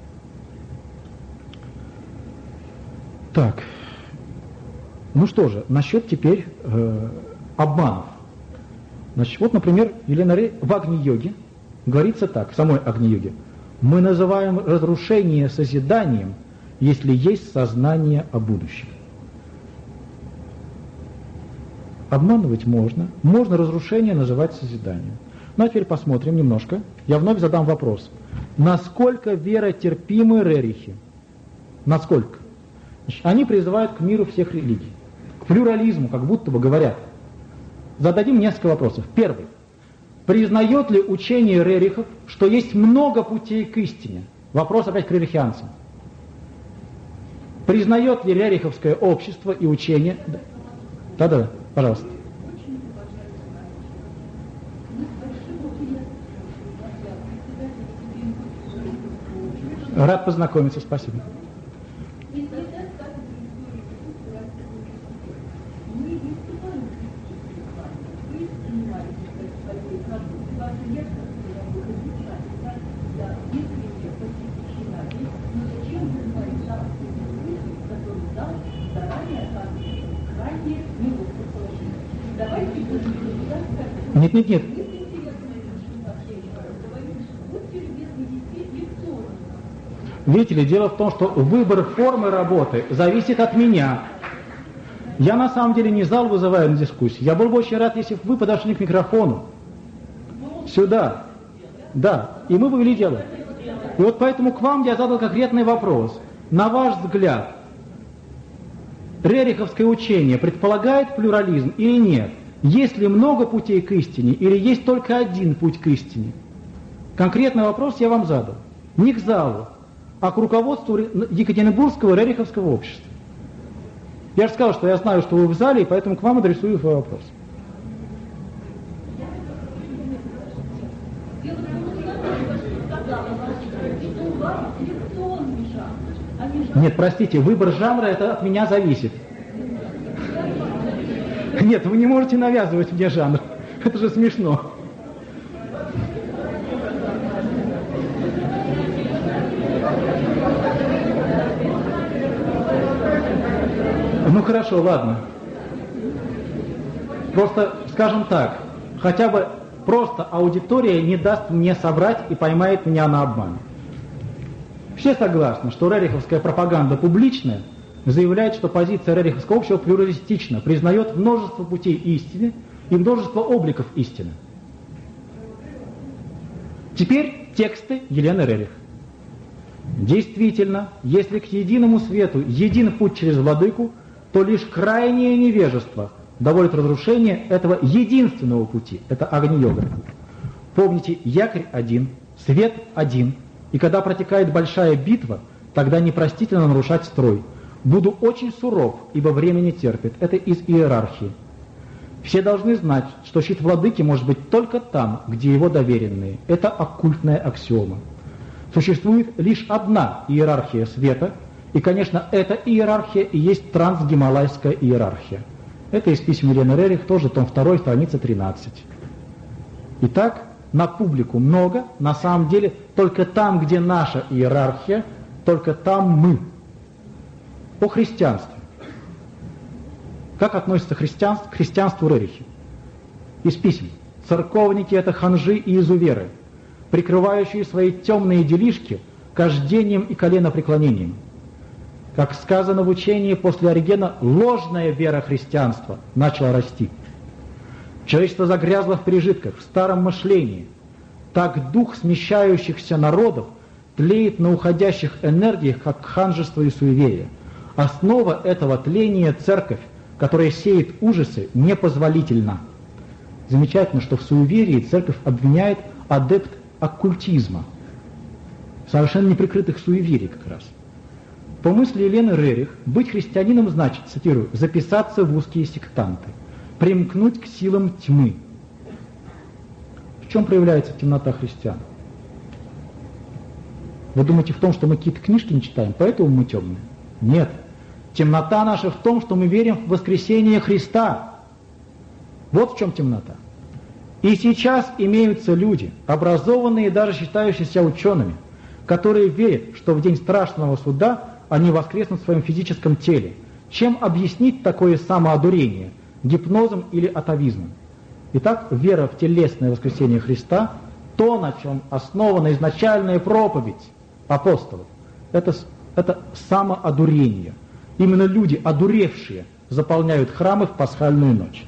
Так, ну что же, насчет теперь обманов. Значит, вот, например, Елена Рерих в Агни-йоге говорится так, в самой Агни-йоге. Мы называем разрушение созиданием, если есть сознание о будущем. Обманывать можно, можно разрушение называть созиданием. Ну а теперь посмотрим немножко. Я вновь задам вопрос. Насколько веротерпимы Рерихи? Насколько? Значит, они призывают к миру всех религий, к плюрализму, как будто бы говорят. зададим несколько вопросов. Первый. Признает ли учение Рерихов, что есть много путей к истине? Вопрос опять к рерихианцам. Признает ли рериховское общество и учение? Да, пожалуйста. Рад познакомиться, спасибо. Нет. Видите ли, дело в том, что выбор формы работы зависит от меня. Я на самом деле не зал вызываю на дискуссию. Я был бы очень рад, если бы вы подошли к микрофону. Сюда. Да, и мы бы вели дело. И вот поэтому к вам я задал конкретный вопрос. На ваш взгляд, рериховское учение предполагает плюрализм или нет? Есть ли много путей к истине или есть только один путь к истине? Конкретный вопрос я вам задал. Не к залу, а к руководству Екатеринбургского рериховского общества. Я же сказал, что я знаю, что вы в зале, и поэтому к вам адресую свой вопрос. Нет, простите, выбор жанра это от меня зависит. Нет, вы не можете навязывать мне жанр. Это же смешно. Ну хорошо, ладно. Просто, скажем так, хотя бы просто аудитория не даст мне соврать и поймает меня на обман. Все согласны, что рериховская пропаганда публичная заявляет, что позиция рериховского общества плюралистична, признает множество путей истины и множество обликов истины. Теперь тексты Елены Рерих. Действительно, если к единому свету един путь через владыку, то лишь крайнее невежество доводит разрушение этого единственного пути. Это Агни-йога. Помните, якорь один, свет один, и когда протекает большая битва, тогда непростительно нарушать строй. Буду очень суров, ибо время не терпит. Это из иерархии. Все должны знать, что щит владыки может быть только там, где его доверенные. Это оккультная аксиома. Существует лишь одна иерархия света, и, конечно, эта иерархия и есть трансгималайская иерархия. Это из писем Елены Рерих, тоже том 2, страница 13. Итак, на публику много, на самом деле только там, где наша иерархия, только там мы. О христианстве. Как относится к христианству Рерихи? Из писем. Церковники — это ханжи и изуверы, прикрывающие свои темные делишки кождением и коленопреклонением. Как сказано в учении после Оригена, ложная вера христианства начала расти. Человечество загрязло в пережитках, в старом мышлении. Так дух смещающихся народов тлеет на уходящих энергиях, как ханжество и суеверие. Основа этого тления — церковь, которая сеет ужасы, непозволительна. Замечательно, что в суеверии церковь обвиняет адепт оккультизма, совершенно неприкрытых суеверий как раз. По мысли Елены Рерих, быть христианином значит, цитирую, записаться в узкие сектанты, примкнуть к силам тьмы. В чем проявляется темнота христиан? Вы думаете в том, что мы какие-то книжки не читаем, поэтому мы темные? Нет. Темнота наша в том, что мы верим в воскресение Христа. Вот в чем темнота. И сейчас имеются люди, образованные, даже считающиеся учеными, которые верят, что в день страшного суда они воскреснут в своем физическом теле. Чем объяснить такое самоодурение? Гипнозом или атовизмом? Итак, вера в телесное воскресение Христа, то, на чем основана изначальная проповедь апостолов, это самоодурение. Именно люди, одуревшие, заполняют храмы в пасхальную ночь.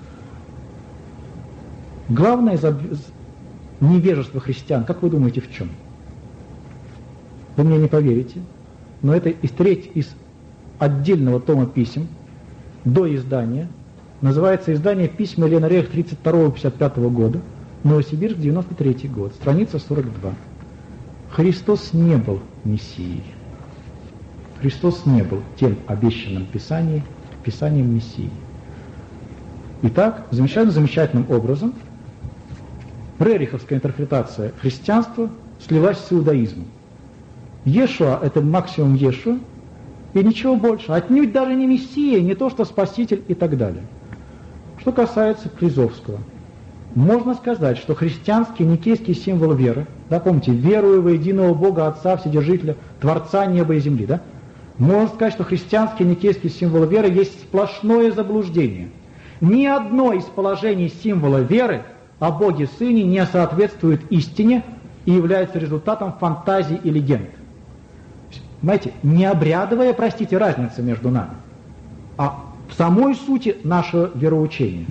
Главное невежество христиан, как вы думаете, в чем? Вы мне не поверите, но это из отдельного тома писем до издания называется издание «Письма Елены Рерих» 32-55 года, Новосибирск, 93 год, страница 42. Христос не был Мессией. Христос не был тем обещанным Писанием Мессии. Итак, замечательным образом рериховская интерпретация христианства слилась с иудаизмом. Иешуа – это максимум Иешуа, и ничего больше. Отнюдь даже не Мессия, не то что Спаситель и так далее. Что касается Клизовского, можно сказать, что христианский никейский символ веры, да, помните, верую во единого Бога, Отца, Вседержителя, Творца неба и земли, да? Можно сказать, что христианский никейский символ веры есть сплошное заблуждение. Ни одно из положений символа веры о Боге Сыне не соответствует истине и является результатом фантазий и легенд. Понимаете, не обрядовая, простите, разница между нами, а в самой сути нашего вероучения.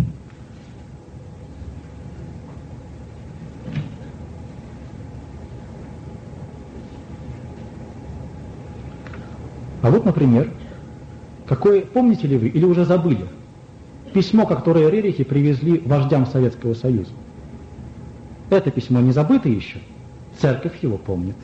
А вот, например, помните ли вы, или уже забыли, письмо, которое рерихи привезли вождям Советского Союза. Это письмо не забыто еще, церковь его помнит.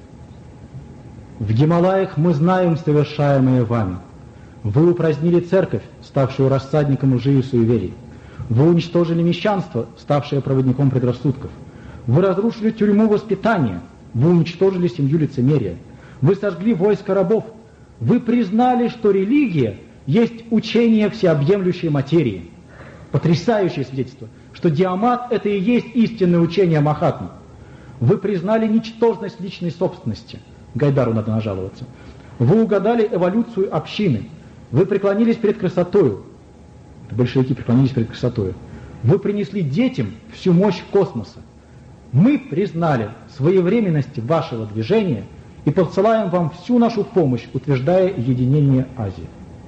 В Гималаях мы знаем совершаемое вами. Вы упразднили церковь, ставшую рассадником лжи и суеверий. Вы уничтожили мещанство, ставшее проводником предрассудков. Вы разрушили тюрьму воспитания. Вы уничтожили семью лицемерия. Вы сожгли войско рабов. Вы признали, что религия есть учение всеобъемлющей материи. Потрясающее свидетельство, что Диамат – это и есть истинное учение Махатмы. Вы признали ничтожность личной собственности. Гайдару надо нажаловаться. Вы угадали эволюцию общины. Вы преклонились перед красотою. Большевики преклонились перед красотою. Вы принесли детям всю мощь космоса. Мы признали своевременность вашего движения и посылаем вам всю нашу помощь, утверждая единение Азии.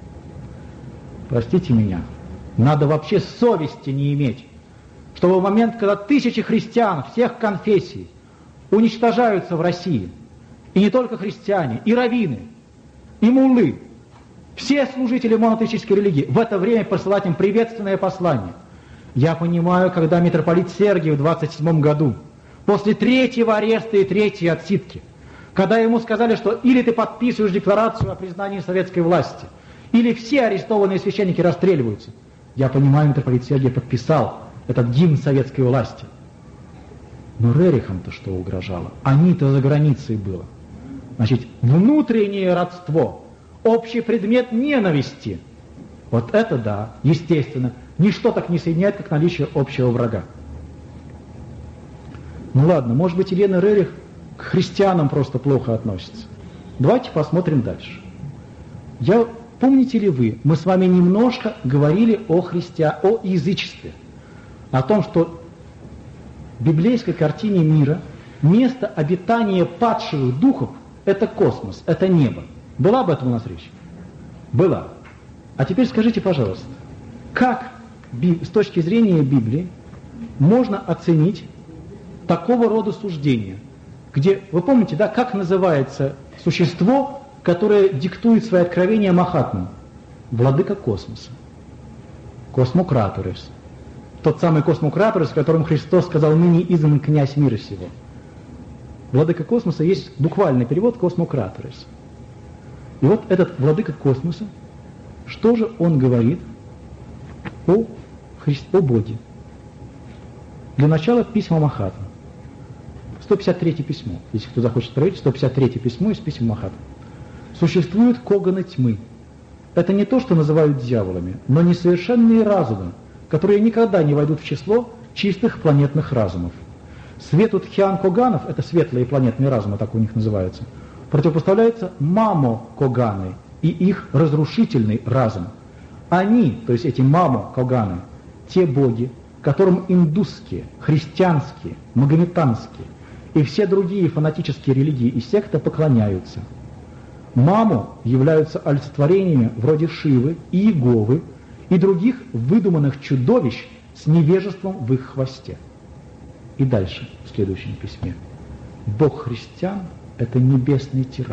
Простите меня, надо вообще совести не иметь, чтобы в момент, когда тысячи христиан всех конфессий уничтожаются в России, и не только христиане, и раввины, и муллы, все служители монотеистической религии, в это время посылать им приветственное послание. Я понимаю, когда митрополит Сергий в 27 году, после третьего ареста и третьей отсидки, когда ему сказали, что или ты подписываешь декларацию о признании советской власти, или все арестованные священники расстреливаются. Я понимаю, митрополит Сергий подписал этот гимн советской власти. Но рерихам-то что угрожало? Они-то за границей было. Значит, внутреннее родство, общий предмет ненависти. Вот это да, естественно. Ничто так не соединяет, как наличие общего врага. Ну ладно, может быть, Елена Рерих к христианам просто плохо относится. Давайте посмотрим дальше. Помните ли вы, мы с вами немножко говорили о язычестве, о том, что в библейской картине мира место обитания падших духов – это космос, это небо. Была об этом у нас речь? Была. А теперь скажите, пожалуйста, как с точки зрения Библии можно оценить такого рода суждения, где, вы помните, да, как называется существо, которое диктует свои откровения Махатмам? Владыка космоса. Космократорес. Тот самый космократорес, о котором Христос сказал: ныне изгнан князь мира сего. Владыка космоса есть буквальный перевод космократорес. И вот этот владыка космоса, что же он говорит о Боге? Для начала письма Махатмы. 153 письмо. Если кто захочет проверить, 153 письмо из писем Махатмы. Существуют коганы тьмы. Это не то, что называют дьяволами, но несовершенные разумы, которые никогда не войдут в число чистых планетных разумов. Свету Тхиан-Коганов, это светлые планетные разумы, так у них называются, противопоставляется Мамо-Коганы и их разрушительный разум. Они, то есть эти Мамо-Коганы, те боги, которым индусские, христианские, магометанские и все другие фанатические религии и секты поклоняются. Маму являются олицетворениями вроде Шивы и Иеговы и других выдуманных чудовищ с невежеством в их хвосте. И дальше, в следующем письме. Бог христиан – это небесный тиран.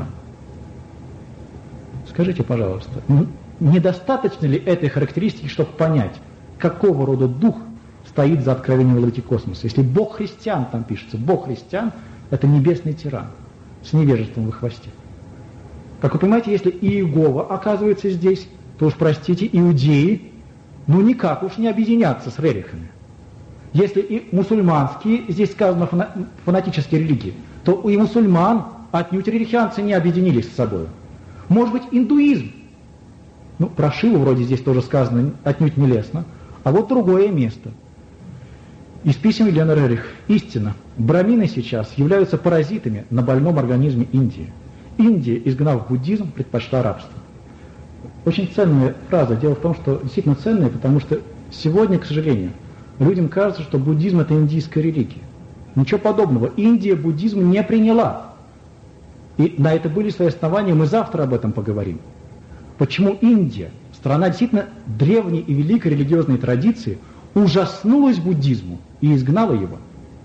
Скажите, пожалуйста, недостаточно ли этой характеристики, чтобы понять, какого рода дух стоит за откровением владыки космоса. Если Бог христиан там пишется, Бог христиан – это небесный тиран с невежеством во хвосте. Как вы понимаете, если Иегова оказывается здесь, то уж, простите, иудеи, ну никак уж не объединятся с рерихами. Если и мусульманские, здесь сказано фанатические религии, то и мусульман отнюдь религианцы не объединились с собой. Может быть, индуизм. Ну, про Шиву вроде здесь тоже сказано отнюдь нелестно. А вот другое место. Из писем Елены Рерих. Истина. Брамины сейчас являются паразитами на больном организме Индии. Индия, изгнав буддизм, предпочла рабство. Очень ценная фраза. Дело в том, что действительно ценная, потому что сегодня, к сожалению, людям кажется, что буддизм – это индийская религия. Ничего подобного. Индия буддизм не приняла. И на это были свои основания, мы завтра об этом поговорим. Почему Индия, страна действительно древней и великой религиозной традиции, ужаснулась буддизму и изгнала его?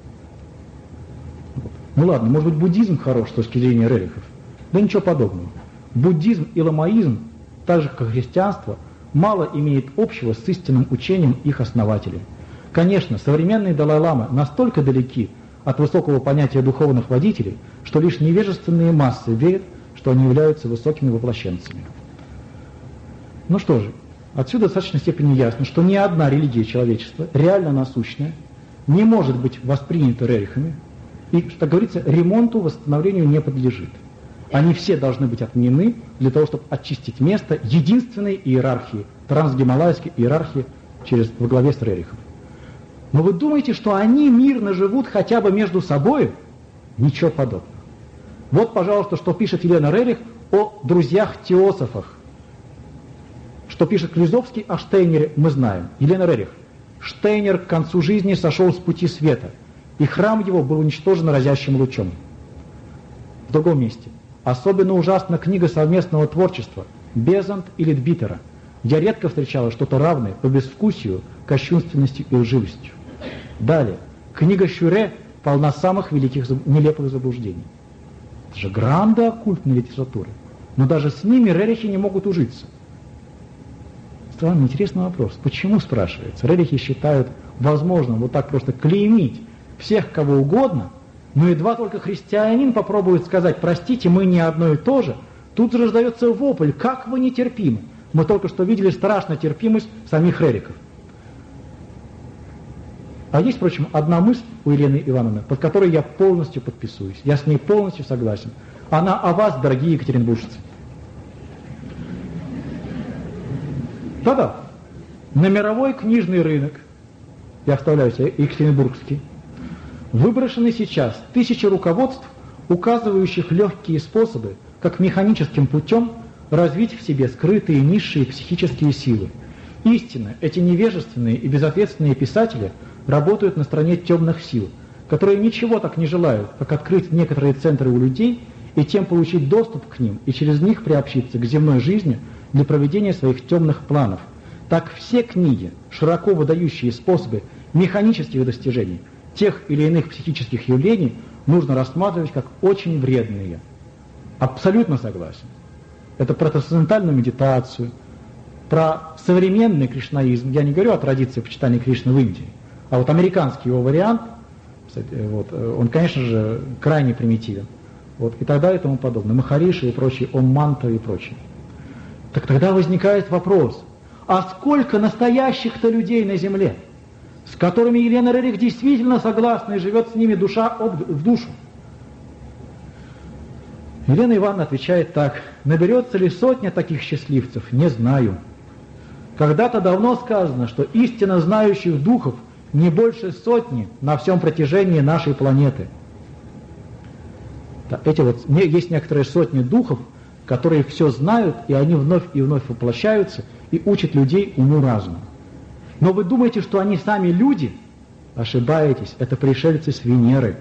Ну ладно, может быть, буддизм хорош с точки зрения рерихов? Да ничего подобного. Буддизм и ламаизм, так же как и христианство, мало имеет общего с истинным учением их основателей. Конечно, современные Далай-ламы настолько далеки от высокого понятия духовных водителей, что лишь невежественные массы верят, что они являются высокими воплощенцами. Ну что же, отсюда в достаточной степени ясно, что ни одна религия человечества, реально насущная, не может быть воспринята рерихами и, что говорится, ремонту, восстановлению не подлежит. Они все должны быть отменены для того, чтобы очистить место единственной иерархии, трансгималайской иерархии во главе с рерихом. Но вы думаете, что они мирно живут хотя бы между собой? Ничего подобного. Вот, пожалуйста, что пишет Елена Рерих о друзьях-теософах. Что пишет Клизовский о Штейнере, мы знаем. Елена Рерих. Штейнер к концу жизни сошел с пути света, и храм его был уничтожен разящим лучом. В другом месте. Особенно ужасна книга совместного творчества Безант и Литбитера. Я редко встречала что-то равное по безвкусию, кощунственности и лживостью. Далее. Книга Шюре полна самых великих нелепых заблуждений. Это же гранды оккультной литературы. Но даже с ними рерихи не могут ужиться. Странный, интересный вопрос. Почему, спрашивается? Рерихи считают возможным вот так просто клеймить всех, кого угодно, но едва только христианин попробует сказать: простите, мы не одно и то же, тут же раздается вопль: как вы нетерпимы. Мы только что видели страшную терпимость самих рерихов. А есть, впрочем, одна мысль у Елены Ивановны, под которой я полностью подписываюсь. Я с ней полностью согласен. Она о вас, дорогие екатеринбуржцы. Да-да. На мировой книжный рынок, я вставляю себе екатеринбургский, выброшены сейчас тысячи руководств, указывающих легкие способы, как механическим путем развить в себе скрытые низшие психические силы. Истинно, эти невежественные и безответственные писатели работают на стороне темных сил, которые ничего так не желают, как открыть некоторые центры у людей и тем получить доступ к ним и через них приобщиться к земной жизни для проведения своих темных планов. Так все книги, широко выдающие способы механических достижений тех или иных психических явлений, нужно рассматривать как очень вредные. Абсолютно согласен. Это про трансцендентальную медитацию, про современный кришнаизм. Я не говорю о традиции почитания Кришны в Индии, а вот американский его вариант, он, конечно же, крайне примитивен. И так далее и тому подобное. Махариши и прочие, Ом-мантры и прочее. Так тогда возникает вопрос, а сколько настоящих-то людей на земле, с которыми Елена Рерих действительно согласна и живет с ними душа в душу? Елена Ивановна отвечает так: наберется ли сотня таких счастливцев, не знаю. Когда-то давно сказано, что истинно знающих духов не больше сотни на всем протяжении нашей планеты. Есть некоторые сотни духов, которые все знают, и они вновь и вновь воплощаются и учат людей уму-разуму. Но вы думаете, что они сами люди? Ошибаетесь, это пришельцы с Венеры.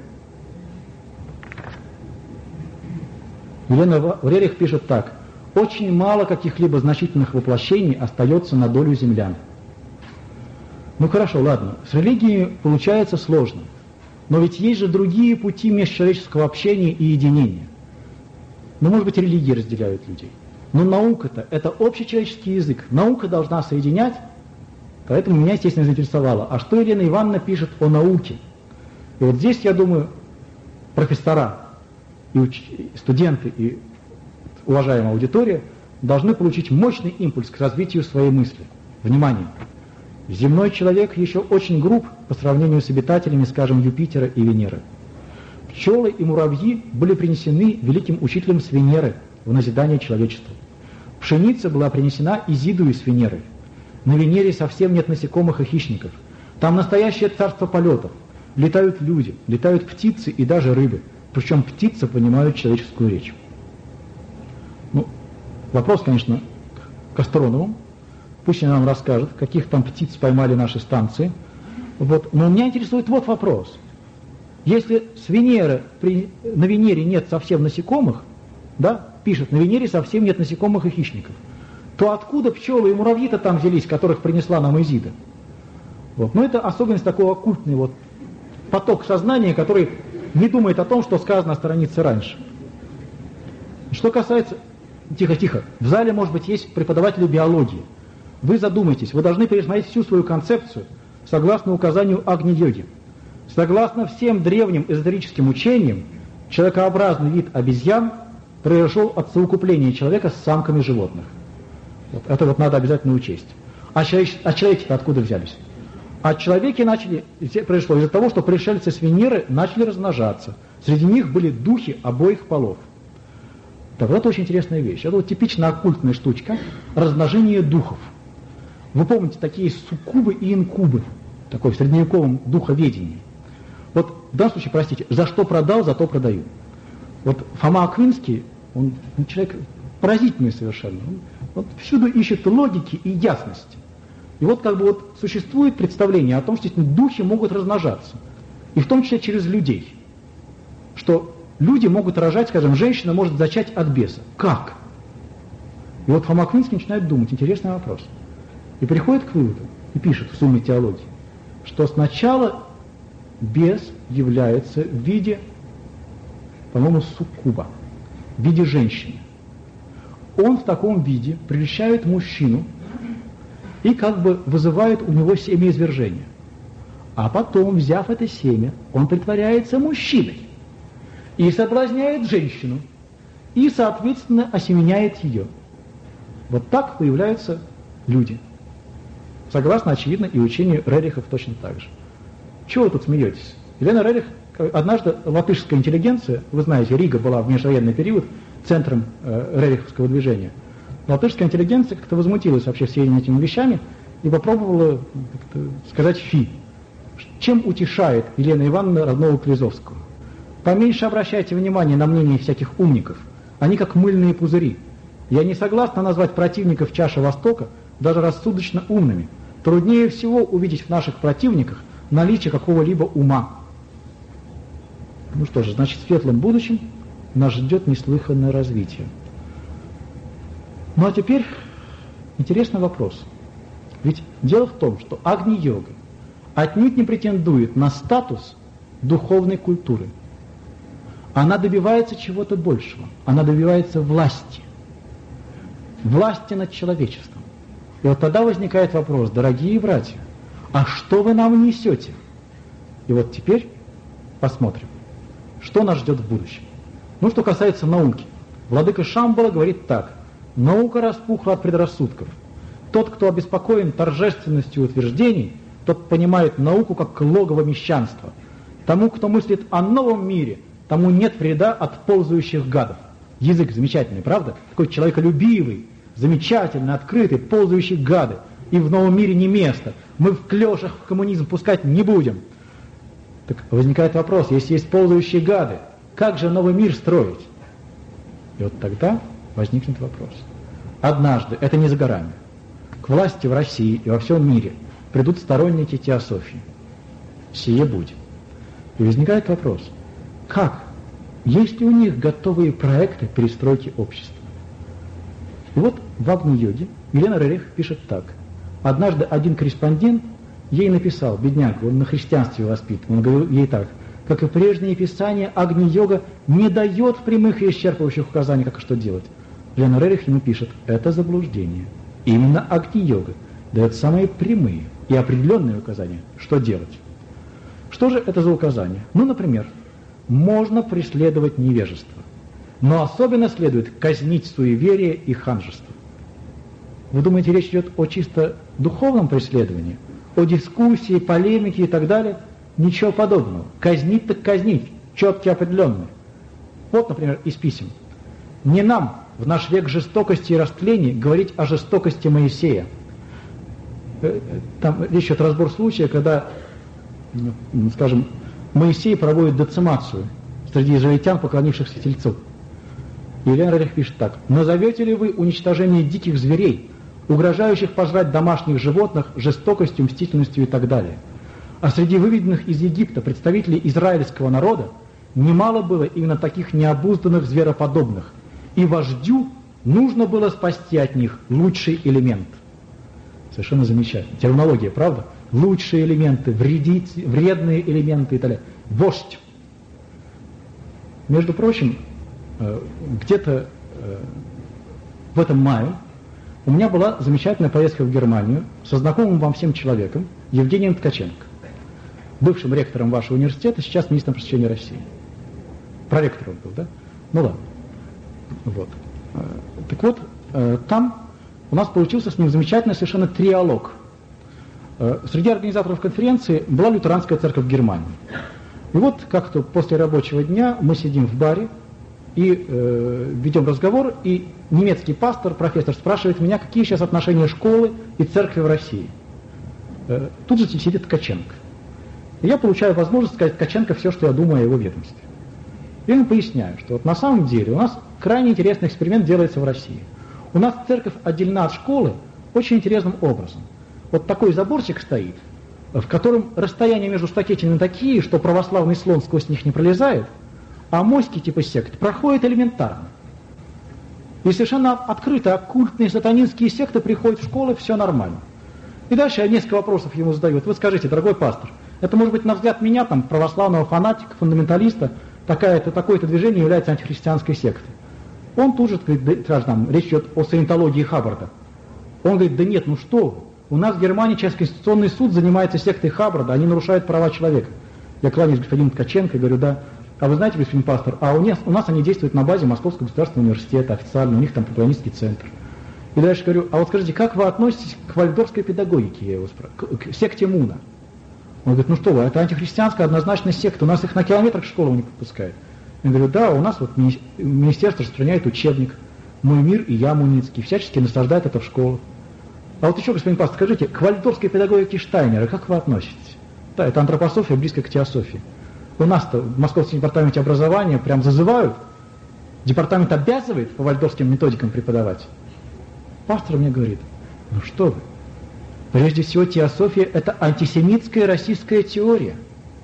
Елена Рерих пишет так: очень мало каких-либо значительных воплощений остается на долю землян. Ну хорошо, ладно, с религией получается сложно, но ведь есть же другие пути межчеловеческого общения и единения. Ну, может быть, религии разделяют людей. Но наука-то – это общечеловеческий язык. Наука должна соединять, Поэтому меня, естественно, заинтересовало, а что Елена Ивановна пишет о науке? И вот здесь, я думаю, профессора, и студенты, и уважаемая аудитория должны получить мощный импульс к развитию своей мысли. Внимание! Земной человек еще очень груб по сравнению с обитателями, скажем, Юпитера и Венеры. Пчелы и муравьи были принесены великим учителем с Венеры в назидание человечеству. Пшеница была принесена Изидою с Венеры. На Венере совсем нет насекомых и хищников. Там настоящее царство полетов. Летают люди, летают птицы и даже рыбы. Причем птицы понимают человеческую речь. Ну, вопрос, конечно, к астрономам. Пусть они нам расскажут, каких там птиц поймали наши станции. Вот. Но меня интересует вот вопрос. Если с Венеры, на Венере нет совсем насекомых, да, пишет, на Венере совсем нет насекомых и хищников, то откуда пчелы и муравьи-то там взялись, которых принесла нам Изида? Вот. Но это особенность такого оккультный вот поток сознания, который не думает о том, что сказано о странице раньше. Что касается... Тихо. В зале, может быть, есть преподаватели биологии. Вы задумайтесь, вы должны пересмотреть всю свою концепцию согласно указанию Агни-йоги. Согласно всем древним эзотерическим учениям, человекообразный вид обезьян произошел от совокупления человека с самками животных. Вот. Это вот надо обязательно учесть. А человеки-то откуда взялись? А человеки произошло из-за того, что пришельцы с Венеры начали размножаться. Среди них были духи обоих полов. Так вот, это очень интересная вещь. Это вот типично оккультная штучка размножение духов. Вы помните такие суккубы и инкубы, такой в средневековом духоведении. Вот в данном случае, простите, за что продал, за то продаю. Вот Фома Аквинский, он человек поразительный совершенно. Он всюду ищет логики и ясности. И вот как бы вот существует представление о том, что духи могут размножаться. И в том числе через людей. Что люди могут рожать, скажем, женщина может зачать от беса. Как? И вот Фома Аквинский начинает думать, интересный вопрос. И приходит к выводу, и пишет в «Сумме теологии», что сначала бес является в виде, по-моему, суккуба, в виде женщины. Он в таком виде прельщает мужчину и как бы вызывает у него семяизвержение. А потом, взяв это семя, он притворяется мужчиной и соблазняет женщину, и, соответственно, осеменяет ее. Вот так появляются люди. Согласно, очевидно, и учению Рерихов точно так же. Чего вы тут смеетесь? Елена Рерих, однажды латышская интеллигенция, вы знаете, Рига была в межвоенный период центром рериховского движения. Латышская интеллигенция как-то возмутилась вообще всеми этими вещами и попробовала сказать фи. Чем утешает Елена Ивановна родного Клизовского? Поменьше обращайте внимание на мнение всяких умников. Они как мыльные пузыри. Я не согласна назвать противников чаши Востока даже рассудочно умными. Труднее всего увидеть в наших противниках наличие какого-либо ума. Ну что же, значит, в светлом будущем нас ждет неслыханное развитие. Ну а теперь интересный вопрос. Ведь дело в том, что Агни-йога отнюдь не претендует на статус духовной культуры. Она добивается чего-то большего. Она добивается власти. Власти над человечеством. И вот тогда возникает вопрос, дорогие братья, а что вы нам несете? И вот теперь посмотрим, что нас ждет в будущем. Ну, что касается науки. Владыка Шамбала говорит так. Наука распухла от предрассудков. Тот, кто обеспокоен торжественностью утверждений, тот понимает науку как логово мещанства. Тому, кто мыслит о новом мире, тому нет вреда от ползающих гадов. Язык замечательный, правда? Такой человеколюбивый, замечательный, открытый, ползающие гады. И в новом мире не место. Мы в клешах в коммунизм пускать не будем. Так возникает вопрос, если есть ползающие гады, как же новый мир строить? И вот тогда возникнет вопрос. Однажды, это не за горами, к власти в России и во всем мире придут сторонники теософии. Сие будет. И возникает вопрос, как? Есть ли у них готовые проекты перестройки общества? И вот в Агни-йоге Елена Рерих пишет так. Однажды один корреспондент ей написал, бедняга, он на христианстве воспитан, он говорил ей так, как и прежние писания, Агни-йога не дает прямых и исчерпывающих указаний, как и что делать. Елена Рерих ему пишет, это заблуждение. Именно Агни-йога дает самые прямые и определенные указания, что делать. Что же это за указания? Ну, например, можно преследовать невежество, но особенно следует казнить суеверие и ханжество. Вы думаете, речь идет о чисто духовном преследовании, о дискуссии, полемике и так далее? Ничего подобного. Казнить так казнить, четкие, определенные. Вот, например, из писем. Не нам в наш век жестокости и растлений говорить о жестокости Моисея. Там речь идет о разбор случая, когда, скажем, Моисей проводит децимацию среди израильтян, поклонившихся тельцу. И Елена Рерих пишет так. «Назовете ли вы уничтожение диких зверей, угрожающих пожрать домашних животных жестокостью, мстительностью и так далее? А среди выведенных из Египта представителей израильского народа немало было именно таких необузданных звероподобных, и вождю нужно было спасти от них лучший элемент». Совершенно замечательно. Терминология, правда? Лучшие элементы, вредные элементы и так далее. Вождь. Между прочим, где-то в этом мае у меня была замечательная поездка в Германию со знакомым вам всем человеком Евгением Ткаченко, бывшим ректором вашего университета, сейчас министром просвещения России. Проректор он был, да? Ну ладно. Вот. Так вот, там у нас получился с ним замечательный совершенно триалог. Среди организаторов конференции была лютеранская церковь Германии. И вот как-то после рабочего дня мы сидим в баре и ведем разговор, и немецкий пастор, профессор, спрашивает меня, какие сейчас отношения школы и церкви в России. Тут же сидит Ткаченко. И я получаю возможность сказать Ткаченко все, что я думаю о его ведомстве. Я ему поясняю, что вот на самом деле у нас крайне интересный эксперимент делается в России. У нас церковь отделена от школы очень интересным образом. Вот такой заборчик стоит, в котором расстояния между стакетинами такие, что православный слон сквозь них не пролезает, а моськи типа сект проходят элементарно. И совершенно открыто оккультные сатанинские секты приходят в школы, все нормально. И дальше я несколько вопросов ему задаю. Вот вы скажите, дорогой пастор, это может быть на взгляд меня, там, православного фанатика, фундаменталиста, такое-то движение является антихристианской сектой. Он тут же говорит, речь идет о саентологии Хаббарда. Он говорит, да нет, ну что вы, у нас в Германии сейчас Конституционный суд занимается сектой Хаббарда, они нарушают права человека. Я кланяюсь господину Ткаченко и говорю, да, а вы знаете, господин пастор, а у нас они действуют на базе Московского государственного университета официально, у них там поклоннический центр. И дальше говорю, а вот скажите, как вы относитесь к вальдорфской педагогике, я его спрашиваю, к секте Муна? Он говорит, ну что вы, это антихристианская однозначно секта, у нас их на километр к школам не подпускают. Я говорю, да, у нас вот министерство распространяет учебник «Мой мир и я Муницкий», всячески насаждает это в школу. А вот еще, господин пастор, скажите, к вальдорфской педагогике Штайнера как вы относитесь? Да, это антропософия, близко к теософии. У нас-то в Московском департаменте образования прям зазывают, департамент обязывает по вальдорфским методикам преподавать. Пастор мне говорит, ну что вы, прежде всего теософия – это антисемитская российская теория.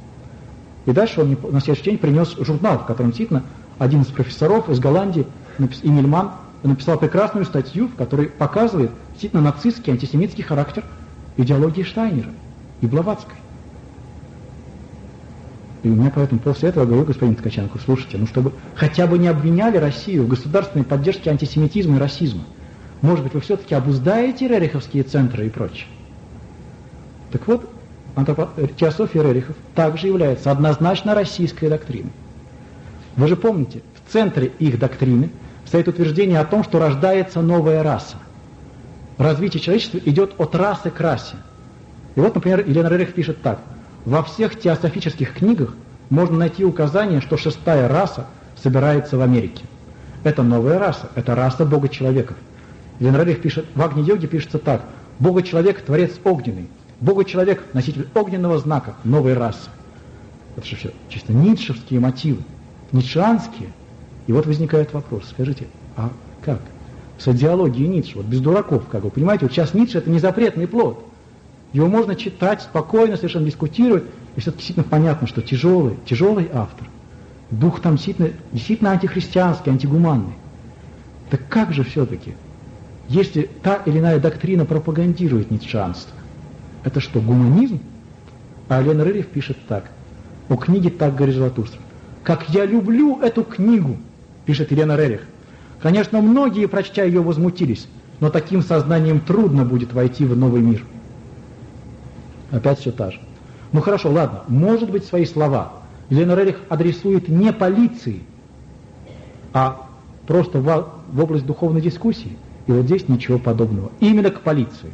И дальше он мне на следующий день принес журнал, в котором действительно один из профессоров из Голландии, Имельман, написал прекрасную статью, в которой показывает действительно нацистский, антисемитский характер идеологии Штайнера и Блаватской. И у меня поэтому после этого говорю, господин Ткаченко, слушайте, ну чтобы хотя бы не обвиняли Россию в государственной поддержке антисемитизма и расизма, может быть, вы все-таки обуздаете рериховские центры и прочее. Так вот, теософия Рерихов также является однозначно российской доктриной. Вы же помните, в центре их доктрины стоит утверждение о том, что рождается новая раса. Развитие человечества идет от расы к расе. И вот, например, Елена Рерих пишет так. Во всех теософических книгах можно найти указание, что шестая раса собирается в Америке. Это новая раса, это раса Бога-человеков. Елена Рерих пишет, в Агни-йоге пишется так. Бога-человек – творец огненный. Бога-человек – носитель огненного знака, новой расы. Это же все чисто ницшевские мотивы, ницшеанские. И вот возникает вопрос, скажите, а как? С идеологией Ницше, вот без дураков, как вы понимаете, вот сейчас Ницше – это не запретный плод. Его можно читать, спокойно совершенно дискутировать, и все-таки действительно понятно, что тяжелый автор. Дух там действительно антихристианский, антигуманный. Так как же все-таки, если та или иная доктрина пропагандирует ницшеанство, это что, гуманизм? А Елена Рерих пишет так. О книге так говорит Златоуст. Как я люблю эту книгу, пишет Елена Рерих. Конечно, многие, прочтя ее, возмутились, но таким сознанием трудно будет войти в новый мир. Опять все та же. Ну хорошо, ладно, может быть, свои слова Елена Рерих адресует не полиции, а просто в область духовной дискуссии. И вот здесь ничего подобного. Именно к полиции.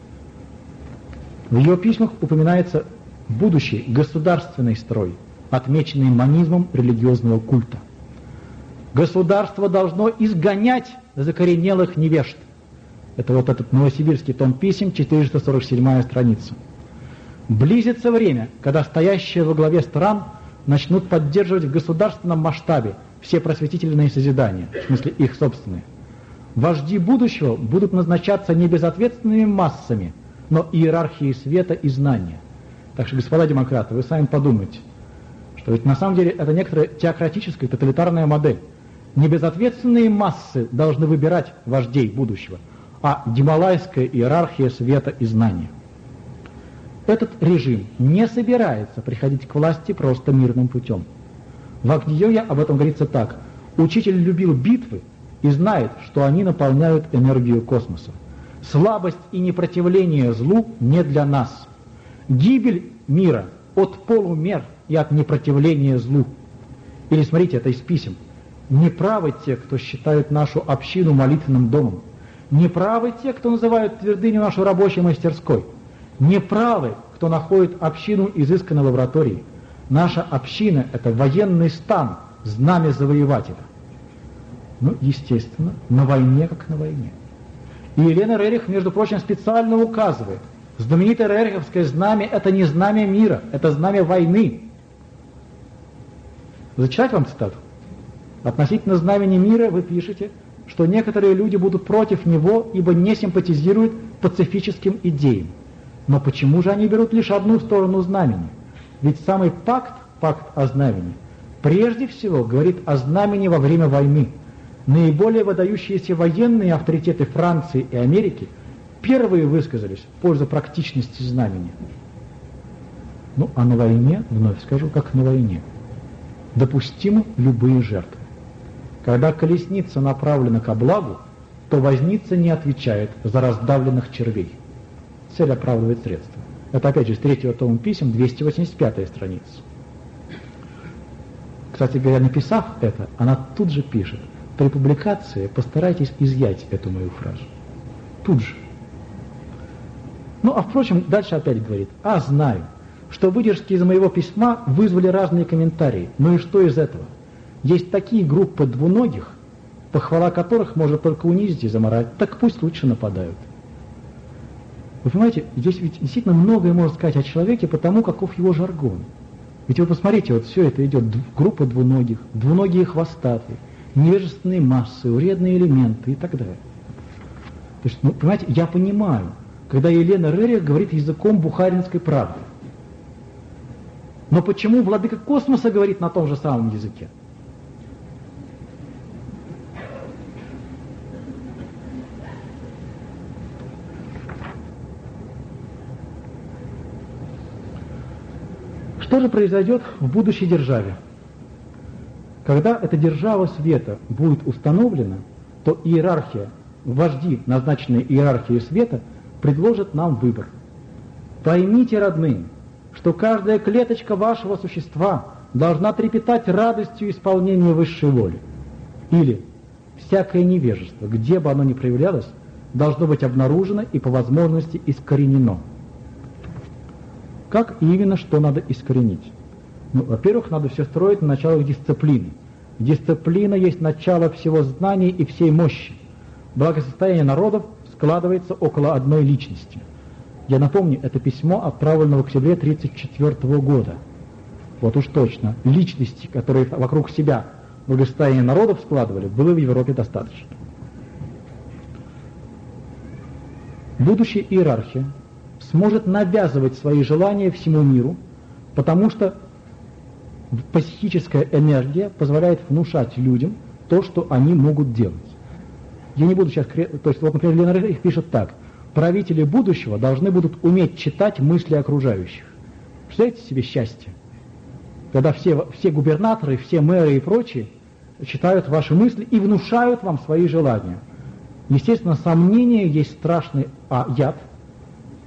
В ее письмах упоминается будущий государственный строй, отмеченный манизмом религиозного культа. Государство должно изгонять закоренелых невежд. Это вот этот новосибирский том писем, 447 страница. Близится время, когда стоящие во главе стран начнут поддерживать в государственном масштабе все просветительные созидания, в смысле их собственные. Вожди будущего будут назначаться не безответственными массами, но иерархией света и знания. Так что, господа демократы, вы сами подумайте, что ведь на самом деле это некоторая теократическая, тоталитарная модель. Не безответственные массы должны выбирать вождей будущего, а гималайская иерархия света и знания. Этот режим не собирается приходить к власти просто мирным путем. В Агни-йоге об этом говорится так. Учитель любил битвы и знает, что они наполняют энергию космоса. Слабость и непротивление злу не для нас. Гибель мира от полумер и от непротивления злу. Или смотрите, это из писем. Неправы те, кто считают нашу общину молитвенным домом. Неправы те, кто называют твердыню нашу рабочей мастерской. Неправы, кто находит общину изысканной лабораторией. Наша община – это военный стан, знамя завоевателя. Ну, естественно, на войне как на войне. И Елена Рерих, между прочим, специально указывает, знаменитое рериховское знамя – это не знамя мира, это знамя войны. Зачитать вам цитату? Относительно знамени мира вы пишете, что некоторые люди будут против него, ибо не симпатизируют пацифическим идеям. Но почему же они берут лишь одну сторону знамени? Ведь самый пакт о знамени, прежде всего говорит о знамени во время войны. Наиболее выдающиеся военные авторитеты Франции и Америки первые высказались в пользу практичности знамени. Ну, а на войне, вновь скажу, как на войне, допустимы любые жертвы. Когда колесница направлена ко благу, то возница не отвечает за раздавленных червей. Цель оправдывает средства. Это опять же с 3-го тома писем, 285-я страница. Кстати говоря, написав это, она тут же пишет: при публикации постарайтесь изъять эту мою фразу. Тут же. Ну, а впрочем, дальше опять говорит: знаю, что выдержки из моего письма вызвали разные комментарии. Ну и что из этого? Есть такие группы двуногих, похвала которых может только унизить и заморать, так пусть лучше нападают. Вы понимаете, здесь ведь действительно многое можно сказать о человеке по тому, каков его жаргон. Ведь вы посмотрите, вот все это идет, группа двуногих, двуногие хвостатые, невежественные массы, вредные элементы и так далее. То есть, ну, понимаете, я понимаю, когда Елена Рерих говорит языком бухаринской правды. Но почему владыка космоса говорит на том же самом языке? Что же произойдет в будущей державе? Когда эта держава света будет установлена, то иерархия, вожди, назначенные иерархией света, предложат нам выбор. Поймите, родные, что каждая клеточка вашего существа должна трепетать радостью исполнения высшей воли. Или всякое невежество, где бы оно ни проявлялось, должно быть обнаружено и по возможности искоренено. Как именно что надо искоренить? Ну, во-первых, надо все строить на началах дисциплины. Дисциплина есть начало всего знания и всей мощи. Благосостояние народов складывается около одной личности. Я напомню, это письмо отправлено в октябре 1934 года. Вот уж точно. Личности, которые вокруг себя благосостояние народов складывали, было в Европе достаточно. Будущая иерархия сможет навязывать свои желания всему миру, потому что психическая энергия позволяет внушать людям то, что они могут делать. Я не буду сейчас... То есть, вот, например, Елена Рерих пишет так: правители будущего должны будут уметь читать мысли окружающих. Представляете себе счастье? Когда все губернаторы, все мэры и прочие читают ваши мысли и внушают вам свои желания. Естественно, сомнение есть страшный яд,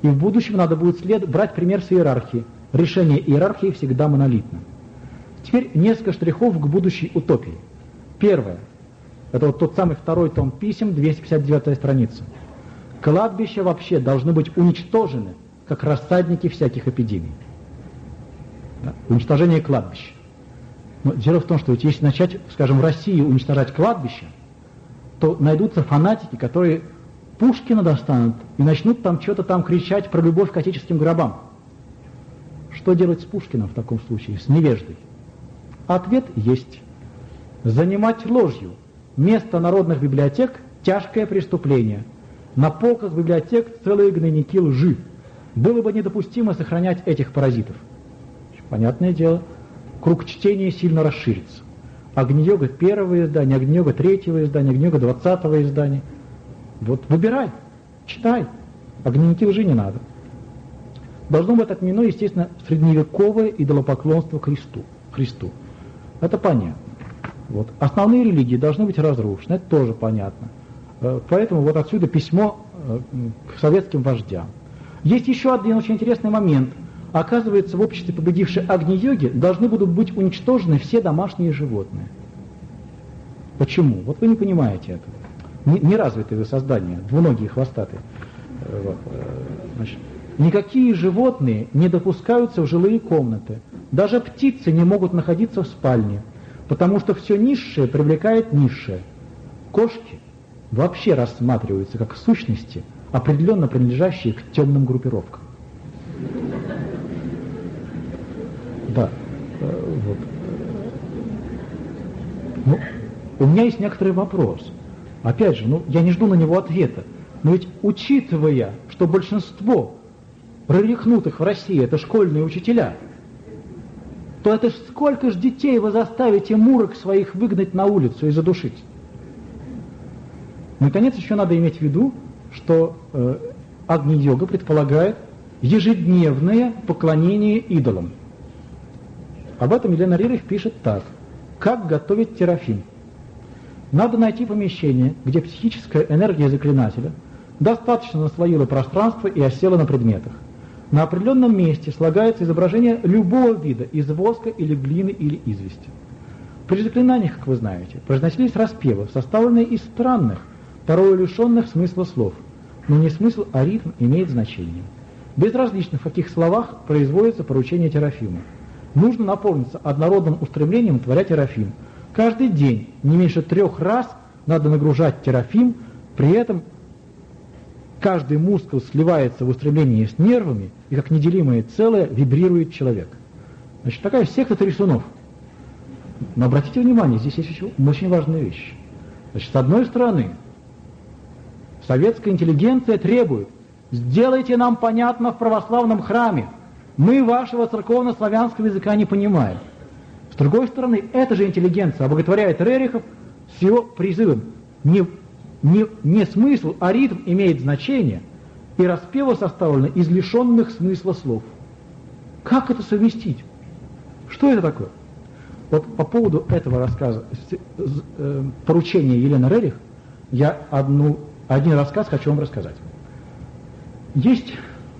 И в будущем надо будет брать пример с иерархии. Решение иерархии всегда монолитно. Теперь несколько штрихов к будущей утопии. Первое. Это вот тот самый второй том писем, 259 страница. Кладбища вообще должны быть уничтожены, как рассадники всяких эпидемий. Да? Уничтожение кладбищ. Но дело в том, что ведь если начать, скажем, в России уничтожать кладбища, то найдутся фанатики, которые Пушкина достанут и начнут там что-то там кричать про любовь к отеческим гробам. Что делать с Пушкиным в таком случае, с невеждой? Ответ есть. Занимать ложью место народных библиотек – тяжкое преступление. На полках библиотек целые гнойники лжи. Было бы недопустимо сохранять этих паразитов. Понятное дело, круг чтения сильно расширится. Агни-йога первого издания, Агни-йога третьего издания, Агни-йога 20-го издания. Вот выбирай, читай. Гнойники лжи не надо. Должно быть отменено, естественно, средневековое идолопоклонство Христу. Это понятно. Вот. Основные религии должны быть разрушены, это тоже понятно. Поэтому вот отсюда письмо к советским вождям. Есть еще один очень интересный момент. Оказывается, в обществе, победившей Агни-йоги, должны будут быть уничтожены все домашние животные. Почему? Вот вы не понимаете этого. Неразвитые вы создания, двуногие, хвостатые. Вот. Значит, никакие животные не допускаются в жилые комнаты. Даже птицы не могут находиться в спальне, потому что все низшее привлекает низшее. Кошки вообще рассматриваются как сущности, определенно принадлежащие к темным группировкам. Да. Вот. Ну, у меня есть некоторый вопрос. Опять же, я не жду на него ответа. Но ведь, учитывая, что большинство прорехнутых в России это школьные учителя, то это ж сколько ж детей вы заставите мурок своих выгнать на улицу и задушить? Наконец, еще надо иметь в виду, что Агни-йога предполагает ежедневное поклонение идолам. Об этом Елена Рерих пишет так. Как готовить терафим? Надо найти помещение, где психическая энергия заклинателя достаточно наслоила пространство и осела на предметах. На определенном месте слагается изображение любого вида из воска или глины или извести. При заклинаниях, как вы знаете, произносились распевы, составленные из странных, порой лишенных смысла слов. Но не смысл, а ритм имеет значение. Безразлично, в каких словах производится поручение терафима. Нужно наполниться однородным устремлением творя терафим. Каждый день не меньше 3 раз надо нагружать терафим, при этом каждый мускул сливается в устремлении с нервами, и как неделимое целое вибрирует человек. Значит, такая секта трясунов. Но обратите внимание, здесь есть еще очень важная вещь. Значит, с одной стороны, советская интеллигенция требует: сделайте нам понятно в православном храме, мы вашего церковно-славянского языка не понимаем. С другой стороны, эта же интеллигенция обоготворяет Рерихов с его призывом: не смысл, а ритм имеет значение, и распевы составлены из лишенных смысла слов. Как это совместить? Что это такое? Вот по поводу этого рассказа, поручения Елены Рерих, я один рассказ хочу вам рассказать. Есть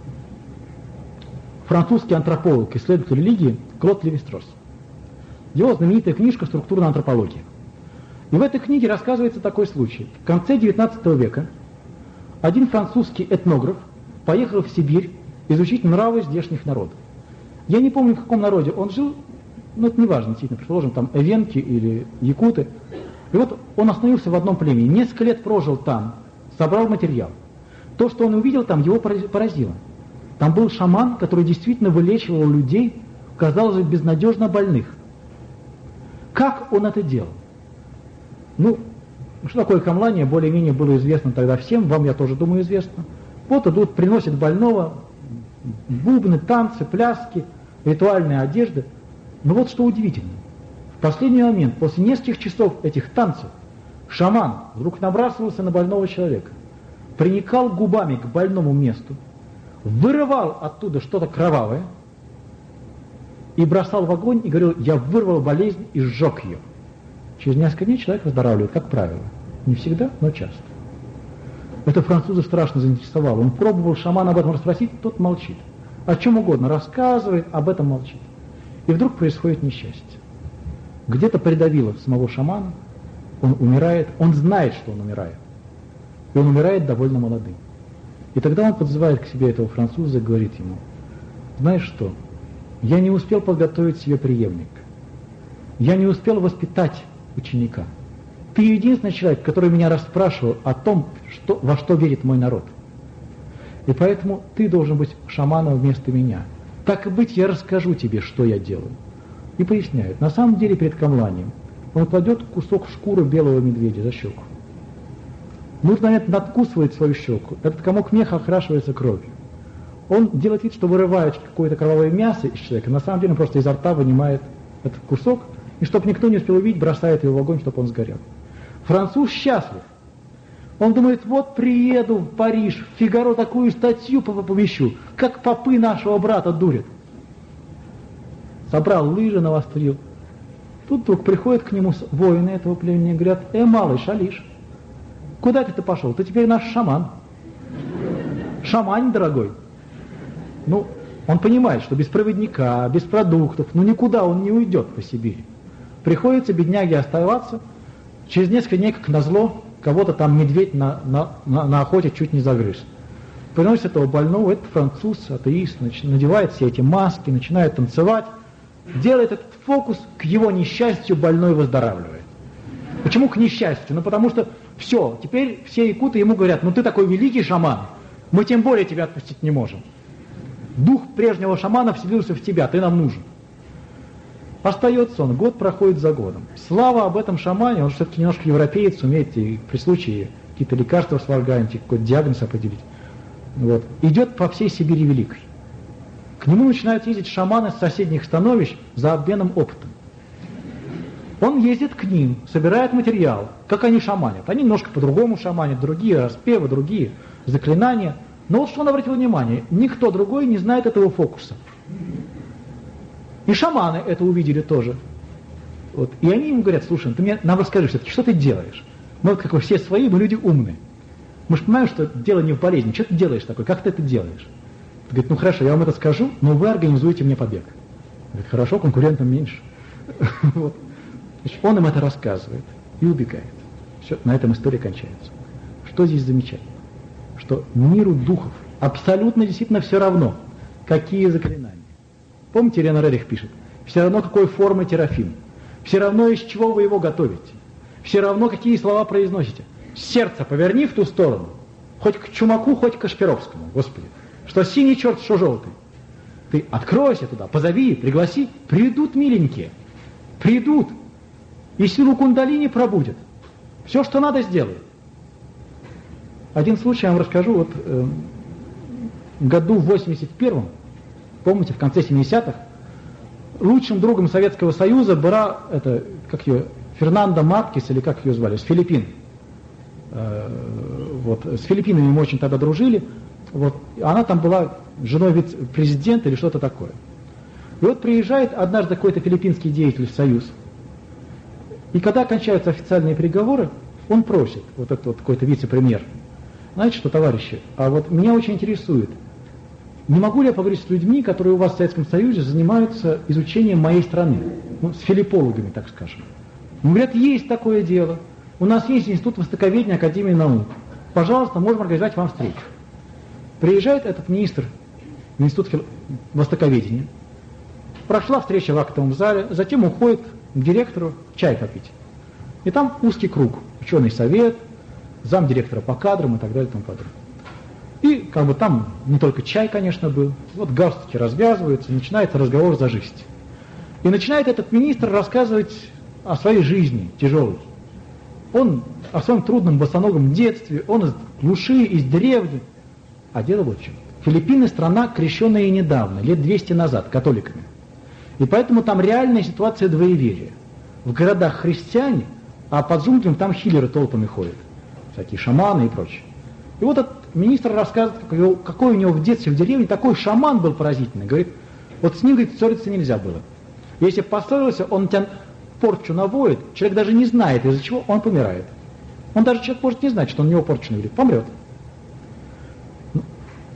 французский антрополог, исследователь религии Клод Левистрос. Его знаменитая книжка «Структурная антропология». И в этой книге рассказывается такой случай. В конце XIX века один французский этнограф поехал в Сибирь изучить нравы здешних народов. Я не помню, в каком народе он жил, но это не важно, действительно, предположим, там эвенки или якуты. И вот он остановился в одном племени, несколько лет прожил там, собрал материал. То, что он увидел там, его поразило. Там был шаман, который действительно вылечивал людей, казалось бы, безнадежно больных. Как он это делал? Что такое камлание, более-менее было известно тогда всем, вам, я тоже думаю, известно. Вот идут, приносят больного, бубны, танцы, пляски, ритуальные одежды. Но вот что удивительно. В последний момент, после нескольких часов этих танцев, шаман вдруг набрасывался на больного человека, приникал губами к больному месту, вырывал оттуда что-то кровавое и бросал в огонь и говорил: я вырвал болезнь и сжег ее. Через несколько дней человек выздоравливает, как правило. Не всегда, но часто. Это француза страшно заинтересовало. Он пробовал шамана об этом расспросить, тот молчит. О чем угодно рассказывает, об этом молчит. И вдруг происходит несчастье. Где-то придавило самого шамана, он умирает, он знает, что он умирает. И он умирает довольно молодым. И тогда он подзывает к себе этого француза и говорит ему: знаешь что, я не успел подготовить себе преемника. Я не успел воспитать ученика. Ты единственный человек, который меня расспрашивал о том, во что верит мой народ. И поэтому ты должен быть шаманом вместо меня. Так и быть, я расскажу тебе, что я делаю. И поясняет. На самом деле перед камланием он кладет кусок шкуры белого медведя за щеку. Мужик надкусывает свою щеку. Этот комок меха окрашивается кровью. Он делает вид, что вырывает какое-то кровавое мясо из человека. На самом деле он просто изо рта вынимает этот кусок. И чтобы никто не успел увидеть, бросает его в огонь, чтобы он сгорел. Француз счастлив. Он думает: вот приеду в Париж, в Фигаро такую статью помещу, как попы нашего брата дурят. Собрал лыжи, навострил. Тут вдруг приходят к нему воины этого племени и говорят: малыш, Алиш, куда ты пошел? Ты теперь наш шаман. Шамань, дорогой. Ну, он понимает, что без проводника, без продуктов, никуда он не уйдет по Сибири. Приходится бедняге оставаться. Через несколько дней, как назло, кого-то там медведь на охоте чуть не загрыз. Приносит этого больного, этот француз, атеист, надевает все эти маски, начинает танцевать, делает этот фокус, к его несчастью больной выздоравливает. Почему к несчастью? Потому что все, теперь все якуты ему говорят: ты такой великий шаман, мы тем более тебя отпустить не можем. Дух прежнего шамана вселился в тебя, ты нам нужен. Остается он, год проходит за годом. Слава об этом шамане, он все-таки немножко европеец, умеет и при случае какие-то лекарства сварганить, какой-то диагноз определить. Вот. Идет по всей Сибири Великой. К нему начинают ездить шаманы с соседних становищ за обменом опытом. Он ездит к ним, собирает материал, как они шаманят. Они немножко по-другому шаманят, другие распевы, другие заклинания. Но вот что он обратил внимание, никто другой не знает этого фокуса. И шаманы это увидели тоже. Вот. И они ему говорят: слушай, ты нам расскажи все-таки, что ты делаешь? Мы как вы все свои, мы люди умные. Мы же понимаем, что дело не в болезни. Что ты делаешь такое? Как ты это делаешь? Он говорит: хорошо, я вам это скажу, но вы организуете мне побег. Он говорит: хорошо, конкурентам меньше. Вот. Значит, он им это рассказывает и убегает. Все, на этом история кончается. Что здесь замечательно? Что миру духов абсолютно действительно все равно, какие заклинания. Помните, Ирена Рерих пишет: все равно какой формы терафим, все равно из чего вы его готовите, все равно какие слова произносите. Сердце поверни в ту сторону, хоть к Чумаку, хоть к Кашпировскому, Господи, что синий черт, что желтый. Ты откройся туда, позови, пригласи, придут миленькие, придут, и силу кундалини пробудет. Все, что надо, сделай. Один случай я вам расскажу. Вот в году в 81-м, помните, в конце 70-х, лучшим другом Советского Союза была, Фернандо Маткис, или как ее звали, с Филиппин. С Филиппинами мы очень тогда дружили. Вот, она там была женой вице-президента или что-то такое. И вот приезжает однажды какой-то филиппинский деятель в Союз. И когда кончаются официальные переговоры, он просит, вот этот вот какой-то вице-премьер: знаете что, товарищи, а вот меня очень интересует, не могу ли я поговорить с людьми, которые у вас в Советском Союзе занимаются изучением моей страны, с филиппологами, так скажем. Они говорят: есть такое дело, у нас есть Институт Востоковедения Академии наук, пожалуйста, можем организовать вам встречу. Приезжает этот министр в Институт Востоковедения, прошла встреча в актовом зале, затем уходит к директору чай попить. И там узкий круг, ученый совет, замдиректора по кадрам и так далее и тому подобное. И там не только чай, конечно, был, вот галстуки развязываются, начинается разговор за жизнь. И начинает этот министр рассказывать о своей жизни тяжелой. Он о своем трудном босоногом детстве, он из глуши, из деревни. А дело вот в чем. Филиппины страна, крещенная недавно, лет 200 назад, католиками. И поэтому там реальная ситуация двоеверия. В городах христиане, а под джунглями там хиллеры толпами ходят. Всякие шаманы и прочее. И вот этот министр рассказывает, какой у него в детстве в деревне такой шаман был поразительный. Говорит: вот с ним, говорит, ссориться нельзя было. Если поссорился, он тебя порчу наводит, человек даже не знает, из-за чего он помирает. Он даже человек может не знать, что он у него порчу наводит, помрет.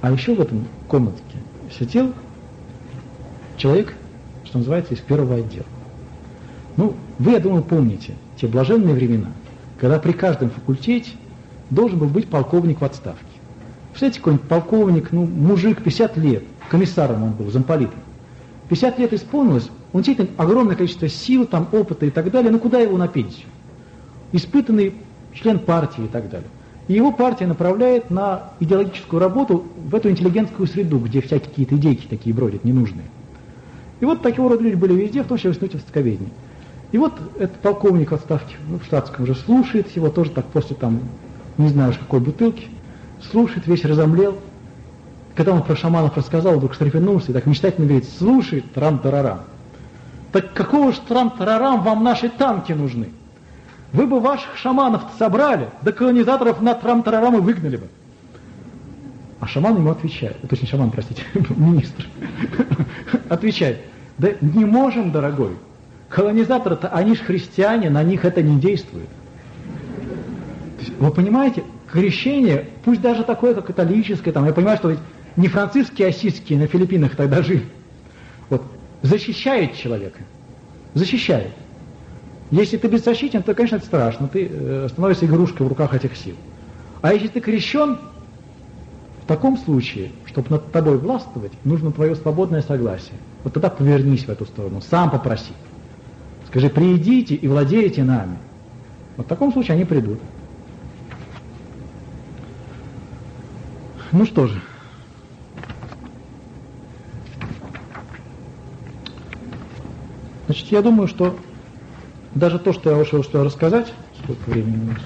А еще в этом комнатке сидел человек, что называется, из первого отдела. Ну, вы, я думаю, помните те блаженные времена, когда при каждом факультете должен был быть полковник в отставке. Представляете, какой-нибудь полковник, ну, мужик, 50 лет, комиссаром он был, замполитом. 50 лет исполнилось, он действительно огромное количество сил, там, опыта и так далее, ну куда его на пенсию? Испытанный член партии и так далее. И его партия направляет на идеологическую работу в эту интеллигентскую среду, где всякие какие-то идейки такие бродят, ненужные. И вот такие рода люди были везде, в том числе в институте востоковедения. И вот этот полковник в отставке, ну, в штатском уже слушает его, тоже так после там, не знаю уж какой бутылки, слушает, весь разомлел. Когда он про шаманов рассказал, вдруг встрепенулся и так мечтательно говорит: слушай, трам-тарарам, так какого ж трам-тарарам вам наши танки нужны? Вы бы ваших шаманов собрали, да колонизаторов на трам-тарарам и выгнали бы. А шаман ему отвечает, точнее шаман, простите, министр, отвечает: да не можем, дорогой, колонизаторы-то, они ж христиане, на них это не действует. То есть, вы понимаете, крещение, пусть даже такое, как католическое, там, я понимаю, что ведь не франциские, ассизские на Филиппинах тогда жили, вот, защищает человека, защищает. Если ты беззащитен, то, конечно, это страшно, ты становишься игрушкой в руках этих сил. А если ты крещен, в таком случае, чтобы над тобой властвовать, нужно твое свободное согласие. Вот тогда повернись в эту сторону, сам попроси. Скажи: придите и владеете нами. Вот в таком случае они придут. Ну что же. Значит, я думаю, что даже то, что я успел рассказать, сколько времени у нас?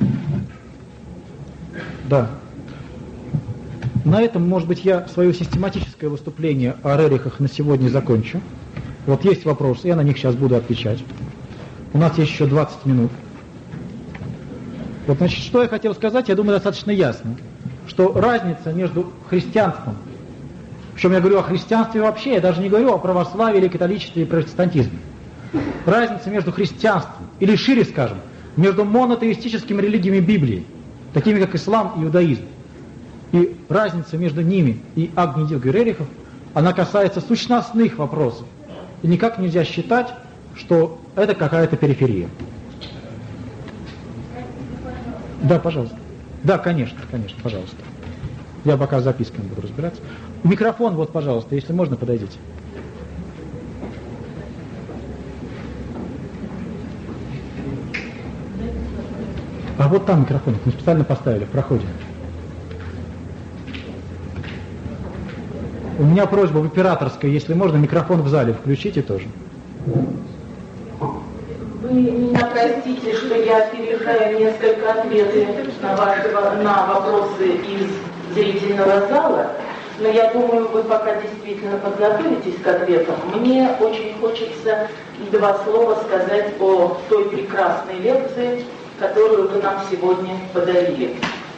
Да. На этом, может быть, я свое систематическое выступление о рерихах на сегодня закончу. Вот есть вопросы, я на них сейчас буду отвечать. У нас есть еще 20 минут. Вот, значит, что я хотел сказать, я думаю, достаточно ясно. Что разница между христианством, причем я говорю о христианстве вообще, я даже не говорю о православии или католичестве и протестантизме. Разница между христианством, или шире скажем, между монотеистическими религиями Библии, такими как ислам и иудаизм, и разница между ними и Агни-Дилгой Рерихов, она касается сущностных вопросов. И никак нельзя считать, что это какая-то периферия. Да, пожалуйста. Да, конечно, пожалуйста. Я пока с записками буду разбираться. Микрофон, вот, пожалуйста, если можно, подойдите. А вот там микрофон, мы специально поставили в проходе. У меня просьба в операторской, если можно, микрофон в зале включите тоже. Вы меня простите, что я опережаю несколько ответов на вопросы из зрительного зала, но я думаю, вы пока действительно подготовитесь к ответам. Мне очень хочется 2 слова сказать о той прекрасной лекции, которую вы нам сегодня подарили.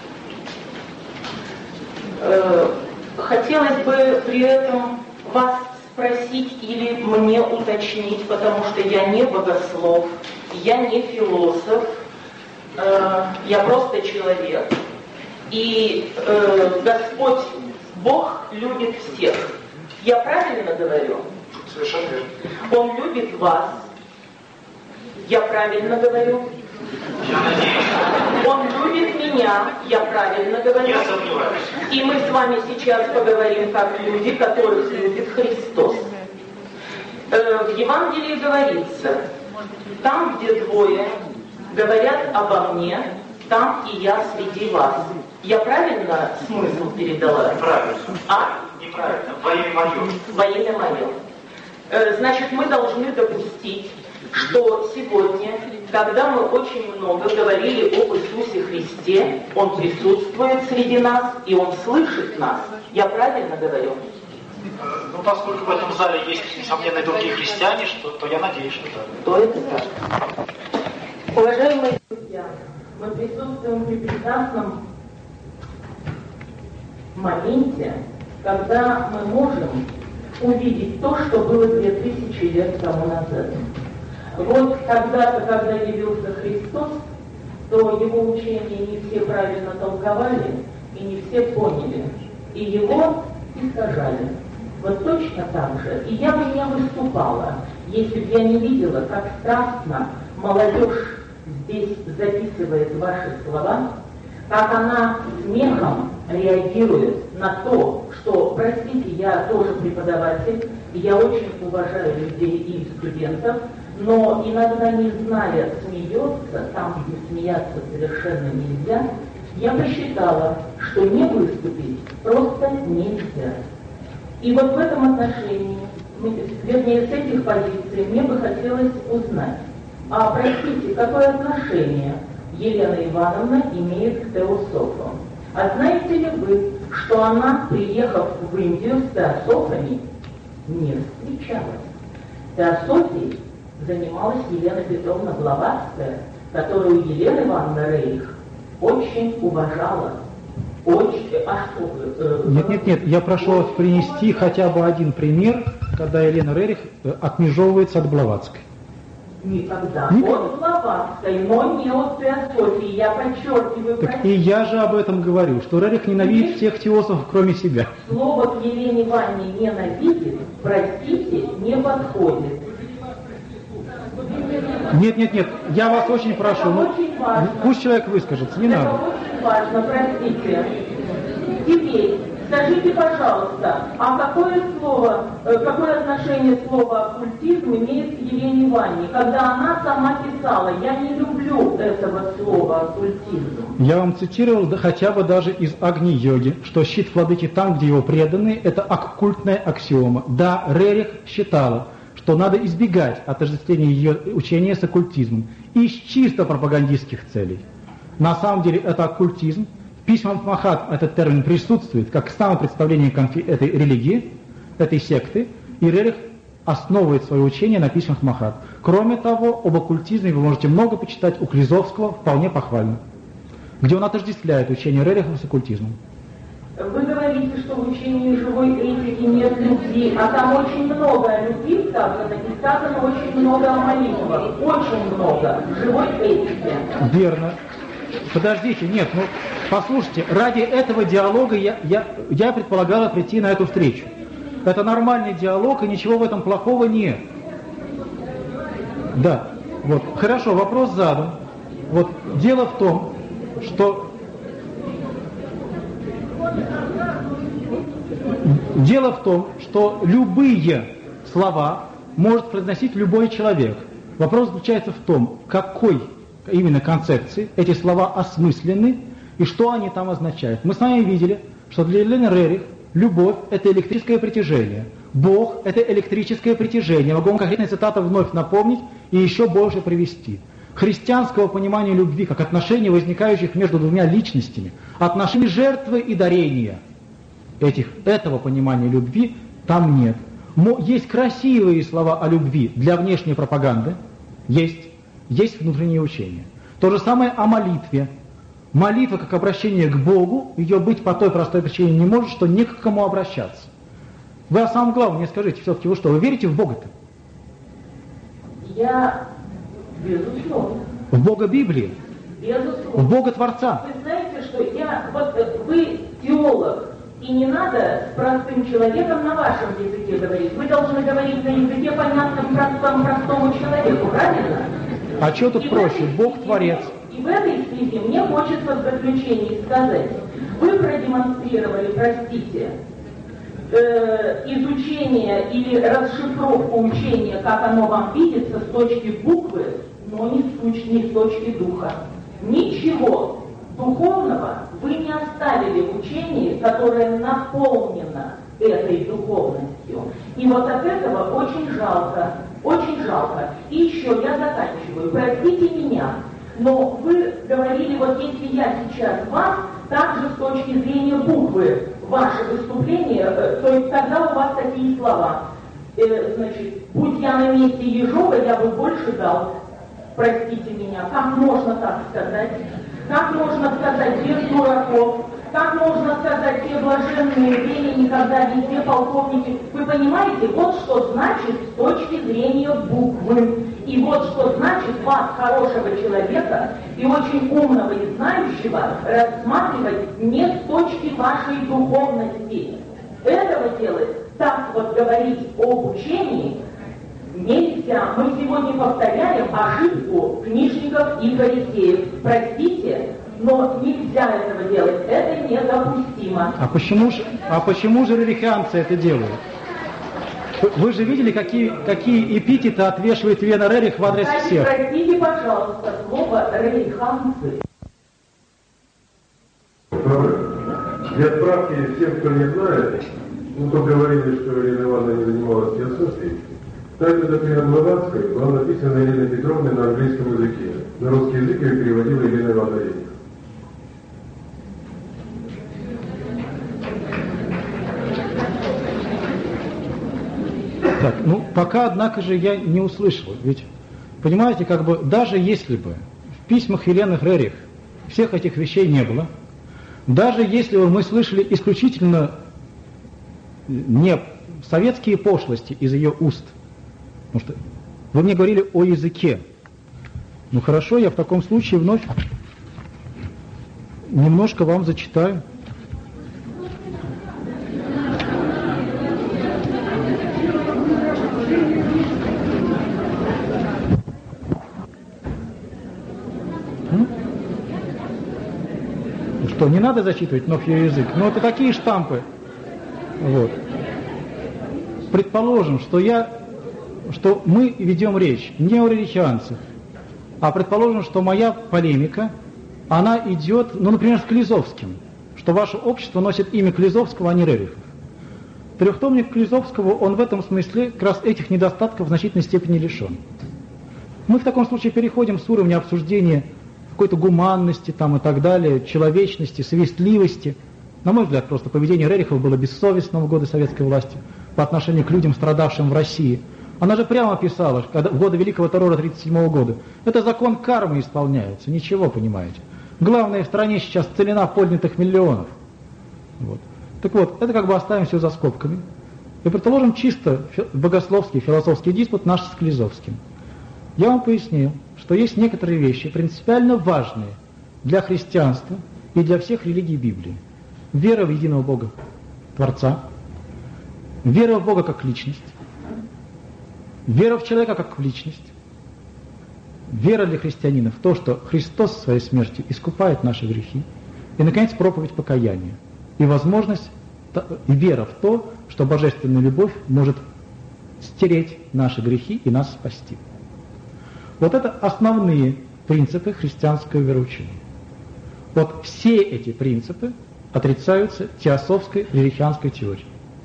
Хотелось бы при этом вас спросить или мне уточнить, потому что я не богослов, я не философ, я просто человек. И Господь Бог любит всех. Я правильно говорю? Совершенно верно. Он любит вас. Я правильно говорю? Я надеюсь. Он любит меня, я правильно говорю? Я сомневаюсь. И мы с вами сейчас поговорим как люди, которых любит Христос. В Евангелии говорится: там, где 2 говорят обо мне, там и я среди вас. Я правильно смысл передала? Правильно. А? Неправильно. Во имя мое. Во имя мое. Значит, мы должны допустить, что сегодня, когда мы очень много говорили об Иисусе Христе, Он присутствует среди нас, и Он слышит нас. Я правильно говорю? Ну, поскольку в этом зале есть, несомненно, и другие христиане, то я надеюсь, что да. То это так. Уважаемые друзья, мы присутствуем в прекрасном моменте, когда мы можем увидеть то, что было 2000 лет тому назад. Вот когда-то, когда явился Христос, то Его учение не все правильно толковали и не все поняли. и его искажали. Вот точно так же. И я бы не выступала, если бы я не видела, как страстно молодежь здесь записывает ваши слова, как она смехом реагирует на то, что, простите, я тоже преподаватель, и я очень уважаю людей и студентов, но иногда, не зная, смеется там, где смеяться совершенно нельзя, я посчитала, что не выступить просто нельзя. И вот в этом отношении, вернее, с этих позиций мне бы хотелось узнать, а, простите, какое отношение Елена Ивановна имеет к теософам? А знаете ли вы, что она, приехав в Индию с теософами, не встречалась? Теософией занималась Елена Петровна Блаватская, которую Елена Ивановна Рейх очень уважала. Очень, а что вы? Нет, я прошу вас принести хотя бы один пример, когда Елена Рерих отмежевывается от Блаватской. Никогда. От Блаватской, но не от теософии. Я подчеркиваю. Так и я же об этом говорю, что Рерих ненавидит всех теософов, кроме себя. Слово к Елене Ивановне ненавидит, простите, не подходит. Нет, я вас очень прошу, очень важно. Пусть человек выскажется, не надо. Это очень важно, простите. Теперь, скажите, пожалуйста, а какое отношение слово оккультизм имеет к Елене Ивановне, когда она сама писала: я не люблю этого слова оккультизм? Я вам цитировал хотя бы даже из Агни-йоги, что щит владыки там, где его преданные, это оккультная аксиома. Да, Рерих считала, что надо избегать отождествления ее учения с оккультизмом из чисто пропагандистских целей. На самом деле это оккультизм. В письмах Махат этот термин присутствует как самопредставление этой религии, этой секты, и Рерих основывает свое учение на письмах Махат. Кроме того, об оккультизме вы можете много почитать у Клизовского, вполне похвально, где он отождествляет учение Рериха с оккультизмом. Вы говорите, что в учении живой этики нет любви, а там очень много о любви сказано, и сказано очень много о молитвах, очень много в живой этике. Верно. Подождите, нет, послушайте, ради этого диалога я предполагала прийти на эту встречу. Это нормальный диалог, и ничего в этом плохого нет. Да, вот, хорошо, вопрос задан. Вот, дело в том, что любые слова может произносить любой человек. Вопрос заключается в том, какой именно концепции эти слова осмыслены и что они там означают. Мы с вами видели, что для Елены Рерих любовь – это электрическое притяжение. Бог – это электрическое притяжение. Могу вам конкретные цитаты вновь напомнить и еще больше привести. Христианского понимания любви как отношений, возникающих между двумя личностями, отношений жертвы и дарения. Этого понимания любви там нет. Есть красивые слова о любви для внешней пропаганды, есть внутреннее учение. То же самое о молитве. Молитва как обращение к Богу, ее быть по той простой причине не может, что не к кому обращаться. Вы о самом главном мне скажите, все-таки вы верите в Бога-то? Я, безусловно. В Бога Библии? Безусловно. В Бога Творца? Вы знаете, что вы теолог, и не надо с простым человеком на вашем языке говорить. Вы должны говорить на языке, понятном простому человеку, правильно? А что тут проще? Бог Творец. И в этой связи мне хочется в заключении сказать, вы продемонстрировали, простите, изучение или расшифровку учения, как оно вам видится с точки буквы, но не с точки духа. Ничего духовного вы не оставили в учении, которое наполнено этой духовностью. И вот от этого очень жалко, очень жалко. И еще я заканчиваю. Простите меня, но вы говорили, вот если я сейчас вам, также с точки зрения буквы, ваше выступление, то есть тогда у вас такие слова. Значит, будь я на месте Ежова, я бы больше дал. Простите меня, как можно так сказать? Как можно сказать без дураков? Как можно сказать те блаженные времени, когда везде полковники? Вы понимаете, вот что значит с точки зрения буквы. И И вот что значит вас, хорошего человека и очень умного и знающего, рассматривать не с точки вашей духовности. Этого делать, так вот говорить об учении нельзя. Мы сегодня повторяем ошибку книжников и фарисеев. Простите, но нельзя этого делать. Это недопустимо. А почему же рерихианцы это делают? Вы же видели, какие эпитеты отвешивает Вена Рерих в адрес всех? Простите, пожалуйста, слово рериханцы. Для справки всем, кто не знает, то говорили, что Елена Ивановна не занималась теософией. Тайна доктрина Блаватской была написана Еленой Петровной на английском языке. На русский язык ее переводила Елена Ивановна Рерих. Так, пока, однако же, я не услышал. Ведь, понимаете, даже если бы в письмах Елены Рерих всех этих вещей не было, даже если бы мы слышали исключительно не советские пошлости из ее уст, потому что вы мне говорили о языке. Хорошо, я в таком случае вновь немножко вам зачитаю. Что, не надо зачитывать вновь ее язык? Это такие штампы. Вот. Предположим, что мы ведем речь не о рерихианцах, а предположим, что моя полемика, она идет, например, с Клизовским, что ваше общество носит имя Клизовского, а не Рерихов. Трехтомник Клизовского, он в этом смысле как раз этих недостатков в значительной степени лишен. Мы в таком случае переходим с уровня обсуждения какой-то гуманности и так далее, человечности, совестливости. На мой взгляд, просто поведение Рерихова было бессовестным в годы советской власти по отношению к людям, страдавшим в России. Она же прямо писала, в годы Великого террора 1937 года, это закон кармы исполняется, ничего, понимаете. Главное, в стране сейчас целина поднятых миллионов. Вот. Так вот, это оставим все за скобками. И предположим чисто богословский, философский диспут наш с Клизовским. Я вам пояснил, что есть некоторые вещи, принципиально важные для христианства и для всех религий Библии. Вера в единого Бога, Творца, вера в Бога как личность, вера в человека как в личность, вера для христианина в то, что Христос своей смертью искупает наши грехи, и, наконец, проповедь покаяния, и возможность, и вера в то, что божественная любовь может стереть наши грехи и нас спасти. Вот это основные принципы христианского вероучения. Вот все эти принципы отрицаются теософской рерихианской теорией.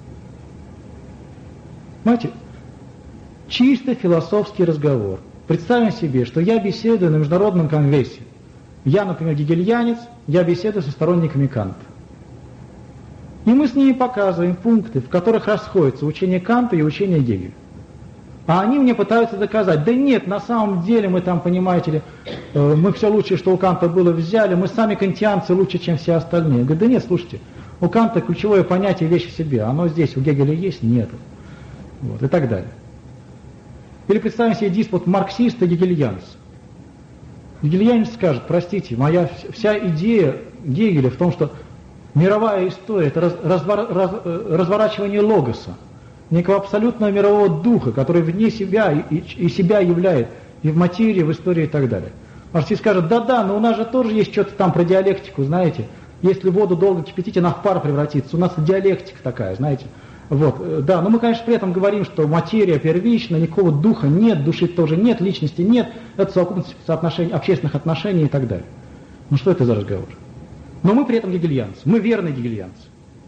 Понимаете, чисто философский разговор. Представим себе, что я беседую на международном конгрессе. Я, например, гегельянец, я беседую со сторонниками Канта. И мы с ними показываем пункты, в которых расходятся учение Канта и учение Гегеля. А они мне пытаются доказать, да нет, на самом деле мы понимаете ли, мы все лучшее, что у Канта было, взяли, мы сами кантианцы лучше, чем все остальные. Говорят, да нет, слушайте, у Канта ключевое понятие вещь в себе, оно здесь, у Гегеля есть, нет. Вот, и так далее. Или представим себе диспут марксиста и гегельянца. Гегельянец скажет, простите, моя вся идея Гегеля в том, что мировая история – это разворачивание логоса, некого абсолютного мирового духа, который вне себя и себя являет и в материи, в истории и так далее. Марксист скажет, да-да, но у нас же тоже есть что-то там про диалектику, знаете. Если воду долго кипятить, она в пар превратится. У нас диалектика такая, знаете. Вот, да, но мы, конечно, при этом говорим, что материя первична, никакого духа нет, души тоже нет, личности нет, это совокупность общественных отношений и так далее. Что это за разговор? Но мы при этом гегельянцы, мы верные гегельянцы.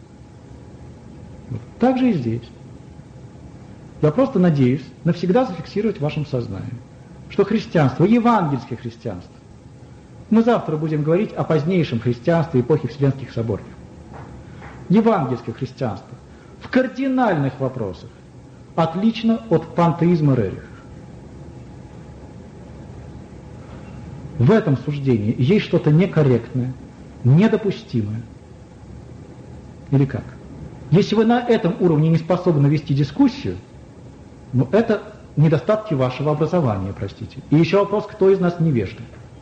Вот. Так же и здесь. Я просто надеюсь навсегда зафиксировать в вашем сознании, что христианство, евангельское христианство, мы завтра будем говорить о позднейшем христианстве эпохи Вселенских соборов. Евангельское христианство в кардинальных вопросах отлично от пантеизма Рериха. В этом суждении есть что-то некорректное, недопустимое. Или как? Если вы на этом уровне не способны вести дискуссию, это недостатки вашего образования, простите. И еще вопрос, кто из нас невежда?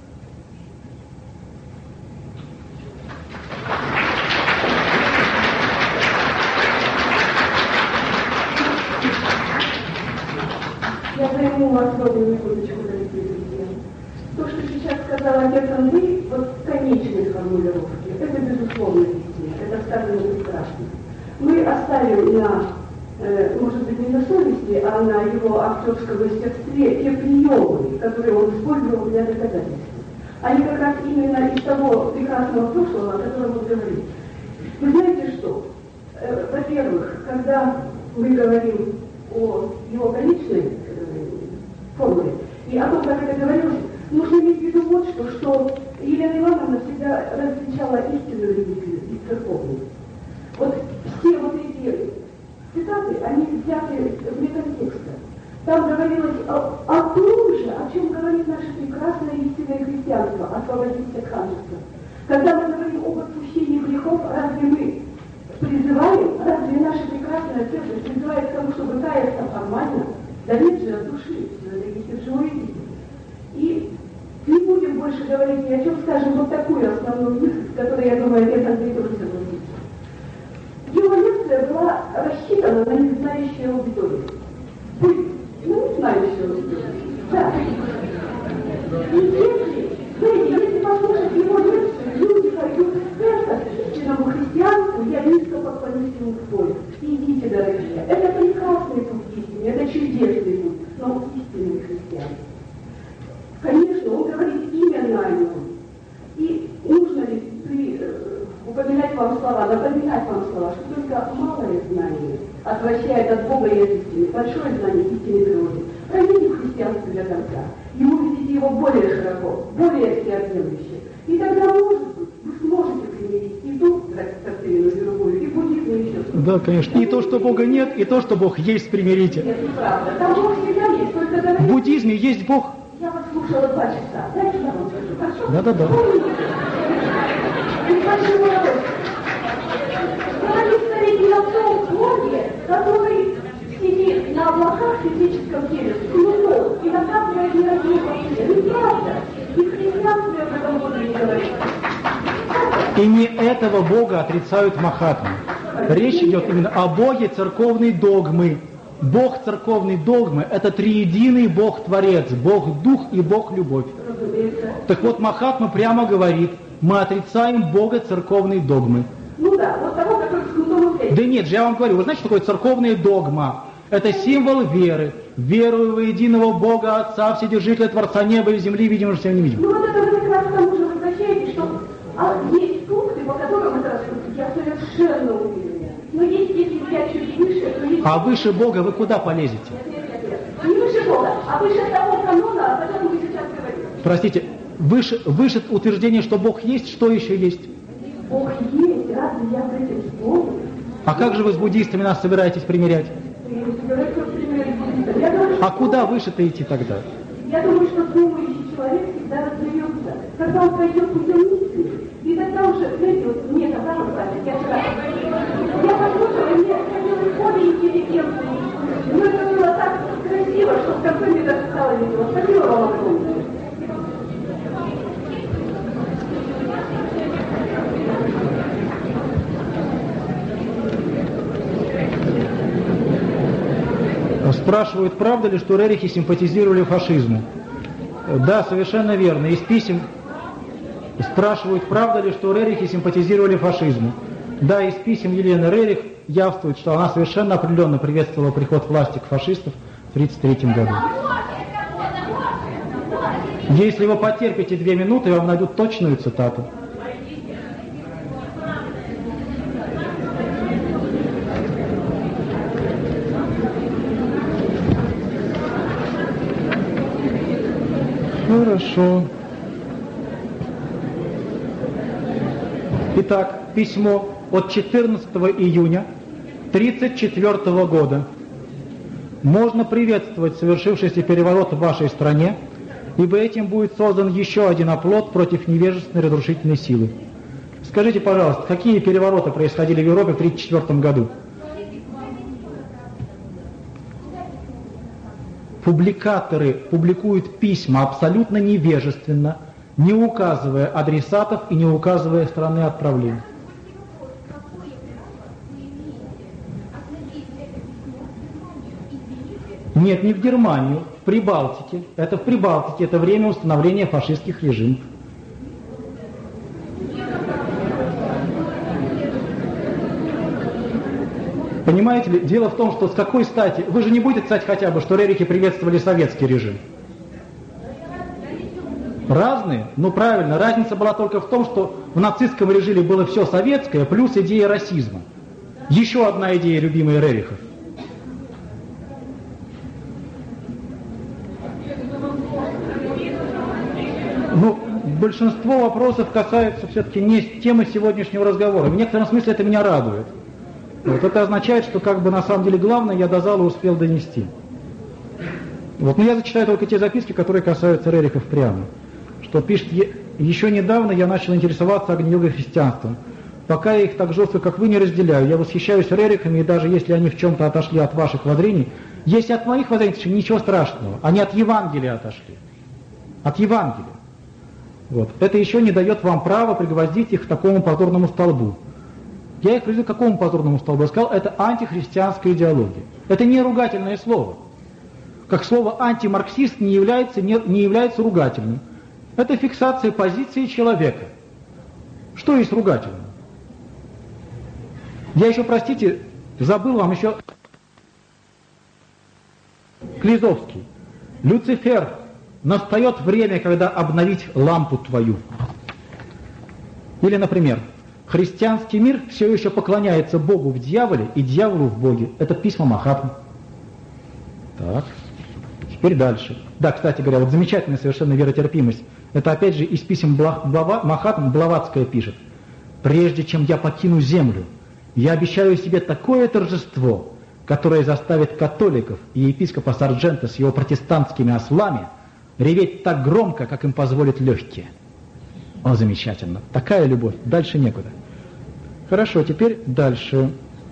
Я займу вас ровно минуточку, дорогие друзья. То, что сейчас сказал отец Андрей, вот конечные формулировки, это безусловно истина, это сказано прекрасно. Мы оставим на, может быть, не на совести, а на его актерском мастерстве те приемы, которые он использовал для доказательства. Они как раз именно из того прекрасного прошлого, о котором он говорит. Вы знаете что? Во-первых, когда мы говорим о его конечной формуле и о том, как это говорилось, нужно иметь в виду вот что Елена Ивановна всегда различала истинную религию и церковную. Вот все вот эти цитаты, они взяты вне контекста. Там говорилось о том же, о чем говорит наше прекрасное истинное христианство, освободиться от ханжества. Когда мы говорим об отпущении грехов, разве мы призываем, разве наша прекрасная церковь призывает к тому, чтобы каяться формально? Да нет же, от души, в живой жизни. И не будем больше говорить ни о чем, скажем вот такую основную мысль, с которой, я думаю, отец Андрей тоже согласится. Его лекция была рассчитана на незнающую аудиторию. Не знающую аудиторию. Да. И если послушать его лекцию, люди пойдут к истинному христианству, я низко поклонюсь ему в пояс. Идите, дорогие. Это прекрасный путь истины, это чудесный путь, но истинный христианство. Конечно, он говорит именно о нем. И нужно ли упоминать вам слова, напоминать вам слова, что только малое знание отвращает от Бога и от истины, большое знание истины природы. Пройдите в христианство для конца, и увидите его более широко, более всеобъемлюще. И тогда, может быть, вы сможете примирить и ту доктрину, и другую, и буддизм, и еще. Да, конечно. И то, что Бога нет, и то, что Бог есть, примирите. Нет, неправда. Там Бог всегда есть, только говорит... В буддизме есть Бог. Я вас слушала 2 часа. Дайте я вам скажу, хорошо? Да-да-да. Говорит не о том Боге, который сидит на облаках в физическом теле, с кнутом, и накапливает мировые вообще. Неправда. И христианство об этом Боге не говорит. И не этого Бога отрицают махатмы. Речь идет именно о Боге церковной догмы. Бог церковной догмы – это триединый Бог-творец, Бог-дух и Бог-любовь. Так вот, Махатма прямо говорит, мы отрицаем Бога церковной догмы. Ну да, вот того, который с кнутом и... Да нет же, я вам говорю, вы знаете, что такое церковная догма? Это символ веры. Верую во единого Бога, Отца, Вседержителя, Творца неба и земли, видимого всем невидимым. Ну вот это вы как раз к тому же возвращаетесь, что есть пункты, по которым это раскрутить, я совершенно уверена. Но если взять чуть выше, то есть... А выше Бога вы куда полезете? Нет. Не выше Бога, а выше того канона, о котором мы сейчас говорим. Простите, выше утверждение, что Бог есть, что еще есть? Бог есть, разве я с этим спорю? А как же вы с буддистами нас собираетесь примирять? А куда выше-то идти тогда? Я думаю, что думающий человек всегда разберется. Когда он пойдет путем истины, и тогда уже, знаете, вот мне когда вы сказали, я послушала, мне хотелось более интеллигентной. Но это было так красиво, что в конце мне даже стало весело. Спасибо вам огромное. Спрашивают, правда ли, что Рерихи симпатизировали фашизму? Да, совершенно верно. Из писем спрашивают, правда ли, что Рерихи симпатизировали фашизму? Да, из писем Елены Рерих явствует, что она совершенно определенно приветствовала приход власти к фашистов в 1933 году. Если вы потерпите 2 минуты, я вам найду точную цитату. Хорошо. Итак, письмо от 14 июня 1934 года. Можно приветствовать совершившийся переворот в вашей стране, ибо этим будет создан еще один оплот против невежественной разрушительной силы. Скажите, пожалуйста, какие перевороты происходили в Европе в 1934 году? публикаторы публикуют письма абсолютно невежественно, не указывая адресатов и не указывая страны отправления. Нет, не в Германию, в Прибалтике. Это в Прибалтике, это время установления фашистских режимов. Понимаете ли, дело в том, что с какой стати, вы же не будете писать хотя бы, что рерихи приветствовали советский режим. Разные? Ну правильно, разница была только в том, что в нацистском режиме было все советское, плюс идея расизма. Еще одна идея, любимая рерихов. Ну, большинство вопросов касаются все-таки не темы сегодняшнего разговора. В некотором смысле это меня радует. Вот это означает, что как бы на самом деле главное я до зала успел донести. Вот, но я зачитаю только те записки, которые касаются рерихов прямо. Что пишет, еще недавно я начал интересоваться огнеёгой христианством. Пока я их так жестко, как вы, не разделяю. Я восхищаюсь рерихами, и даже если они в чем-то отошли от ваших воззрений, если от моих воззрений, ничего страшного. Они от Евангелия отошли. От Евангелия. Вот. Это еще не дает вам права пригвоздить их к такому позорному столбу. Я их приведу к какому позорному столбу? Я сказал, это антихристианская идеология. Это не ругательное слово. Как слово антимарксист не является ругательным. Это фиксация позиции человека. Что есть ругательное? Я еще, простите, забыл вам еще Клизовский. Люцифер, настает время, когда обновить лампу твою. Или, например, христианский мир все еще поклоняется Богу в дьяволе и дьяволу в Боге. Это письма Махатмы. Так, теперь дальше. Да, кстати говоря, вот замечательная совершенно веротерпимость. Это опять же из писем Махатмы Блаватская пишет. Прежде чем я покину землю, я обещаю себе такое торжество, которое заставит католиков и епископа Сарджента с его протестантскими ослами реветь так громко, как им позволит легкие. О, замечательно. Такая любовь. Дальше некуда. Хорошо, теперь дальше.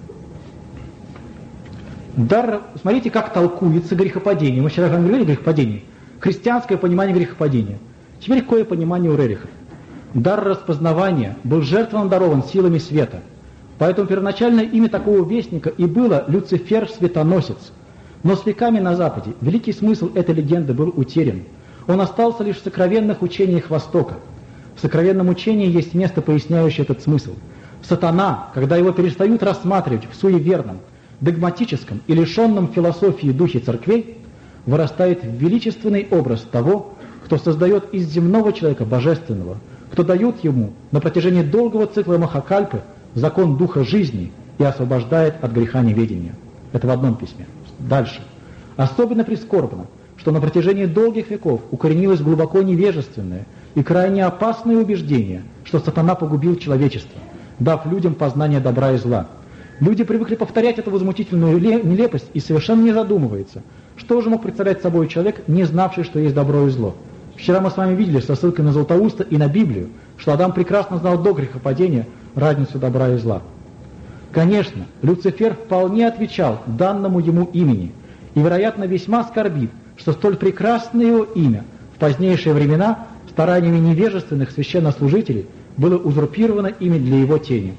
Смотрите, как толкуется грехопадение. Мы вчера говорили о грехопадении. Христианское понимание грехопадения. Теперь какое понимание у рерихов? Дар распознавания был жертвам дарован силами света. Поэтому первоначальное имя такого вестника и было Люцифер-светоносец. Но с веками на Западе великий смысл этой легенды был утерян. Он остался лишь в сокровенных учениях Востока. В сокровенном учении есть место, поясняющее этот смысл. Сатана, когда его перестают рассматривать в суеверном, догматическом и лишенном философии духе церквей, вырастает в величественный образ того, кто создает из земного человека божественного, кто дает ему на протяжении долгого цикла Махакальпы закон духа жизни и освобождает от греха неведения. Это в одном письме. Дальше. Особенно прискорбно, что на протяжении долгих веков укоренилось глубоко невежественное и крайне опасное убеждение, что сатана погубил человечество, дав людям познание добра и зла. Люди привыкли повторять эту возмутительную нелепость и совершенно не задумываются, что же мог представлять собой человек, не знавший, что есть добро и зло. Вчера мы с вами видели со ссылкой на Златоуста и на Библию, что Адам прекрасно знал до грехопадения разницу добра и зла. Конечно, Люцифер вполне отвечал данному ему имени и, вероятно, весьма скорбит, что столь прекрасное его имя в позднейшие времена стараниями невежественных священнослужителей было узурпировано ими для его тени.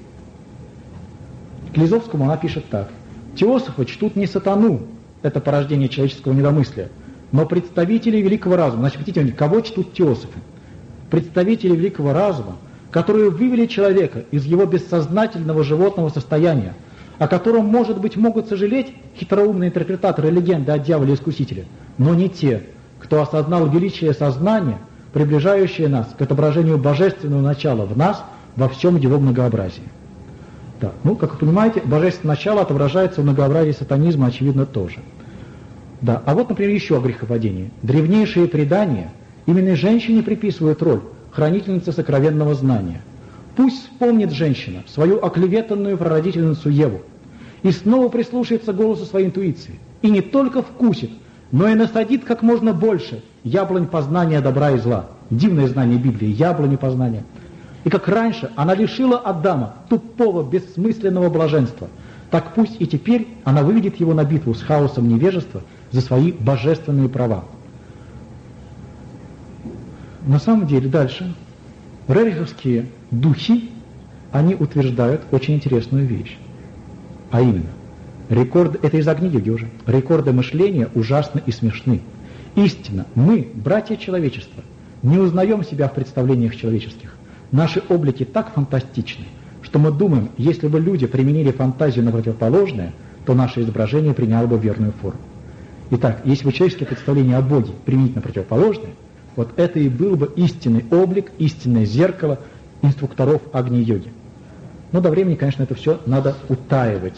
Клизовскому она пишет так. Теософы чтут не сатану, это порождение человеческого недомыслия, но представителей великого разума. Значит, видите, кого чтут теософы? Представители великого разума, которые вывели человека из его бессознательного животного состояния, о котором, может быть, могут сожалеть хитроумные интерпретаторы легенды о дьяволе-искусителе, но не те, кто осознал величие сознания, приближающее нас к отображению божественного начала в нас во всем его многообразии. Да. Ну, как вы понимаете, божественное начало отображается в многообразии сатанизма, очевидно, тоже. Да. А вот, например, еще о грехопадении. Древнейшие предания именно женщине приписывают роль хранительницы сокровенного знания. Пусть вспомнит женщина свою оклеветанную прародительницу Еву и снова прислушается к голосу своей интуиции, и не только вкусит, но и насадит как можно больше яблонь познания добра и зла. Дивное знание Библии, яблони познания. И как раньше она лишила Адама тупого, бессмысленного блаженства, так пусть и теперь она выведет его на битву с хаосом невежества за свои божественные права. На самом деле дальше рериховские духи, они утверждают очень интересную вещь. А именно, это из Агни-йоги уже, рекорды мышления ужасны и смешны. Истинно, мы, братья человечества, не узнаем себя в представлениях человеческих. Наши облики так фантастичны, что мы думаем, если бы люди применили фантазию на противоположное, то наше изображение приняло бы верную форму. Итак, если бы человеческое представление о Боге применить на противоположное, вот это и был бы истинный облик, истинное зеркало инструкторов Агни-йоги. Но до времени, конечно, это все надо утаивать.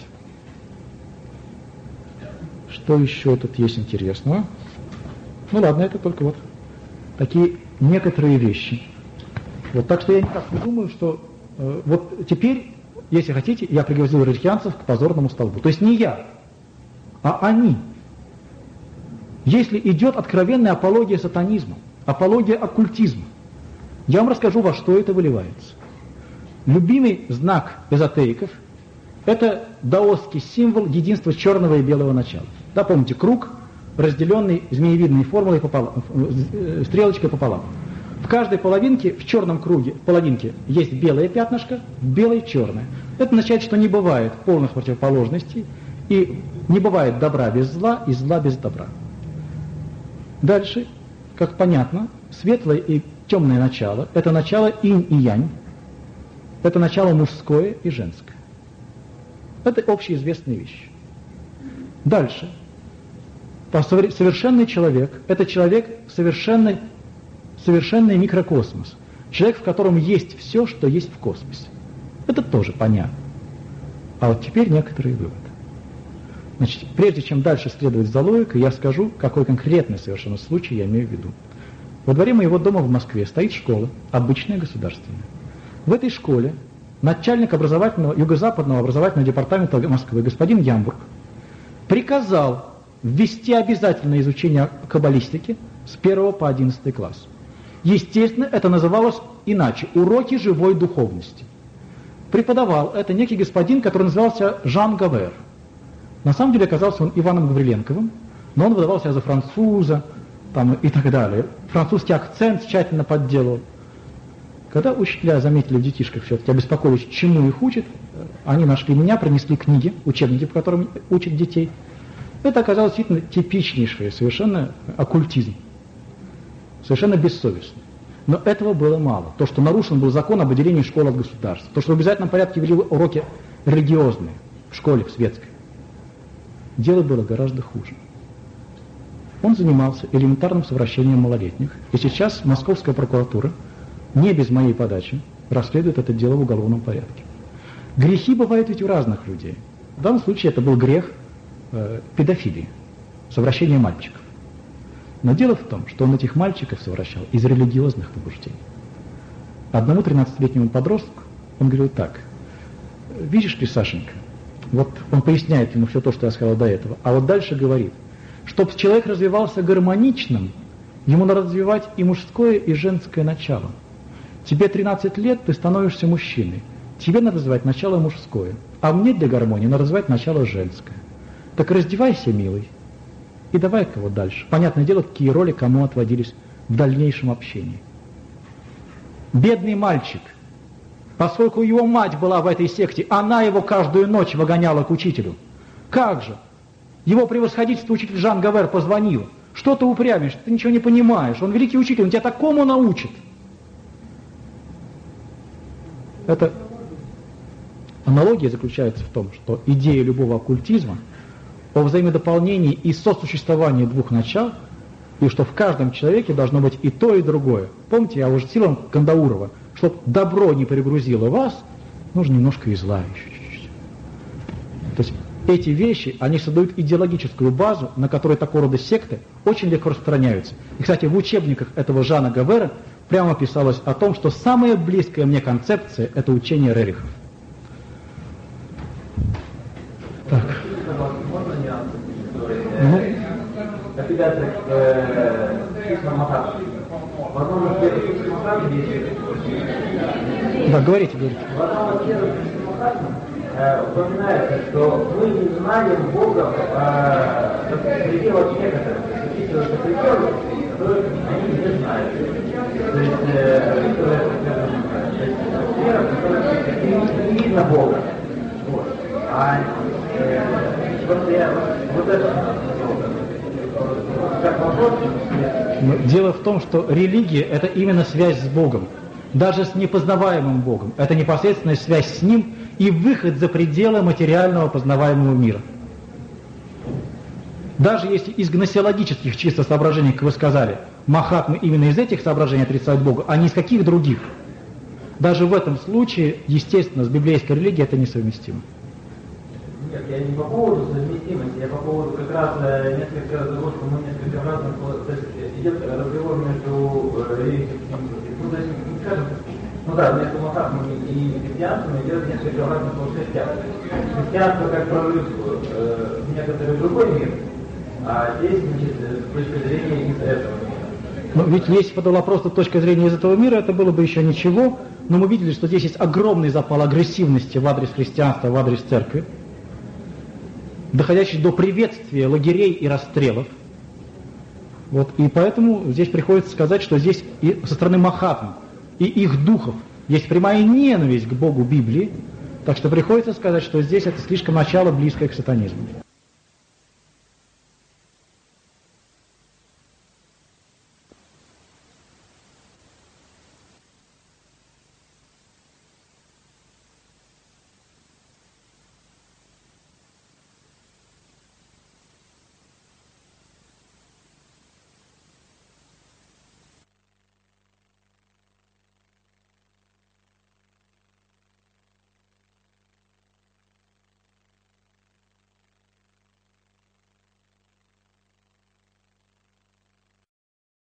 Что еще тут есть интересного? Ну ладно, это только вот такие некоторые вещи. Вот, так что я никак не думаю, что вот теперь, если хотите, я пригвоздил религианцев к позорному столбу. То есть не я, а они. Если идет откровенная апология сатанизма, апология оккультизма, я вам расскажу, во что это выливается. Любимый знак эзотериков – это даосский символ единства черного и белого начала. Да, помните, круг, разделенный змеевидной формулой стрелочкой пополам. В каждой половинке, в черном круге, в половинке есть белое пятнышко, белое черное. Это означает, что не бывает полных противоположностей, и не бывает добра без зла и зла без добра. Дальше, как понятно, светлое и темное начало – это начало инь и янь, это начало мужское и женское. Это общеизвестные вещи. Дальше. Совершенный человек – это человек совершенный микрокосмос. Человек, в котором есть все, что есть в космосе. Это тоже понятно. А вот теперь некоторые выводы. Значит, прежде чем дальше следовать за логикой, я скажу, какой конкретный совершенно случай я имею в виду. Во дворе моего дома в Москве стоит школа, обычная государственная. В этой школе начальник юго-западного образовательного департамента Москвы, господин Ямбург, приказал ввести обязательное изучение каббалистики с 1 по 11 класс. Естественно, это называлось иначе – уроки живой духовности. Преподавал это некий господин, который назывался Жан Гавер. На самом деле оказался он Иваном Гавриленковым, но он выдавал себя за француза там, и так далее. Французский акцент тщательно подделывал. Когда учителя заметили в детишках все-таки, обеспокоились, чему их учат, они нашли меня, принесли книги, учебники, по которым учат детей. Это оказалось действительно типичнейший совершенно оккультизм. Совершенно бессовестный. Но этого было мало. То, что нарушен был закон об отделении школы от государства. То, что в обязательном порядке вели уроки религиозные в школе, в светской. Дело было гораздо хуже. Он занимался элементарным совращением малолетних. И сейчас московская прокуратура, не без моей подачи, расследует это дело в уголовном порядке. Грехи бывают ведь у разных людей. В данном случае это был грех педофилии, совращения мальчиков. Но дело в том, что он этих мальчиков совращал из религиозных побуждений. Одному 13-летнему подростку он говорил так: видишь ли, Сашенька, вот он поясняет ему все то, что я сказал до этого, а вот дальше говорит, чтобы человек развивался гармоничным, ему надо развивать и мужское, и женское начало. Тебе 13 лет, ты становишься мужчиной, тебе надо развивать начало мужское, а мне для гармонии надо развивать начало женское. Так раздевайся, милый, и давай-ка вот дальше. Понятное дело, какие роли кому отводились в дальнейшем общении. Бедный мальчик, поскольку его мать была в этой секте, она его каждую ночь выгоняла к учителю. Как же? Его превосходительство учитель Жан Гавер позвонил. Что ты упрямишь? Ты ничего не понимаешь. Он великий учитель, он тебя такому научит. Это аналогия заключается в том, что идея любого оккультизма о взаимодополнении и сосуществовании двух начал, и что в каждом человеке должно быть и то, и другое. Помните, я уже силам Кандаурова, чтобы добро не перегрузило вас, нужно немножко и зла еще чуть-чуть. То есть эти вещи, они создают идеологическую базу, на которой такого рода секты очень легко распространяются. И, кстати, в учебниках этого Жана Гавера прямо писалось о том, что самая близкая мне концепция – это учение Рерихов. Так. Да, говорите. упоминается, что мы не знаем Бога в пределах некоторых. Какие-то запреты, которые они не знают. То есть, вера, которая не видно Бога. Вот. А вот это как вопрос. Дело в том, что религия – это именно связь с Богом. Даже с непознаваемым Богом. Это непосредственная связь с Ним и выход за пределы материального познаваемого мира. Даже если из гносеологических чисто соображений, как вы сказали, махатмы именно из этих соображений отрицают Бога, а не из каких других. Даже в этом случае, естественно, с библейской религией это несовместимо. Нет, я не по поводу совместимости, я по поводу как раз несколько разговоров, что мы несколько раз, то есть идет разговор между религией, ну, то есть, скажем, ну да, между махатмами и христианством идет несколько разных плоскостях. Христианство как прорыв в некоторый другой мир, а здесь, значит, с точки зрения из этого мира. Но ведь если подала просто точка зрения из этого мира, это было бы еще ничего, но мы видели, что здесь есть огромный запал агрессивности в адрес христианства, в адрес церкви, доходящий до приветствия лагерей и расстрелов. Вот, и поэтому здесь приходится сказать, что здесь и со стороны махатм и их духов есть прямая ненависть к Богу Библии, так что приходится сказать, что здесь это слишком начало близкое к сатанизму.